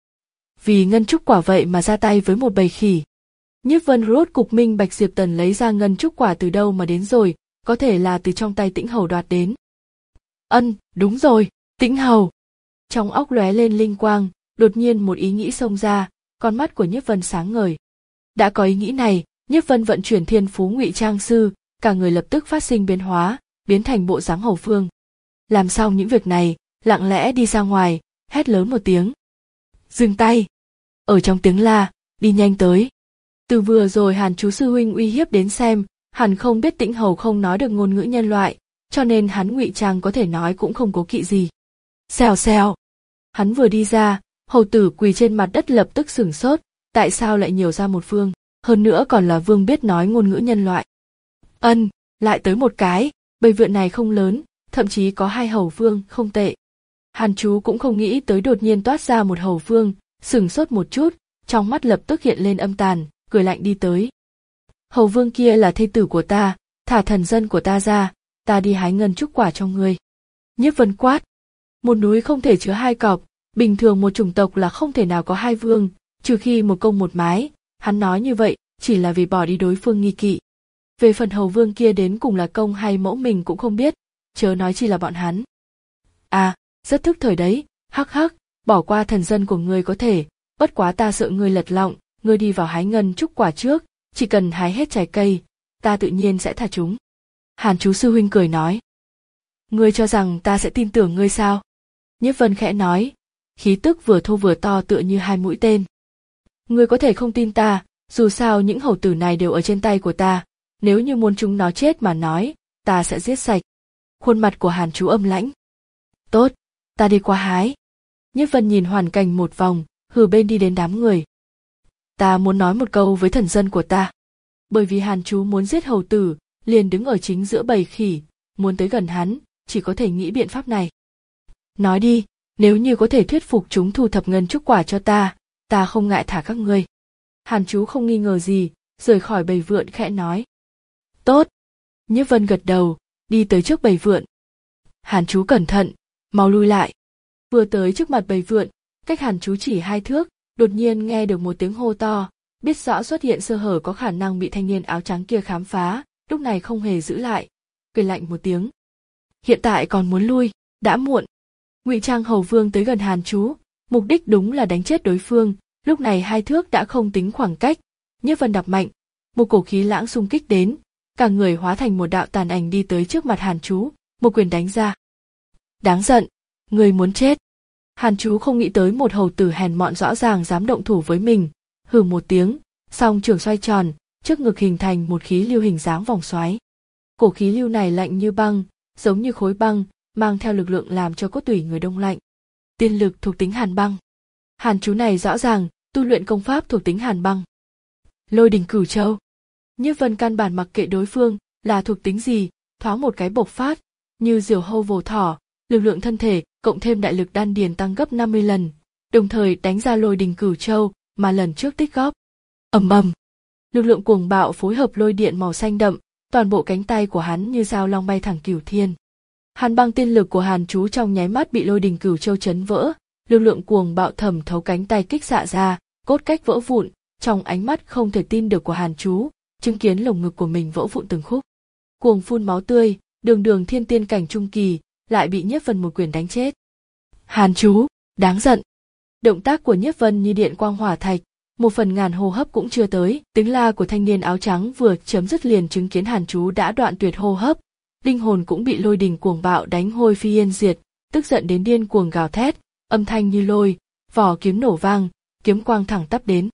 Vì ngân trúc quả vậy mà ra tay với một bầy khỉ. Nhiếp Vân rốt cục minh bạch Diệp Tần lấy ra ngân trúc quả từ đâu mà đến rồi, có thể là từ trong tay Tĩnh Hầu đoạt đến. Ân, đúng rồi, Tĩnh Hầu. Trong óc lóe lên linh quang, đột nhiên một ý nghĩ xông ra, con mắt của Nhiếp Vân sáng ngời. Đã có ý nghĩ này, Nhiếp Vân vận chuyển thiên phú ngụy trang sư, cả người lập tức phát sinh biến hóa, biến thành bộ dáng Hầu Vương. Làm xong những việc này, lặng lẽ đi ra ngoài, hét lớn một tiếng. Dừng tay! Ở trong tiếng la, đi nhanh tới. Từ vừa rồi Hàn chú sư huynh uy hiếp đến xem, hẳn không biết Tĩnh Hầu không nói được ngôn ngữ nhân loại, cho nên hắn ngụy trang có thể nói cũng không cố kỵ gì. Xèo xèo! Hắn vừa đi ra, hầu tử quỳ trên mặt đất lập tức sửng sốt, tại sao lại nhiều ra một vương, hơn nữa còn là vương biết nói ngôn ngữ nhân loại. Ân, lại tới một cái, bầy vượn này không lớn, thậm chí có hai hầu vương, không tệ. Hàn chú cũng không nghĩ tới đột nhiên toát ra một hầu vương, sửng sốt một chút, trong mắt lập tức hiện lên âm tàn, cười lạnh đi tới. Hầu vương kia là thê tử của ta, thả thần dân của ta ra, ta đi hái ngân trúc quả cho ngươi. Nhiếp Vân quát. Một núi không thể chứa hai cọp, bình thường một chủng tộc là không thể nào có hai vương, trừ khi một công một mái, hắn nói như vậy chỉ là vì bỏ đi đối phương nghi kỵ. Về phần hầu vương kia đến cùng là công hay mẫu mình cũng không biết, chớ nói chi là bọn hắn. À, rất thức thời đấy, hắc hắc, bỏ qua thần dân của ngươi có thể, bất quá ta sợ ngươi lật lọng, ngươi đi vào hái ngân trúc quả trước, chỉ cần hái hết trái cây, ta tự nhiên sẽ thả chúng. Hàn chú sư huynh cười nói. Ngươi cho rằng ta sẽ tin tưởng ngươi sao? Nhiếp Vân khẽ nói, khí tức vừa thô vừa to tựa như hai mũi tên. Ngươi có thể không tin ta, dù sao những hầu tử này đều ở trên tay của ta, nếu như muốn chúng nó chết mà nói, ta sẽ giết sạch. Khuôn mặt của Hàn chú âm lãnh. Tốt, ta đi qua hái. Nhiếp Vân nhìn hoàn cảnh một vòng, hừ bên đi đến đám người. Ta muốn nói một câu với thần dân của ta. Bởi vì Hàn chú muốn giết hầu tử, liền đứng ở chính giữa bầy khỉ, muốn tới gần hắn, chỉ có thể nghĩ biện pháp này. Nói đi, nếu như có thể thuyết phục chúng thu thập ngân trúc quả cho ta, ta không ngại thả các ngươi. Hàn Chú không nghi ngờ gì, rời khỏi bầy vượn khẽ nói. Tốt. Nhiếp Vân gật đầu, đi tới trước bầy vượn. Hàn Chú cẩn thận, mau lui lại. Vừa tới trước mặt bầy vượn, cách Hàn Chú chỉ hai thước, đột nhiên nghe được một tiếng hô to, biết rõ xuất hiện sơ hở có khả năng bị thanh niên áo trắng kia khám phá, lúc này không hề giữ lại, cười lạnh một tiếng. Hiện tại còn muốn lui, đã muộn. Ngụy Trang Hầu Vương tới gần Hàn Chú, mục đích đúng là đánh chết đối phương, lúc này hai thước đã không tính khoảng cách, Nhiếp Vân đạp mạnh, một cổ khí lãng xung kích đến, cả người hóa thành một đạo tàn ảnh đi tới trước mặt Hàn Chú, một quyền đánh ra. Đáng giận, người muốn chết. Hàn Chú không nghĩ tới một hầu tử hèn mọn rõ ràng dám động thủ với mình, hừ một tiếng, song trường xoay tròn, trước ngực hình thành một khí lưu hình dáng vòng xoáy. Cổ khí lưu này lạnh như băng, giống như khối băng, mang theo lực lượng làm cho cốt tủy người đông lạnh. Tiên lực thuộc tính hàn băng. Hàn Chú này rõ ràng tu luyện công pháp thuộc tính hàn băng. Lôi đình cửu châu. Nhiếp Vân căn bản mặc kệ đối phương là thuộc tính gì, thoáng một cái bộc phát, như diều hâu vồ thỏ, lực lượng thân thể cộng thêm đại lực đan điền tăng gấp năm mươi lần, đồng thời đánh ra lôi đình cửu châu mà lần trước tích góp. Ầm ầm, lực lượng cuồng bạo phối hợp lôi điện màu xanh đậm, toàn bộ cánh tay của hắn như dao long bay thẳng cửu thiên. Hàn băng tiên lực của Hàn Chú trong nháy mắt bị lôi đình cửu châu chấn vỡ, lực lượng cuồng bạo thẩm thấu cánh tay kích xạ ra, cốt cách vỡ vụn, trong ánh mắt không thể tin được của Hàn Chú, chứng kiến lồng ngực của mình vỡ vụn từng khúc. Cuồng phun máu tươi, đường đường thiên tiên cảnh trung kỳ, lại bị Nhiếp Vân một quyền đánh chết. Hàn Chú, đáng giận. Động tác của Nhiếp Vân như điện quang hỏa thạch, một phần ngàn hô hấp cũng chưa tới, tiếng la của thanh niên áo trắng vừa chấm dứt liền chứng kiến Hàn Chú đã đoạn tuyệt hô hấp, linh hồn cũng bị lôi đình cuồng bạo đánh hôi phi yên diệt, tức giận đến điên cuồng gào thét, âm thanh như lôi, vỏ kiếm nổ vang, kiếm quang thẳng tắp đến.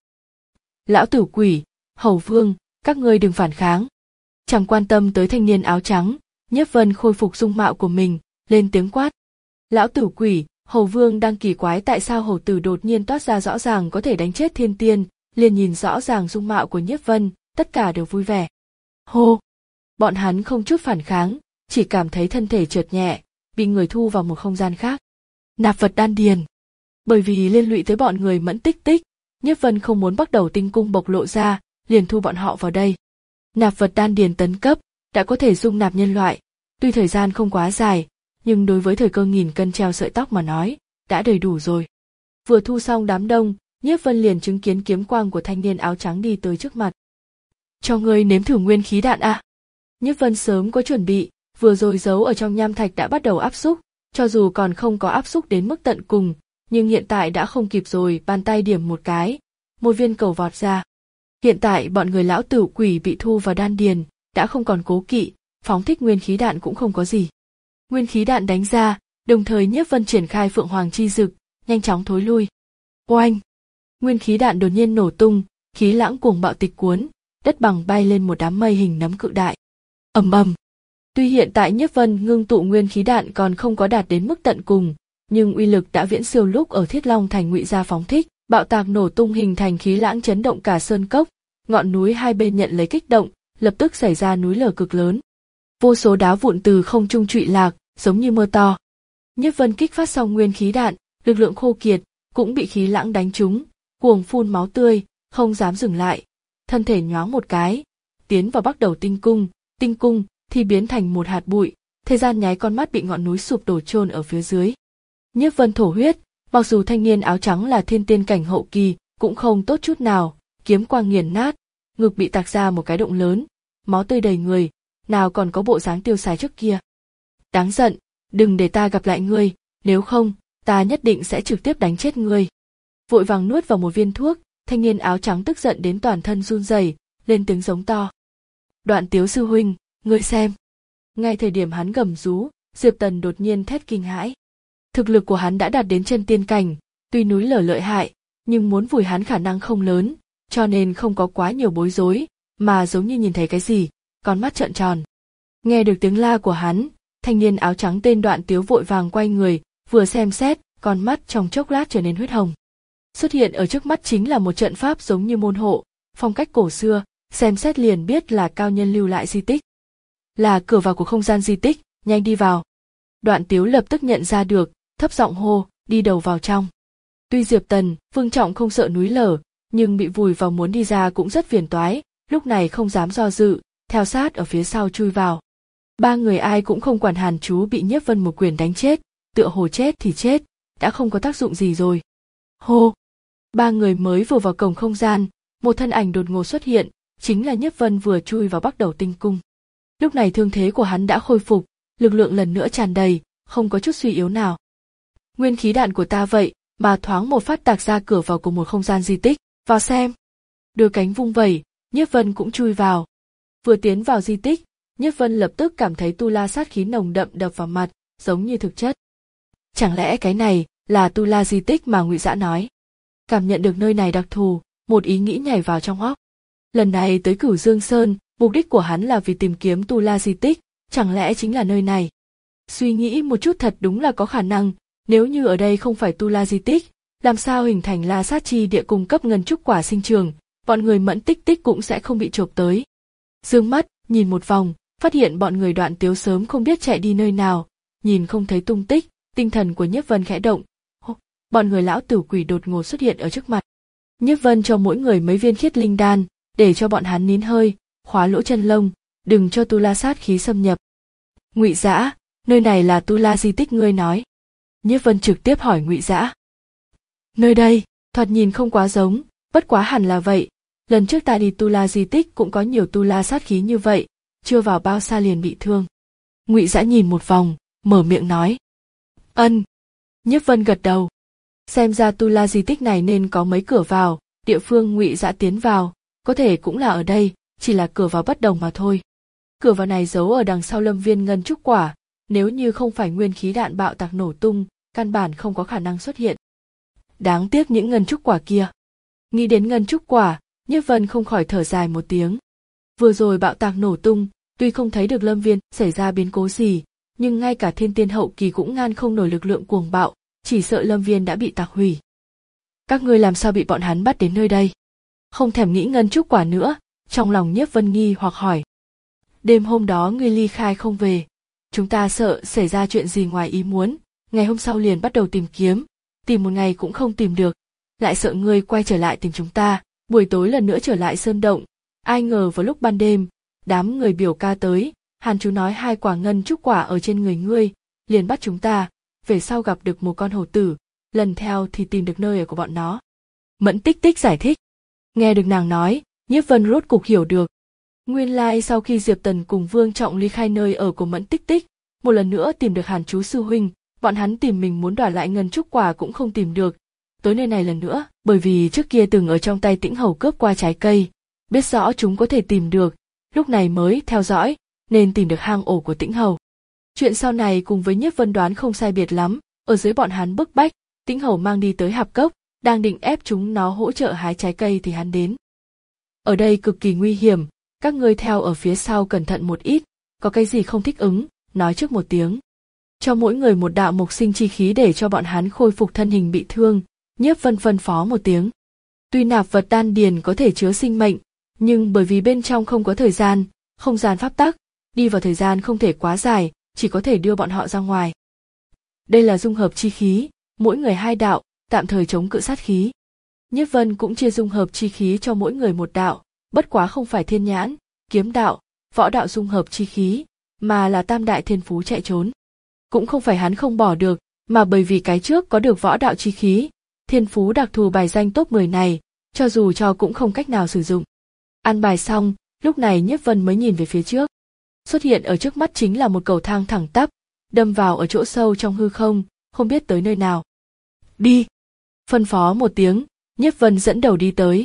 Lão tử quỷ, Hầu Vương, các ngươi đừng phản kháng. Chẳng quan tâm tới thanh niên áo trắng, Nhiếp Vân khôi phục dung mạo của mình, lên tiếng quát. Lão tử quỷ, Hầu Vương đang kỳ quái tại sao hầu tử đột nhiên toát ra rõ ràng có thể đánh chết thiên tiên, liền nhìn rõ ràng dung mạo của Nhiếp Vân, tất cả đều vui vẻ. Hô! Bọn hắn không chút phản kháng, chỉ cảm thấy thân thể trượt nhẹ, bị người thu vào một không gian khác. Nạp vật đan điền. Bởi vì liên lụy tới bọn người Mẫn Tích Tích, Nhiếp Vân không muốn bắt đầu tinh cung bộc lộ ra, liền thu bọn họ vào đây. Nạp vật đan điền tấn cấp, đã có thể dung nạp nhân loại, tuy thời gian không quá dài, nhưng đối với thời cơ nghìn cân treo sợi tóc mà nói, đã đầy đủ rồi. Vừa thu xong đám đông, Nhiếp Vân liền chứng kiến kiếm quang của thanh niên áo trắng đi tới trước mặt. Cho ngươi nếm thử nguyên khí đạn à? Nhiếp Vân sớm có chuẩn bị, vừa rồi giấu ở trong nham thạch đã bắt đầu áp xúc, cho dù còn không có áp xúc đến mức tận cùng, nhưng hiện tại đã không kịp rồi, bàn tay điểm một cái, một viên cầu vọt ra. Hiện tại bọn người lão tử quỷ bị thu vào đan điền, đã không còn cố kỵ, phóng thích nguyên khí đạn cũng không có gì. Nguyên khí đạn đánh ra, đồng thời Nhiếp Vân triển khai Phượng Hoàng chi dực, nhanh chóng thối lui. Oanh! Nguyên khí đạn đột nhiên nổ tung, khí lãng cuồng bạo tịch cuốn, đất bằng bay lên một đám mây hình nấm cự đại. Ầm ầm! Tuy hiện tại Nhiếp Vân ngưng tụ nguyên khí đạn còn không có đạt đến mức tận cùng, nhưng uy lực đã viễn siêu lúc ở Thiết Long Thành ngụy gia phóng thích, bạo tạc nổ tung hình thành khí lãng chấn động cả sơn cốc, ngọn núi hai bên nhận lấy kích động, lập tức xảy ra núi lở cực lớn. Vô số đá vụn từ không trung trụy lạc, giống như mưa to. Nhiếp Vân kích phát xong nguyên khí đạn, lực lượng khô kiệt, cũng bị khí lãng đánh trúng, cuồng phun máu tươi, không dám dừng lại, thân thể nhoáng một cái, tiến vào bắt đầu tinh cung, tinh cung thì biến thành một hạt bụi, thời gian nháy con mắt bị ngọn núi sụp đổ chôn ở phía dưới. Nhiếp Vân thổ huyết, mặc dù thanh niên áo trắng là thiên tiên cảnh hậu kỳ, cũng không tốt chút nào, kiếm quang nghiền nát, ngực bị tạc ra một cái động lớn, máu tươi đầy người, nào còn có bộ dáng tiêu sái trước kia. Đáng giận, đừng để ta gặp lại ngươi, nếu không, ta nhất định sẽ trực tiếp đánh chết ngươi. Vội vàng nuốt vào một viên thuốc, thanh niên áo trắng tức giận đến toàn thân run rẩy, lên tiếng giống to. Đoạn Tiếu sư huynh, ngươi xem. Ngay thời điểm hắn gầm rú, Diệp Tần đột nhiên thét kinh hãi. Thực lực của hắn đã đạt đến chân tiên cảnh, tuy núi lở lợi hại, nhưng muốn vùi hắn khả năng không lớn, cho nên không có quá nhiều bối rối, mà giống như nhìn thấy cái gì, con mắt trợn tròn. Nghe được tiếng la của hắn, thanh niên áo trắng tên Đoạn Tiếu vội vàng quay người, vừa xem xét, con mắt trong chốc lát trở nên huyết hồng. Xuất hiện ở trước mắt chính là một trận pháp giống như môn hộ, phong cách cổ xưa, xem xét liền biết là cao nhân lưu lại di tích. Là cửa vào của không gian di tích, nhanh đi vào. Đoạn Tiếu lập tức nhận ra được, thấp giọng hô, đi đầu vào trong. Tuy Diệp Tần, Vương Trọng không sợ núi lở, nhưng bị vùi vào muốn đi ra cũng rất phiền toái, lúc này không dám do dự, theo sát ở phía sau chui vào. Ba người ai cũng không quản Hàn Chú bị Nhiếp Vân một quyền đánh chết, tựa hồ chết thì chết, đã không có tác dụng gì rồi. Hô! Ba người mới vừa vào cổng không gian, một thân ảnh đột ngột xuất hiện, chính là Nhiếp Vân vừa chui vào Bắc Đầu Tinh Cung. Lúc này thương thế của hắn đã khôi phục, lực lượng lần nữa tràn đầy, không có chút suy yếu nào. Nguyên khí đạn của ta vậy, mà thoáng một phát tạc ra cửa vào của một không gian di tích, vào xem. Đưa cánh vung vẩy, Nhiếp Vân cũng chui vào. Vừa tiến vào di tích, Nhiếp Vân lập tức cảm thấy tu la sát khí nồng đậm đập vào mặt, giống như thực chất. Chẳng lẽ cái này là tu la di tích mà Ngụy Dã nói? Cảm nhận được nơi này đặc thù, một ý nghĩ nhảy vào trong óc. Lần này tới Cửu Dương Sơn, mục đích của hắn là vì tìm kiếm tu la di tích, chẳng lẽ chính là nơi này? Suy nghĩ một chút thật đúng là có khả năng, nếu như ở đây không phải tu la di tích, làm sao hình thành la sát chi địa cung cấp ngân trúc quả sinh trường, bọn người Mẫn Tích Tích cũng sẽ không bị chộp tới. Dương mắt, nhìn một vòng, phát hiện bọn người Đoạn Tiếu sớm không biết chạy đi nơi nào, nhìn không thấy tung tích, tinh thần của Nhiếp Vân khẽ động. Bọn người lão tử quỷ đột ngột xuất hiện ở trước mặt. Nhiếp Vân cho mỗi người mấy viên khiết linh đan, để cho bọn hắn nín hơi, khóa lỗ chân lông, đừng cho tu la sát khí xâm nhập. Ngụy Dã, nơi này là tu la di tích ngươi nói. Nhiếp Vân trực tiếp hỏi Ngụy Dã. Nơi đây, thoạt nhìn không quá giống, bất quá hẳn là vậy. Lần trước ta đi tu la di tích cũng có nhiều tu la sát khí như vậy, chưa vào bao xa liền bị thương. Ngụy Dã nhìn một vòng, mở miệng nói. Ân. Nhiếp Vân gật đầu. Xem ra tu la di tích này nên có mấy cửa vào, địa phương Ngụy Dã tiến vào, có thể cũng là ở đây, chỉ là cửa vào bất đồng mà thôi. Cửa vào này giấu ở đằng sau lâm viên ngân trúc quả, nếu như không phải nguyên khí đạn bạo tạc nổ tung, căn bản không có khả năng xuất hiện. Đáng tiếc những ngân trúc quả kia. Nghĩ đến ngân trúc quả, Nhiếp Vân không khỏi thở dài một tiếng. Vừa rồi bạo tạc nổ tung, tuy không thấy được lâm viên xảy ra biến cố gì, nhưng ngay cả thiên tiên hậu kỳ cũng ngăn không nổi lực lượng cuồng bạo, chỉ sợ lâm viên đã bị tạc hủy. Các ngươi làm sao bị bọn hắn bắt đến nơi đây? Không thèm nghĩ ngân trúc quả nữa, trong lòng Nhiếp Vân nghi hoặc hỏi. Đêm hôm đó ngươi ly khai không về, chúng ta sợ xảy ra chuyện gì ngoài ý muốn, ngày hôm sau liền bắt đầu tìm kiếm, tìm một ngày cũng không tìm được, lại sợ ngươi quay trở lại tìm chúng ta, buổi tối lần nữa trở lại sơn động, ai ngờ vào lúc ban đêm, đám người biểu ca tới, Hàn Chú nói hai quả ngân trúc quả ở trên người ngươi, liền bắt chúng ta, về sau gặp được một con hổ tử, lần theo thì tìm được nơi ở của bọn nó. Mẫn Tích Tích giải thích. Nghe được nàng nói, Nhiếp Vân rốt cục hiểu được. Nguyên lai sau khi Diệp Tần cùng Vương Trọng ly khai nơi ở của Mẫn Tích Tích, một lần nữa tìm được Hàn Chú sư huynh, bọn hắn tìm mình muốn đoạt lại ngân trúc quả cũng không tìm được, tới nơi này lần nữa, bởi vì trước kia từng ở trong tay Tĩnh Hầu cướp qua trái cây, biết rõ chúng có thể tìm được, lúc này mới theo dõi, nên tìm được hang ổ của Tĩnh Hầu. Chuyện sau này cùng với Nhiếp Vân đoán không sai biệt lắm, ở dưới bọn hắn bức bách, Tĩnh Hầu mang đi tới hạp cốc, đang định ép chúng nó hỗ trợ hái trái cây thì hắn đến. Ở đây cực kỳ nguy hiểm, các ngươi theo ở phía sau cẩn thận một ít, có cái gì không thích ứng, nói trước một tiếng. Cho mỗi người một đạo mộc sinh chi khí để cho bọn hắn khôi phục thân hình bị thương, Nhiếp Vân phân phó một tiếng. Tuy nạp vật đan điền có thể chứa sinh mệnh, nhưng bởi vì bên trong không có thời gian, không gian pháp tắc, đi vào thời gian không thể quá dài, chỉ có thể đưa bọn họ ra ngoài. Đây là dung hợp chi khí, mỗi người hai đạo, tạm thời chống cự sát khí. Nhiếp Vân cũng chia dung hợp chi khí cho mỗi người một đạo, bất quá không phải thiên nhãn, kiếm đạo, võ đạo dung hợp chi khí, mà là tam đại thiên phú chạy trốn. Cũng không phải hắn không bỏ được, mà bởi vì cái trước có được võ đạo chi khí, thiên phú đặc thù bài danh top mười này, cho dù cho cũng không cách nào sử dụng. Ăn bài xong, lúc này Nhiếp Vân mới nhìn về phía trước. Xuất hiện ở trước mắt chính là một cầu thang thẳng tắp, đâm vào ở chỗ sâu trong hư không, không biết tới nơi nào. Đi! Phân phó một tiếng, Nhiếp Vân dẫn đầu đi tới.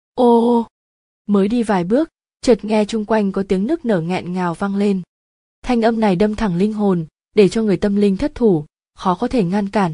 Ô ô! Mới đi vài bước, chợt nghe chung quanh có tiếng nức nở nghẹn ngào vang lên. Thanh âm này đâm thẳng linh hồn, để cho người tâm linh thất thủ, khó có thể ngăn cản.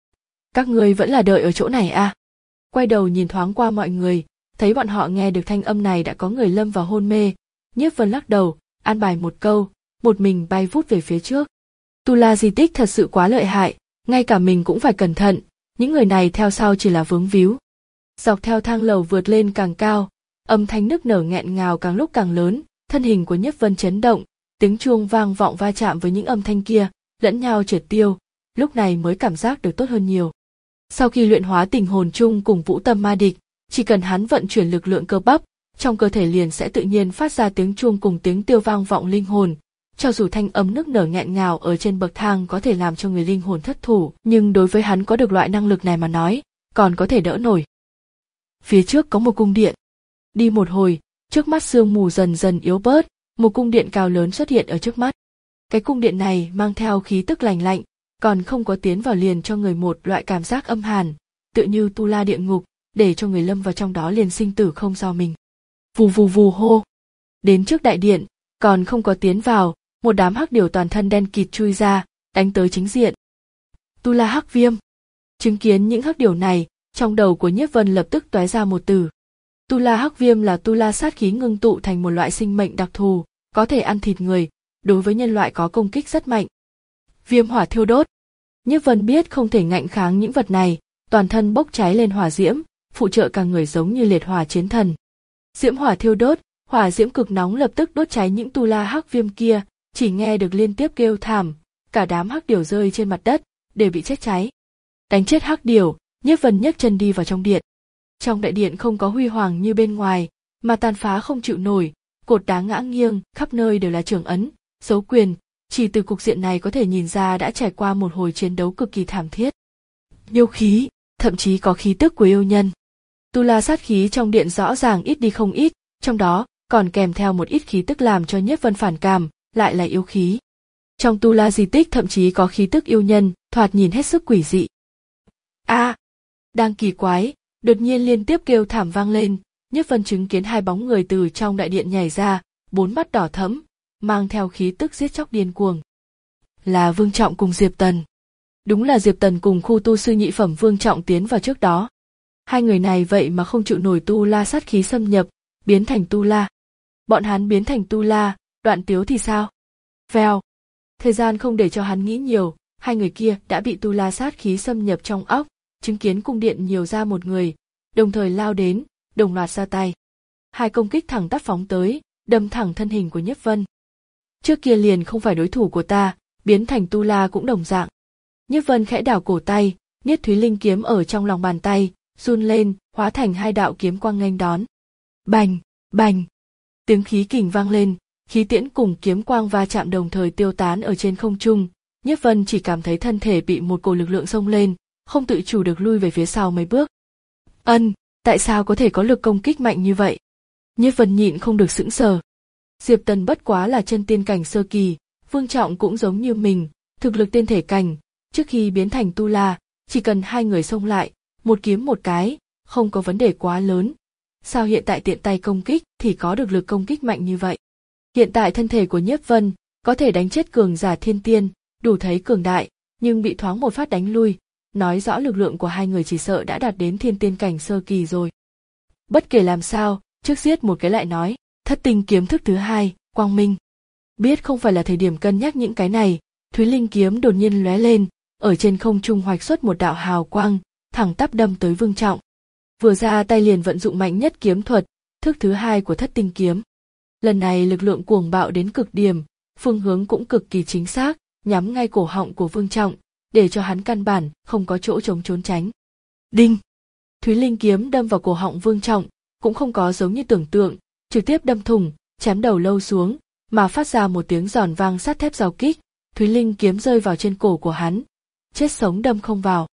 Các ngươi vẫn là đợi ở chỗ này à? Quay đầu nhìn thoáng qua mọi người, thấy bọn họ nghe được thanh âm này đã có người lâm vào hôn mê. Nhiếp Vân lắc đầu, an bài một câu, một mình bay vút về phía trước. Tu la di tích thật sự quá lợi hại, ngay cả mình cũng phải cẩn thận, những người này theo sau chỉ là vướng víu. Dọc theo thang lầu vượt lên càng cao, âm thanh nức nở nghẹn ngào càng lúc càng lớn, thân hình của Nhiếp Vân chấn động, tiếng chuông vang vọng va chạm với những âm thanh kia, lẫn nhau triệt tiêu, lúc này mới cảm giác được tốt hơn nhiều. Sau khi luyện hóa tình hồn chung cùng Vũ Tâm Ma Địch, chỉ cần hắn vận chuyển lực lượng cơ bắp, trong cơ thể liền sẽ tự nhiên phát ra tiếng chuông cùng tiếng tiêu vang vọng linh hồn. Cho dù thanh âm nức nở nghẹn ngào ở trên bậc thang có thể làm cho người linh hồn thất thủ, nhưng đối với hắn có được loại năng lực này mà nói, còn có thể đỡ nổi. Phía trước có một cung điện. Đi một hồi, trước mắt sương mù dần dần yếu bớt, một cung điện cao lớn xuất hiện ở trước mắt. Cái cung điện này mang theo khí tức lành lạnh, còn không có tiến vào liền cho người một loại cảm giác âm hàn, tựa như tu la địa ngục, để cho người lâm vào trong đó liền sinh tử không do mình. Vù vù vù hô. Đến trước đại điện, còn không có tiến vào, một đám hắc điểu toàn thân đen kịt chui ra, đánh tới chính diện. Tu la hắc viêm. Chứng kiến những hắc điểu này, trong đầu của Nhiếp Vân lập tức tóe ra một từ. Tu la hắc viêm là tu la sát khí ngưng tụ thành một loại sinh mệnh đặc thù, có thể ăn thịt người, đối với nhân loại có công kích rất mạnh. Viêm hỏa thiêu đốt. Nhiếp Vân biết không thể ngạnh kháng những vật này, toàn thân bốc cháy lên hỏa diễm, phụ trợ cả người giống như liệt hỏa chiến thần. Diễm hỏa thiêu đốt, hỏa diễm cực nóng lập tức đốt cháy những tu la hắc viêm kia, chỉ nghe được liên tiếp kêu thảm, cả đám hắc điểu rơi trên mặt đất, đều bị chết cháy. Đánh chết hắc điểu, Nhiếp Vân nhấc chân đi vào trong điện. Trong đại điện không có huy hoàng như bên ngoài, mà tàn phá không chịu nổi, cột đá ngã nghiêng, khắp nơi đều là trường ấn, dấu quyền, chỉ từ cục diện này có thể nhìn ra đã trải qua một hồi chiến đấu cực kỳ thảm thiết. Yêu khí, thậm chí có khí tức của yêu nhân. Tu la sát khí trong điện rõ ràng ít đi không ít, trong đó còn kèm theo một ít khí tức làm cho Nhiếp Vân phản cảm, lại là yêu khí. Trong tu la di tích thậm chí có khí tức yêu nhân, thoạt nhìn hết sức quỷ dị. A, à, đang kỳ quái, đột nhiên liên tiếp kêu thảm vang lên, Nhiếp Vân chứng kiến hai bóng người từ trong đại điện nhảy ra, bốn mắt đỏ thẫm, mang theo khí tức giết chóc điên cuồng. Là Vương Trọng cùng Diệp Tần. Đúng là Diệp Tần cùng khu tu sư nhị phẩm Vương Trọng tiến vào trước đó. Hai người này vậy mà không chịu nổi tu la sát khí xâm nhập, biến thành tu la. Bọn hắn biến thành tu la, Đoạn Tiếu thì sao? Vèo. Thời gian không để cho hắn nghĩ nhiều, hai người kia đã bị tu la sát khí xâm nhập trong óc, chứng kiến cung điện nhiều ra một người, đồng thời lao đến, đồng loạt ra tay. Hai công kích thẳng tắp phóng tới, đâm thẳng thân hình của Nhiếp Vân. Trước kia liền không phải đối thủ của ta, biến thành tu la cũng đồng dạng. Nhiếp Vân khẽ đảo cổ tay, Niết Thúy Linh kiếm ở trong lòng bàn tay, run lên, hóa thành hai đạo kiếm quang nghênh đón. Bành, bành. Tiếng khí kình vang lên, khí tiễn cùng kiếm quang va chạm đồng thời tiêu tán ở trên không trung. Nhiếp Vân chỉ cảm thấy thân thể bị một cổ lực lượng xông lên, không tự chủ được lui về phía sau mấy bước. Ân, tại sao có thể có lực công kích mạnh như vậy? Nhiếp Vân nhịn không được sững sờ. Diệp Tần bất quá là chân tiên cảnh sơ kỳ, Vương Trọng cũng giống như mình, thực lực tiên thể cảnh, trước khi biến thành tu la, chỉ cần hai người xông lại, một kiếm một cái, không có vấn đề quá lớn. Sao hiện tại tiện tay công kích thì có được lực công kích mạnh như vậy? Hiện tại thân thể của Nhiếp Vân có thể đánh chết cường giả thiên tiên, đủ thấy cường đại, nhưng bị thoáng một phát đánh lui, nói rõ lực lượng của hai người chỉ sợ đã đạt đến thiên tiên cảnh sơ kỳ rồi. Bất kể làm sao, trước giết một cái lại nói, thất tinh kiếm thức thứ hai, quang minh. Biết không phải là thời điểm cân nhắc những cái này, Thúy Linh kiếm đột nhiên lóe lên, ở trên không trung hoạch xuất một đạo hào quang, thẳng tắp đâm tới Vương Trọng. Vừa ra tay liền vận dụng mạnh nhất kiếm thuật, thức thứ hai của thất tinh kiếm. Lần này lực lượng cuồng bạo đến cực điểm, phương hướng cũng cực kỳ chính xác, nhắm ngay cổ họng của Vương Trọng, để cho hắn căn bản không có chỗ chống trốn tránh. Đinh! Thúy Linh kiếm đâm vào cổ họng Vương Trọng, cũng không có giống như tưởng tượng, trực tiếp đâm thủng, chém đầu lâu xuống, mà phát ra một tiếng giòn vang sắt thép giao kích, Thúy Linh kiếm rơi vào trên cổ của hắn, chết sống đâm không vào.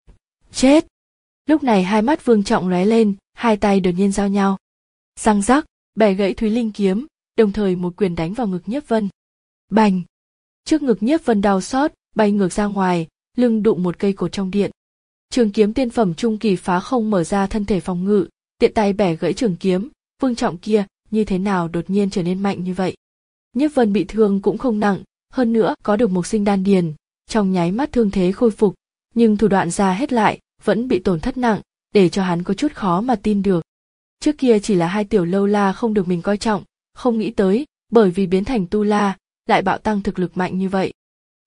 Chết! Lúc này hai mắt Vương Trọng lóe lên, hai tay đột nhiên giao nhau. Răng rắc, bẻ gãy Thúy Linh kiếm, đồng thời một quyền đánh vào ngực Nhiếp Vân. Bành! Trước ngực Nhiếp Vân đau xót, bay ngược ra ngoài, lưng đụng một cây cột trong điện. Trường kiếm tiên phẩm trung kỳ phá không mở ra thân thể phòng ngự, tiện tay bẻ gãy trường kiếm, Vương Trọng kia như thế nào đột nhiên trở nên mạnh như vậy. Nhiếp Vân bị thương cũng không nặng, hơn nữa có được một sinh đan điền, trong nháy mắt thương thế khôi phục, nhưng thủ đoạn ra hết lại, vẫn bị tổn thất nặng, để cho hắn có chút khó mà tin được. Trước kia chỉ là hai tiểu lâu la không được mình coi trọng, không nghĩ tới, bởi vì biến thành tu la, lại bạo tăng thực lực mạnh như vậy.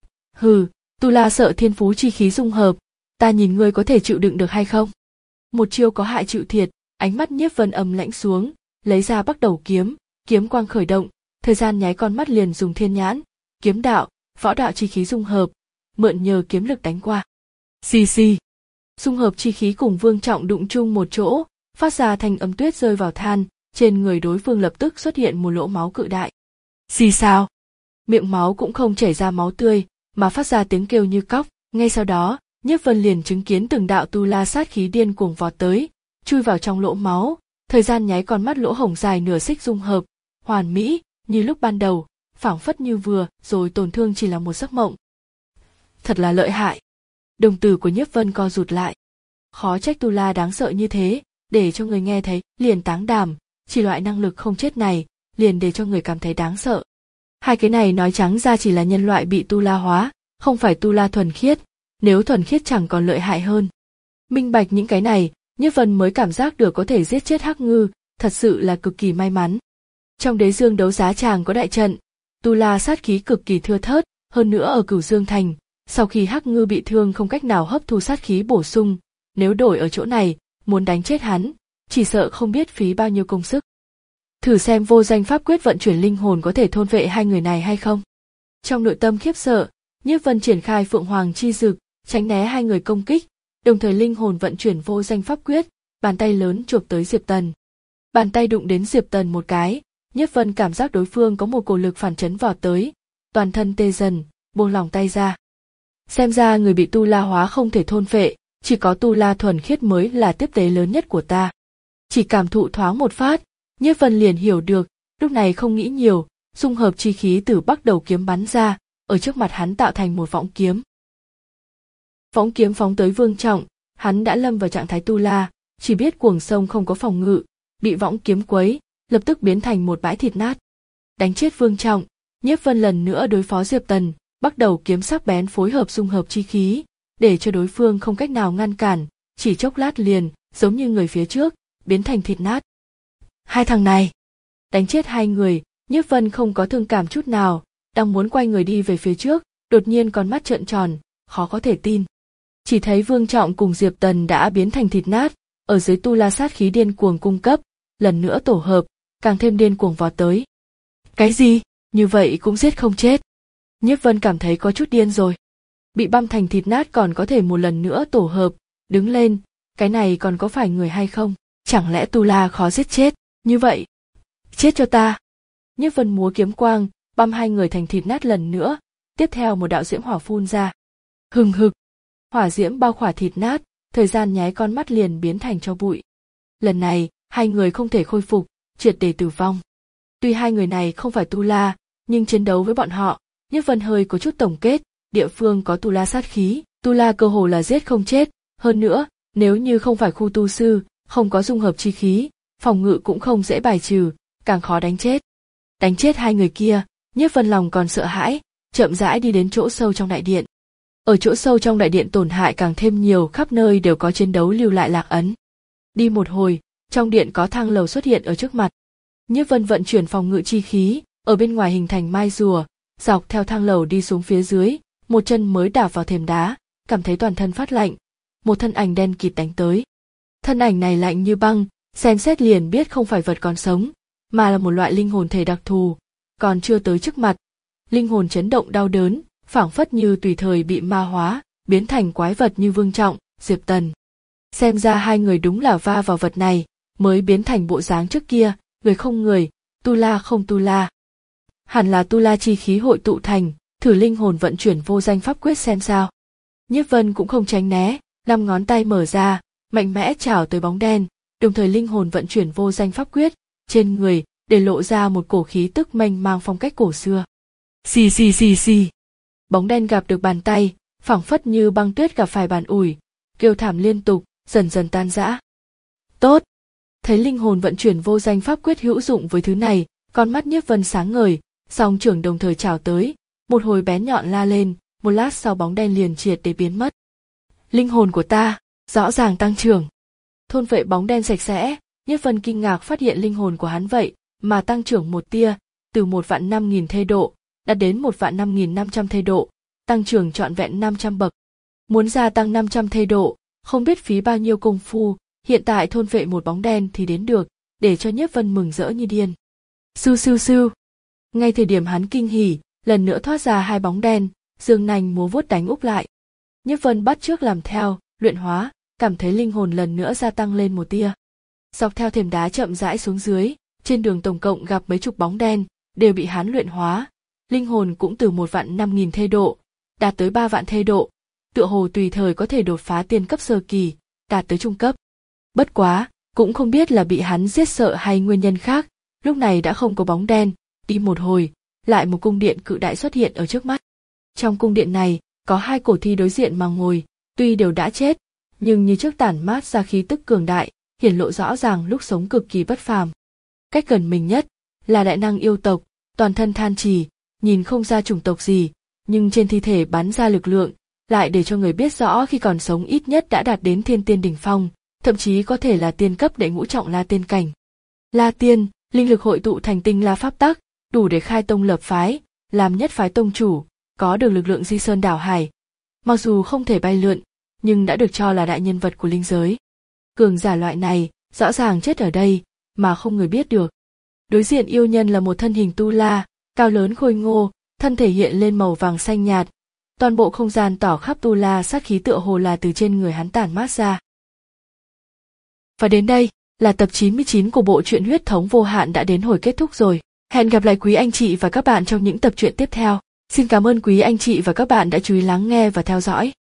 Hừ, tu la sợ thiên phú chi khí dung hợp, ta nhìn ngươi có thể chịu đựng được hay không? Một chiêu có hại chịu thiệt, ánh mắt Nhiếp Vân âm lãnh xuống, lấy ra bắt đầu kiếm, kiếm quang khởi động, thời gian nháy con mắt liền dùng thiên nhãn, kiếm đạo, võ đạo chi khí dung hợp, mượn nhờ kiếm lực đánh qua. Xì xì. Dung hợp chi khí cùng Vương Trọng đụng chung một chỗ, phát ra thanh âm tuyết rơi vào than, trên người đối phương lập tức xuất hiện một lỗ máu cự đại. Xì sao? Miệng máu cũng không chảy ra máu tươi, mà phát ra tiếng kêu như cóc. Ngay sau đó, Nhiếp Vân liền chứng kiến từng đạo tu la sát khí điên cuồng vọt tới, chui vào trong lỗ máu, thời gian nháy con mắt lỗ hổng dài nửa xích dung hợp, hoàn mỹ, như lúc ban đầu, phảng phất như vừa rồi tổn thương chỉ là một giấc mộng. Thật là lợi hại. Đồng tử của Nhiếp Vân co rụt lại. Khó trách tu la đáng sợ như thế, để cho người nghe thấy liền táng đàm, chỉ loại năng lực không chết này, liền để cho người cảm thấy đáng sợ. Hai cái này nói trắng ra chỉ là nhân loại bị tu la hóa, không phải tu la thuần khiết, nếu thuần khiết chẳng còn lợi hại hơn. Minh bạch những cái này, Nhiếp Vân mới cảm giác được có thể giết chết Hắc Ngư, thật sự là cực kỳ may mắn. Trong Đế Dương đấu giá tràng có đại trận, tu la sát khí cực kỳ thưa thớt, hơn nữa ở Cửu Dương thành, sau khi Hắc Ngư bị thương không cách nào hấp thu sát khí bổ sung, nếu đổi ở chỗ này, muốn đánh chết hắn, chỉ sợ không biết phí bao nhiêu công sức. Thử xem vô danh pháp quyết vận chuyển linh hồn có thể thôn vệ hai người này hay không. Trong nội tâm khiếp sợ, Nhiếp Vân triển khai Phượng Hoàng chi dực, tránh né hai người công kích, đồng thời linh hồn vận chuyển vô danh pháp quyết, bàn tay lớn chụp tới Diệp Tần. Bàn tay đụng đến Diệp Tần một cái, Nhiếp Vân cảm giác đối phương có một cổ lực phản chấn vọt tới, toàn thân tê dần, buông lỏng tay ra. Xem ra người bị tu la hóa không thể thôn phệ, chỉ có tu la thuần khiết mới là tiếp tế lớn nhất của ta. Chỉ cảm thụ thoáng một phát, Nhiếp Vân liền hiểu được, lúc này không nghĩ nhiều, dung hợp chi khí từ Bắc Đầu kiếm bắn ra, ở trước mặt hắn tạo thành một võng kiếm. Võng kiếm phóng tới Vương Trọng, hắn đã lâm vào trạng thái tu la, chỉ biết cuồng sông không có phòng ngự, bị võng kiếm quấy, lập tức biến thành một bãi thịt nát. Đánh chết Vương Trọng, Nhiếp Vân lần nữa đối phó Diệp Tần, Bắc Đầu kiếm sắc bén phối hợp dung hợp chi khí, để cho đối phương không cách nào ngăn cản, chỉ chốc lát liền, giống như người phía trước, biến thành thịt nát. Hai thằng này, đánh chết hai người, Nhiếp Vân không có thương cảm chút nào, đang muốn quay người đi về phía trước, đột nhiên con mắt trợn tròn, khó có thể tin. Chỉ thấy Vương Trọng cùng Diệp Tần đã biến thành thịt nát, ở dưới tu la sát khí điên cuồng cung cấp, lần nữa tổ hợp, càng thêm điên cuồng vọt tới. Cái gì? Như vậy cũng giết không chết. Nhiếp Vân cảm thấy có chút điên rồi. Bị băm thành thịt nát còn có thể một lần nữa tổ hợp, đứng lên, cái này còn có phải người hay không? Chẳng lẽ tu la khó giết chết, như vậy? Chết cho ta! Nhiếp Vân múa kiếm quang, băm hai người thành thịt nát lần nữa, tiếp theo một đạo diễm hỏa phun ra. Hừng hực! Hỏa diễm bao khỏa thịt nát, thời gian nháy con mắt liền biến thành tro bụi. Lần này, hai người không thể khôi phục, triệt để tử vong. Tuy hai người này không phải tu la, nhưng chiến đấu với bọn họ, Nhiếp Vân hơi có chút tổng kết, địa phương có tu la sát khí, tu la cơ hồ là giết không chết, hơn nữa, nếu như không phải khu tu sư, không có dung hợp chi khí, phòng ngự cũng không dễ bài trừ, càng khó đánh chết. Đánh chết hai người kia, Nhiếp Vân lòng còn sợ hãi, chậm rãi đi đến chỗ sâu trong đại điện. Ở chỗ sâu trong đại điện tổn hại càng thêm nhiều, khắp nơi đều có chiến đấu lưu lại lạc ấn. Đi một hồi, trong điện có thang lầu xuất hiện ở trước mặt. Nhiếp Vân vận chuyển phòng ngự chi khí, ở bên ngoài hình thành mai rùa, dọc theo thang lầu đi xuống phía dưới, một chân mới đạp vào thềm đá, cảm thấy toàn thân phát lạnh, một thân ảnh đen kịt đánh tới. Thân ảnh này lạnh như băng, xem xét liền biết không phải vật còn sống, mà là một loại linh hồn thể đặc thù, còn chưa tới trước mặt, linh hồn chấn động đau đớn, phảng phất như tùy thời bị ma hóa, biến thành quái vật như Vương Trọng, Diệp Tần. Xem ra hai người đúng là va vào vật này, mới biến thành bộ dáng trước kia, người không người, tu la không tu la. Hẳn là tu la chi khí hội tụ thành, thử linh hồn vận chuyển vô danh pháp quyết xem sao. Nhiếp Vân cũng không tránh né, năm ngón tay mở ra, mạnh mẽ chảo tới bóng đen, đồng thời linh hồn vận chuyển vô danh pháp quyết, trên người, để lộ ra một cổ khí tức mênh mang phong cách cổ xưa. Xì xì xì xì. Bóng đen gặp được bàn tay, phảng phất như băng tuyết gặp phải bàn ủi, kêu thảm liên tục, dần dần tan rã. Tốt! Thấy linh hồn vận chuyển vô danh pháp quyết hữu dụng với thứ này, con mắt Nhiếp Vân sáng ngời, song trưởng đồng thời chào tới, một hồi bén nhọn la lên, một lát sau bóng đen liền triệt để biến mất. Linh hồn của ta, rõ ràng tăng trưởng. Thôn vệ bóng đen sạch sẽ, Nhiếp Vân kinh ngạc phát hiện linh hồn của hắn vậy, mà tăng trưởng một tia, từ một vạn năm nghìn thê độ, đạt đến một vạn năm nghìn năm trăm thê độ, tăng trưởng trọn vẹn năm trăm bậc. Muốn gia tăng năm trăm thê độ, không biết phí bao nhiêu công phu, hiện tại thôn vệ một bóng đen thì đến được, để cho Nhiếp Vân mừng rỡ như điên. Sưu sưu sưu. Ngay thời điểm hắn kinh hỉ, lần nữa thoát ra hai bóng đen, dương nanh múa vuốt đánh úp lại. Nhiếp Vân bắt chước làm theo, luyện hóa, cảm thấy linh hồn lần nữa gia tăng lên một tia. Dọc theo thềm đá chậm rãi xuống dưới, trên đường tổng cộng gặp mấy chục bóng đen, đều bị hắn luyện hóa. Linh hồn cũng từ một vạn năm nghìn thê độ, đạt tới ba vạn thê độ, tựa hồ tùy thời có thể đột phá tiên cấp sơ kỳ, đạt tới trung cấp. Bất quá, cũng không biết là bị hắn giết sợ hay nguyên nhân khác, lúc này đã không có bóng đen, đi một hồi, lại một cung điện cự đại xuất hiện ở trước mắt. Trong cung điện này, có hai cổ thi đối diện mà ngồi, tuy đều đã chết, nhưng như trước tản mát ra khí tức cường đại, hiển lộ rõ ràng lúc sống cực kỳ bất phàm. Cách gần mình nhất là đại năng yêu tộc, toàn thân than trì, nhìn không ra chủng tộc gì, nhưng trên thi thể bắn ra lực lượng, lại để cho người biết rõ khi còn sống ít nhất đã đạt đến thiên tiên đỉnh phong, thậm chí có thể là tiên cấp đệ ngũ trọng La Tiên cảnh. La Tiên, linh lực hội tụ thành tinh la pháp tắc, đủ để khai tông lập phái, làm nhất phái tông chủ, có được lực lượng di sơn đảo hải. Mặc dù không thể bay lượn, nhưng đã được cho là đại nhân vật của linh giới. Cường giả loại này, rõ ràng chết ở đây, mà không người biết được. Đối diện yêu nhân là một thân hình tu la, cao lớn khôi ngô, thân thể hiện lên màu vàng xanh nhạt. Toàn bộ không gian tỏ khắp tu la sát khí tựa hồ là từ trên người hắn tản mát ra. Và đến đây, là tập chín mươi chín của bộ truyện Huyết Thống Vô Hạn đã đến hồi kết thúc rồi. Hẹn gặp lại quý anh chị và các bạn trong những tập truyện tiếp theo. Xin cảm ơn quý anh chị và các bạn đã chú ý lắng nghe và theo dõi.